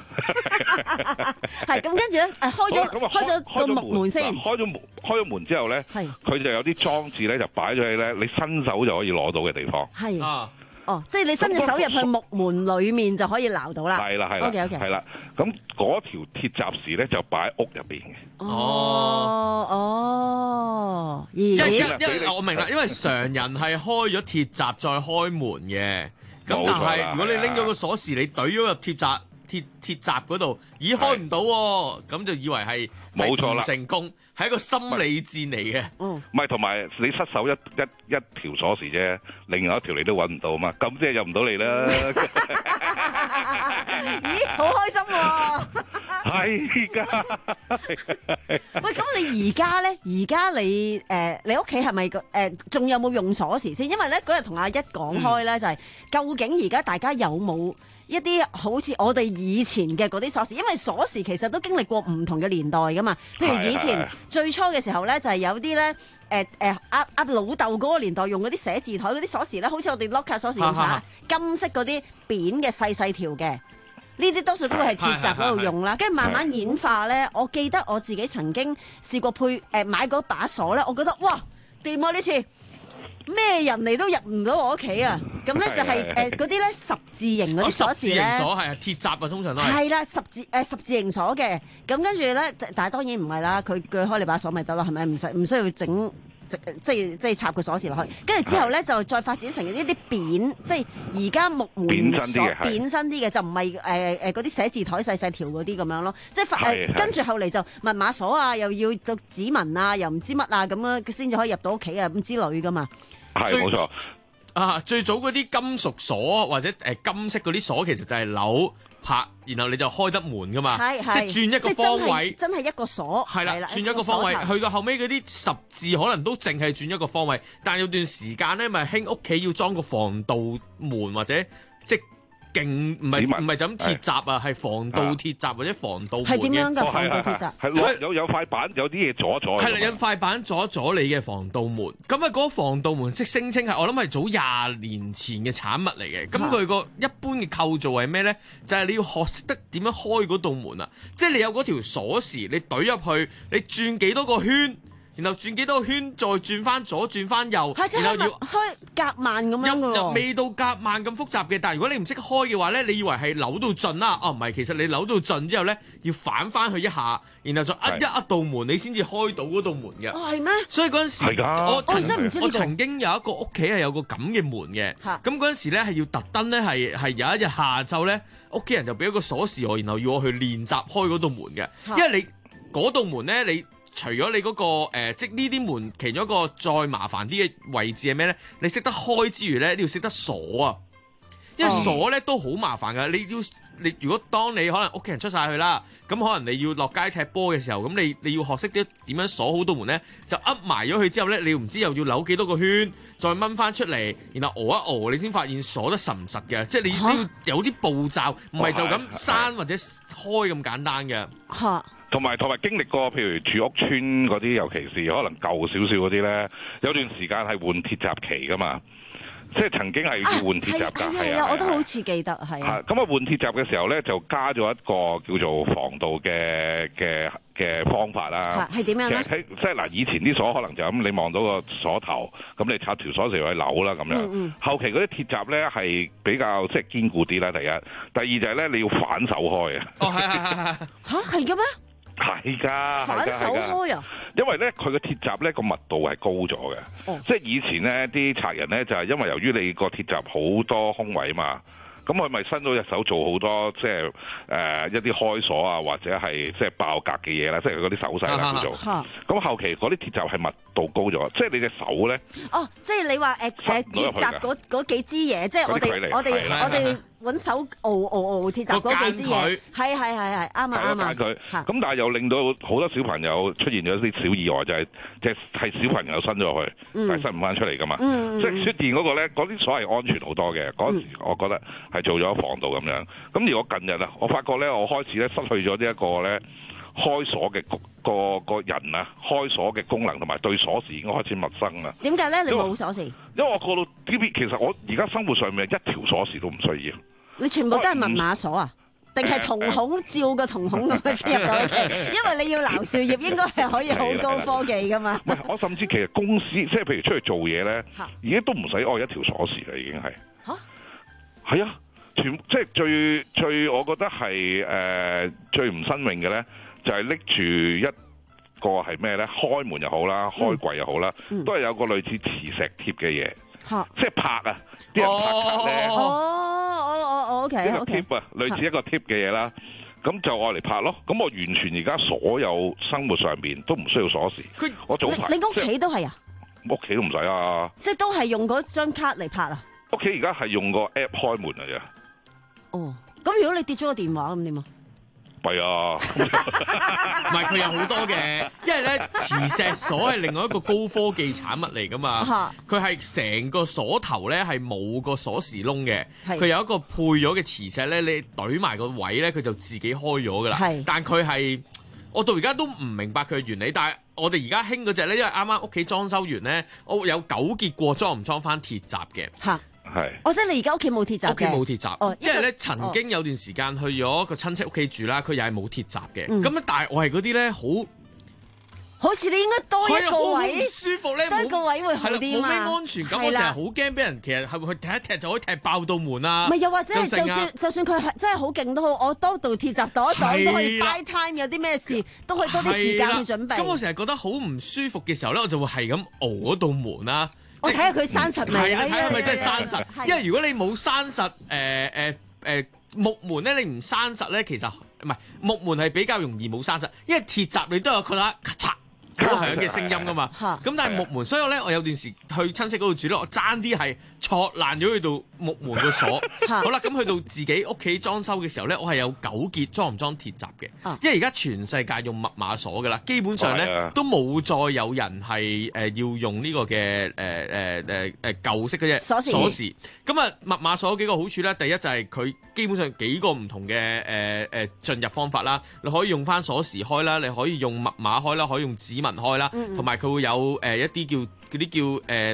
Speaker 30: 係咁，跟住咧誒開咗開咗個木門先，開咗門開咗門之後咧，佢就有啲裝置咧就擺咗喺咧，你伸手就可以攞到嘅地方。係啊，哦，即係你伸隻手入去木門裡面就可以撈到啦。係啦係啦，OK OK，係啦。咁嗰條鐵閘匙咧就擺喺屋入邊嘅。
Speaker 10: 哦哦，
Speaker 7: 因為因為我明啦，因為常人係開咗鐵閘再開門嘅，咁但係如果你拎咗個鎖匙，你懟咗入鐵閘。鐵鐵閘嗰度，咦開唔到喎，咁就以為係冇錯啦，成功係一個心理戰嚟嘅。嗯，
Speaker 30: 唔係同埋你失手一一一條鎖匙啫，另外一條你都揾唔到嘛，咁即係入唔到嚟啦。
Speaker 10: 咦，好開心喎！
Speaker 30: 係㗎。
Speaker 10: 喂，咁你而家咧？而家你誒你屋企係咪誒仲有冇用鎖匙先？因為咧嗰日同阿一講開咧，就係究竟而家大家有冇一啲好似我哋以前嘅嗰啲鎖匙，因為鎖匙其實都經歷過唔同嘅年代噶嘛。譬如以前最初嘅時候咧，就係有啲咧誒誒阿阿老豆嗰個年代用嗰啲寫字台嗰啲鎖匙咧，好似我哋 locker 鎖匙咁查，金色嗰啲扁嘅細細條嘅，呢啲多數都會係鐵閘嗰度用啦。跟住慢慢演化咧，我記得我自己曾經試過配誒買嗰把鎖咧，我覺得哇掂啊呢次！ 咩人嚟都入唔到我屋企啊！咁咧就係誒嗰啲咧十字形嗰啲鎖匙咧，
Speaker 7: 十字形鎖係啊，鐵閘啊，通常都係。
Speaker 10: 係啦，十字誒十字形鎖嘅，咁跟住咧，但係當然唔係啦，佢鋸開你把鎖咪得咯，係咪？唔使唔需要整。即係即係插個鎖匙落去，跟住之後咧就再發展成一啲扁，即係而家木門鎖扁身啲嘅，就唔係誒誒嗰啲寫字台細細條嗰啲咁樣咯。即係誒跟住後嚟就密碼鎖啊，又要做指紋啊，又唔知乜啊咁樣，先至可以入到屋企啊咁之類噶嘛。
Speaker 30: 係冇錯
Speaker 7: 啊！最早嗰啲金屬鎖或者誒金色嗰啲鎖，其實就係扭拍，然後你就開得門噶嘛，即係轉一個方位，
Speaker 10: 真係一個鎖，
Speaker 7: 係啦，轉一個方位，去到後尾嗰啲十字可能都淨係轉一個方位，但係有段時間咧，咪興屋企要裝個防盜門或者即係勁，唔係唔係就咁鐵閘啊，係防盜鐵閘或者防盜門嘅。
Speaker 10: 係點樣㗎？防盜鐵閘
Speaker 30: 係有有塊板，有啲嘢阻一阻。
Speaker 7: 係啦，有塊板阻一阻你嘅防盜門。咁啊，嗰個防盜門即聲稱係我諗係早廿年前嘅產物嚟嘅。咁佢個一般嘅構造係咩咧？就係、是、你要學識得點樣開嗰道門啊！即係你有嗰條鎖匙，你懟入去，你轉幾多個圈。然後轉幾多個圈，再轉翻左，轉翻右，然後要
Speaker 10: 開夾萬咁樣嘅喎。
Speaker 7: 未到夾萬咁複雜嘅，但係如果你唔識開嘅話咧，你以為係扭到盡啦？哦，唔係，其實你扭到盡之後咧，要反翻去一下，然後就呃一呃道門，你先至開到嗰道門嘅。
Speaker 10: 哦，係咩？
Speaker 7: 所以嗰陣時，我曾
Speaker 10: 真係唔知呢個。
Speaker 7: 我曾經有一個屋企係有個咁嘅門嘅。咁嗰陣時咧係要特登咧係係有一日下晝咧，屋企人就俾一個鎖匙我，然後要我去練習開嗰道門嘅，因為你嗰道門咧你。除咗你嗰、那個、呃、即係呢啲門，其中一個再麻煩啲嘅位置係咩咧？你識得開之餘咧，你要識得鎖啊！因為鎖咧都好麻煩噶。你要你如果當你可能屋企人出晒去啦，咁可能你要落街踢波嘅時候，咁你你要學識啲點樣鎖好道門咧，就噏埋咗佢之後咧，你唔知又要扭幾多個圈，再掹翻出嚟，然後熬一熬，你先發現鎖得實唔實嘅。即係你要有啲步驟，唔係就咁閂或者開咁簡單嘅。
Speaker 10: 嚇！
Speaker 30: 同埋同埋經歷過，譬如住屋村嗰啲，尤其是可能舊少少嗰啲咧，有段時間係換鐵閘期噶嘛，即係曾經係要換鐵閘㗎，係啊，
Speaker 10: 我都好似記得係啊。
Speaker 30: 咁啊，換鐵閘嘅時候咧，就加咗一個叫做防盜嘅嘅嘅方法啦。
Speaker 10: 係點樣咧？
Speaker 30: 其實即係嗱，以前啲鎖可能就咁，你望到個鎖頭，咁你插條鎖匙去扭啦咁樣。嗯嗯後期嗰啲鐵閘咧係比較即係堅固啲啦，第一。第二就係咧，你要反手開啊。
Speaker 7: 哦，係係係係。
Speaker 10: 嚇係嘅咩？
Speaker 30: 係㗎，
Speaker 10: 反手開啊！
Speaker 30: 因為咧，佢個鐵閘咧個密度係高咗嘅，
Speaker 10: 哦、
Speaker 30: 即係以前咧啲賊人咧就係、是、因為由於你個鐵閘好多空位嘛，咁佢咪伸到隻手做好多即係誒、呃、一啲開鎖啊，或者係即係爆格嘅嘢啦，即係佢嗰啲手勢啦叫做。咁、啊啊、後期嗰啲鐵閘係密度高咗，即係你隻手咧。
Speaker 10: 哦，即係你話誒誒鐵閘嗰嗰幾支嘢，即係我哋我哋我哋。揾手熬熬熬鐵閘嗰幾支嘢，係係係係啱啊啱啊！
Speaker 30: 佢咁但係又令到好多小朋友出現咗啲小意外，就係即係係小朋友伸咗去，嗯、但係伸唔翻出嚟噶嘛。嗯、即係出現嗰個咧，嗰啲鎖係安全好多嘅。嗰、嗯、時我覺得係做咗防盜咁樣。咁而我近日啊，我發覺咧，我開始咧失去咗呢一個咧開鎖嘅個個人啊，開鎖嘅功能同埋對鎖匙已經開始陌生啦。
Speaker 10: 點解咧？你冇鎖匙？
Speaker 30: 因為我過到 T V， 其實我而家生活上面一條鎖匙都唔需要。
Speaker 10: 你全部都係密碼鎖啊？定係瞳孔照個瞳孔咁樣先入到去？因為你要撈樹葉，應該係可以好高科技噶嘛。
Speaker 30: 唔係，我甚至其實公司即係譬如出去做嘢咧，已經都唔使愛一條鎖匙啦，已經係。嚇！係啊，全即係最最，我覺得係誒、呃、最唔新穎嘅咧，就係拎住一個係咩咧？開門又好啦，開櫃又好啦，嗯、都係有個類似磁石貼嘅嘢。即係拍啊！啲人拍卡咧，
Speaker 10: 哦哦哦哦，OK OK，一個貼
Speaker 30: 啊，類似一個貼嘅嘢啦，咁就愛嚟拍咯。咁我完全而家所有生活上邊都唔需要鎖匙。我早排
Speaker 10: 你屋企都係啊？
Speaker 30: 屋企都唔使啊！
Speaker 10: 即係都係用嗰張卡嚟拍啊？
Speaker 30: 屋企而家係用個 app 開門啊啫。
Speaker 10: 哦，咁如果你跌咗個電話咁點啊？
Speaker 30: 係啊，
Speaker 7: 唔係佢有好多嘅，因為咧磁石鎖係另外一個高科技產物嚟噶嘛，佢係成個鎖頭咧係冇個鎖匙窿嘅，佢有一個配咗嘅磁石咧，你懟埋個位咧，佢就自己開咗噶啦。但佢係我到而家都唔明白佢嘅原理，但係我哋而家興嗰隻咧，因為啱啱屋企裝修完咧，我有糾結過裝唔裝翻鐵閘嘅。
Speaker 30: 係，
Speaker 10: 哦，即係你而家屋企冇鐵閘嘅，
Speaker 7: 屋企冇鐵閘，
Speaker 10: 哦，
Speaker 7: 因為咧曾經有段時間去咗個親戚屋企住啦，佢又係冇鐵閘嘅，咁、嗯、但係我係嗰啲咧好
Speaker 10: 好似你應該多一個位，
Speaker 7: 舒服咧，
Speaker 10: 多一個位會好啲嘛。
Speaker 7: 冇咩安全感，我成日好驚俾人其實係咪去踢一踢就可以踢爆到門啊？
Speaker 10: 唔係，又或者係就算就算佢係真係好勁都好，我多道鐵閘擋一擋都可以 buy time，有啲咩事都可以多啲時間去準備。
Speaker 7: 咁我成日覺得好唔舒服嘅時候咧，我就會係咁熬嗰道門啦。
Speaker 10: 我睇下佢閂實未？
Speaker 7: 係啦，睇下係咪真係閂實？因為如果你冇閂實，誒誒誒木門咧，你唔閂實咧，其實唔係木門係比較容易冇閂實，因為鐵閘你都有佢啦，咔嚓。好響嘅聲音噶嘛，咁但係木門，所以我咧我有段時去親戚嗰度住咧，我爭啲係戳爛咗佢度木門個鎖。好啦，咁去到自己屋企裝修嘅時候咧，我係有糾結裝唔裝鐵閘嘅，因為而家全世界用密碼鎖噶啦，基本上咧都冇再有人係誒要用呢個嘅誒誒誒誒舊式嘅啫鎖匙。鎖匙咁啊，密碼鎖有幾個好處咧？第一就係佢基本上幾個唔同嘅誒誒進入方法啦，你可以用翻鎖匙開啦，你可以用密碼開啦，可以用指紋開啦，同埋佢會有誒、呃、一啲叫嗰啲叫誒。呃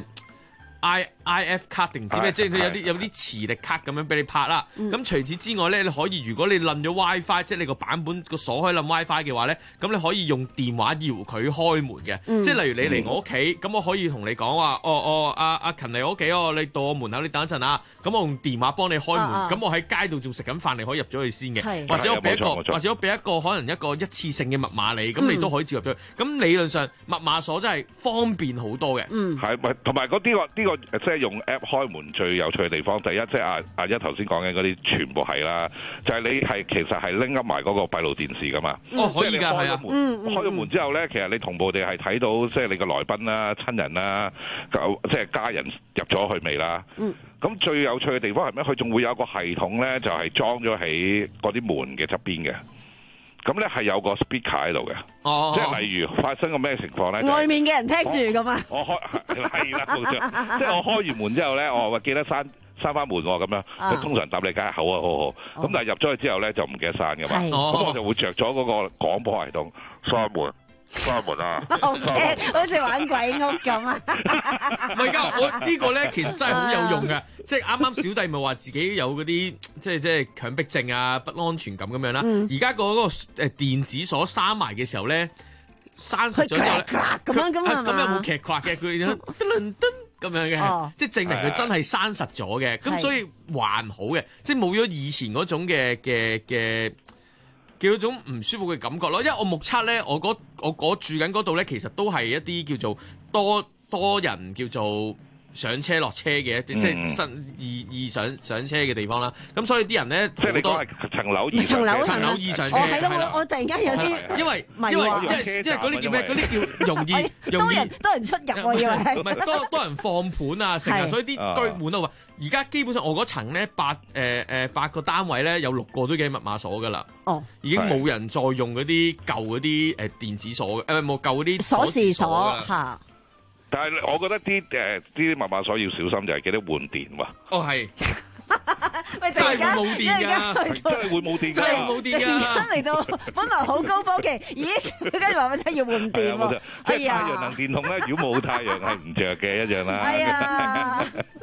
Speaker 7: I I F 卡定唔知咩，即係佢有啲有啲磁力卡咁樣俾你拍啦。咁、嗯、除此之外咧，你可以如果你冧咗 WiFi， 即係你個版本個鎖可以冧 WiFi 嘅話咧，咁你可以用電話搖佢開門嘅。嗯、即係例如你嚟我屋企，咁、嗯、我可以同你講話，哦哦，阿阿勤嚟我屋企哦，你到我門口，你等一陣啊。咁我用電話幫你開門，咁、啊啊、我喺街度仲食緊飯，你可以入咗去先嘅。或者我俾一個，或者我俾一個可能一個一次性嘅密碼你，咁、嗯、你都可以接入咗去。咁理論上密碼鎖真係方便好多嘅。嗯，
Speaker 30: 係咪同埋嗰啲個呢個即係用 app 開門最有趣嘅地方，第一即係阿阿一頭先講嘅嗰啲全部係啦，就係、是、你係其實係拎噏埋嗰個閉路電視噶嘛。
Speaker 7: 哦，可以㗎，係啊。
Speaker 30: 嗯嗯、開咗門之後咧，其實你同步地係睇到即係你嘅來賓啦、親人啦、即係家人入咗去未啦。嗯。咁最有趣嘅地方係咩？佢仲會有一個系統咧，就係、是、裝咗喺嗰啲門嘅側邊嘅。咁咧係有個 speaker 喺度嘅，
Speaker 7: 哦、
Speaker 30: 即係例如發生個咩情況咧？
Speaker 10: 外面嘅人聽住㗎嘛。
Speaker 30: 我開係啦，冇錯。即係我開完門之後咧，我話記得閂閂翻門喎，咁樣。佢通常答你梗係口啊，好好。咁、哦、但係入咗去之後咧，就唔記得閂㗎嘛。咁、哦、我就會着咗嗰個廣播系統閂門。閂門啊！
Speaker 10: 好驚，好似玩鬼屋咁啊！
Speaker 7: 唔係㗎，我呢個咧其實真係好有用嘅，即係啱啱小弟咪話自己有嗰啲即係即係強迫症啊、不安全感咁樣啦。而家嗰個誒電子鎖閂埋嘅時候咧，閂實咗之後咧，
Speaker 10: 咁樣咁啊嘛，
Speaker 7: 咁有冇劇框嘅佢噔噔咁樣嘅，即係證明佢真係閂實咗嘅。咁所以還好嘅，即係冇咗以前嗰種嘅嘅嘅。叫一種唔舒服嘅感覺咯，因為我目測咧，我嗰我嗰住緊嗰度咧，其實都係一啲叫做多多人叫做上車落車嘅一啲，嗯、即係新易易上上車嘅地方啦。咁所以啲人咧，
Speaker 30: 即係你講係層樓易上車，
Speaker 7: 層樓易上車。
Speaker 10: 哦，係咯，我我突然間有啲，
Speaker 7: 因為因為因為因為嗰啲叫咩？嗰啲叫容易容易
Speaker 10: 多人多人出入，我以為
Speaker 7: 唔係多多人放盤啊，成日所以啲居滿啊。而家基本上我嗰層咧八誒誒八個單位咧有六個都幾密碼鎖噶啦，哦，已經冇人再用嗰啲舊嗰啲誒電子鎖嘅，誒冇舊嗰啲
Speaker 10: 鎖匙鎖嚇。
Speaker 30: 但係我覺得啲誒啲密碼鎖要小心，就係記得換電喎。
Speaker 7: 哦係，
Speaker 10: 真
Speaker 7: 係會冇電㗎，
Speaker 30: 真係會冇電㗎，
Speaker 7: 真係冇電㗎。
Speaker 10: 而家嚟到本來好高科技，咦？跟住話俾你聽要換電喎。
Speaker 30: 哎呀，太陽能電筒咧，如果冇太陽係唔着嘅一樣啦。
Speaker 10: 係啊。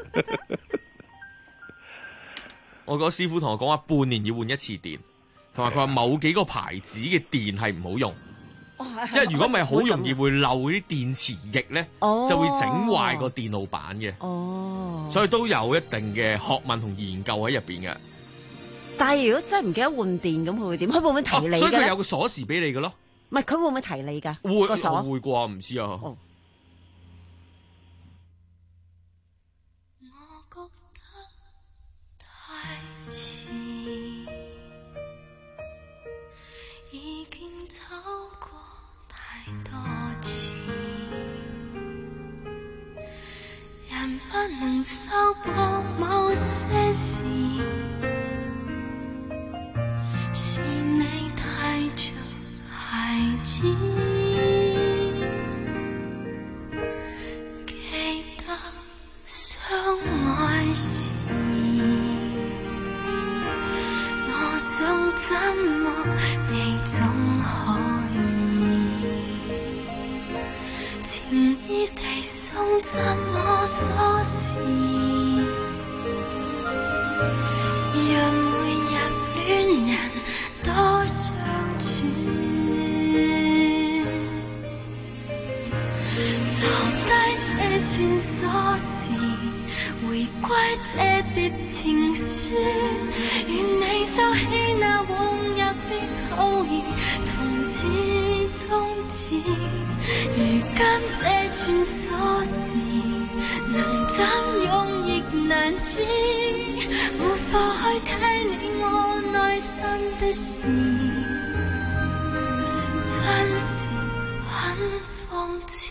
Speaker 7: 我個師傅同我講話，半年要換一次電，同埋佢話某幾個牌子嘅電係唔好用，哦、因為如果唔係好容易會漏啲電池液咧，哦、就會整壞個電路板嘅。哦，所以都有一定嘅學問同研究喺入邊嘅。
Speaker 10: 但係如果真係唔記得換電，咁佢會點？佢會唔會提你、啊？
Speaker 7: 所以佢有個鎖匙俾你嘅咯。
Speaker 10: 唔係，佢會唔會提你㗎？
Speaker 7: 會
Speaker 10: 個鎖
Speaker 7: 會啩？唔知啊。哦
Speaker 21: 走過太多次，人不能修補某些事，是你太像孩子，記得相愛時，我想怎麼你總可以情意地送贈我鎖匙，讓每日戀人多相處。 間這串鎖匙能佔用亦難知，沒法開啟你我內心的事，真是很諷刺。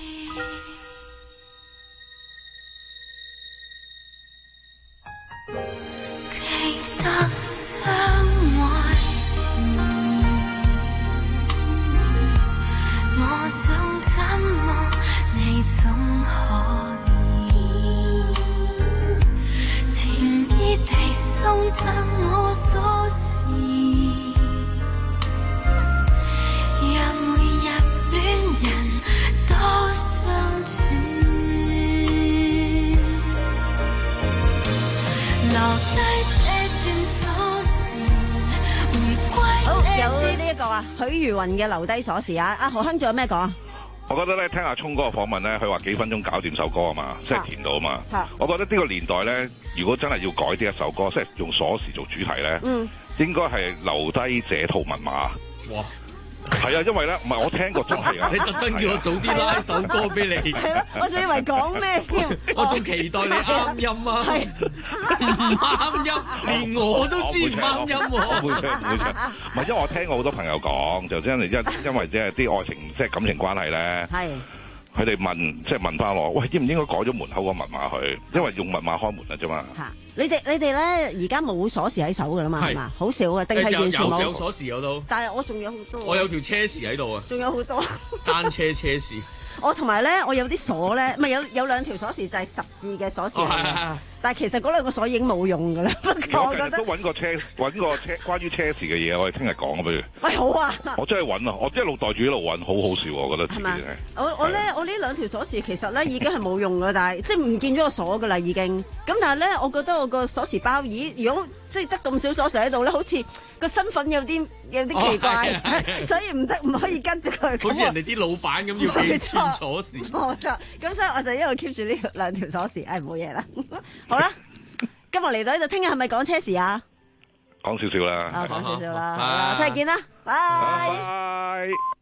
Speaker 21: 記得相愛時，我想怎麼你總可以甜蜜地送贈我鎖匙，讓每日戀人多相處，留低這串鎖匙，回歸。
Speaker 10: 好，有呢一個啊，許茹芸嘅留低鎖匙啊，阿何亨仲有咩講啊？
Speaker 30: 我覺得咧，聽阿聰哥嘅訪問咧，佢話幾分鐘搞掂首歌啊嘛，即係填到啊嘛。
Speaker 10: 啊
Speaker 30: 我覺得呢個年代咧，如果真係要改呢一首歌，即係用鎖匙做主題咧，
Speaker 10: 嗯，
Speaker 30: 應該係留低這套密碼。
Speaker 7: 哇！
Speaker 30: 係啊，因為咧，唔係我聽過真係啊。
Speaker 7: 你特登叫我早啲拉首歌俾你。
Speaker 10: 係咯，我仲以為講咩添？
Speaker 7: 我仲期待你啱音啊！唔啱音，連我都知唔啱音喎。
Speaker 30: 唔會唱，唔會唱。唔係因為我聽過好多朋友講，就真係因因為即係啲愛情即係感情關係咧。
Speaker 10: 係。
Speaker 30: 佢哋問即係問翻我，喂，應唔應該改咗門口個密碼去？因為用密碼開門啊啫嘛。
Speaker 10: 嚇！你哋你哋咧而家冇鎖匙喺手㗎啦嘛，係嘛？好少嘅，定係完全冇？
Speaker 7: 有有鎖匙我都。
Speaker 10: 但係我仲有好多。
Speaker 7: 我有條車匙喺度啊。
Speaker 10: 仲有好多。
Speaker 7: 單車車匙。
Speaker 10: 我同埋咧，我有啲鎖咧，唔係有有兩條鎖匙就係十字嘅鎖匙嚟嘅，但係其實嗰兩個鎖已經冇用㗎啦。不過我覺得
Speaker 30: 都揾個車揾個車關於車匙嘅嘢，我哋聽日講啊，不如。
Speaker 10: 喂，好啊！
Speaker 30: 我真係揾啊！我一路袋住一路揾，好好笑我覺得自己係。
Speaker 10: 我我咧我呢兩條鎖匙其實咧已經係冇用㗎，但係即係唔見咗個鎖㗎啦已經。咁但係咧，我覺得我個鎖匙包，咦？如果即係得咁少鎖匙喺度咧，好似個身份有啲有啲奇怪，哦、所以唔得唔可以跟住佢。
Speaker 7: 好似人哋啲老闆咁要幾串鎖匙。
Speaker 10: 冇錯，咁所以我就一路 keep 住呢兩條鎖匙，唉冇嘢啦。好啦，今日嚟到呢度，聽日係咪講車匙啊？
Speaker 30: 講少少啦。
Speaker 10: 啊，講少少啦，好啦，聽日見啦，拜拜。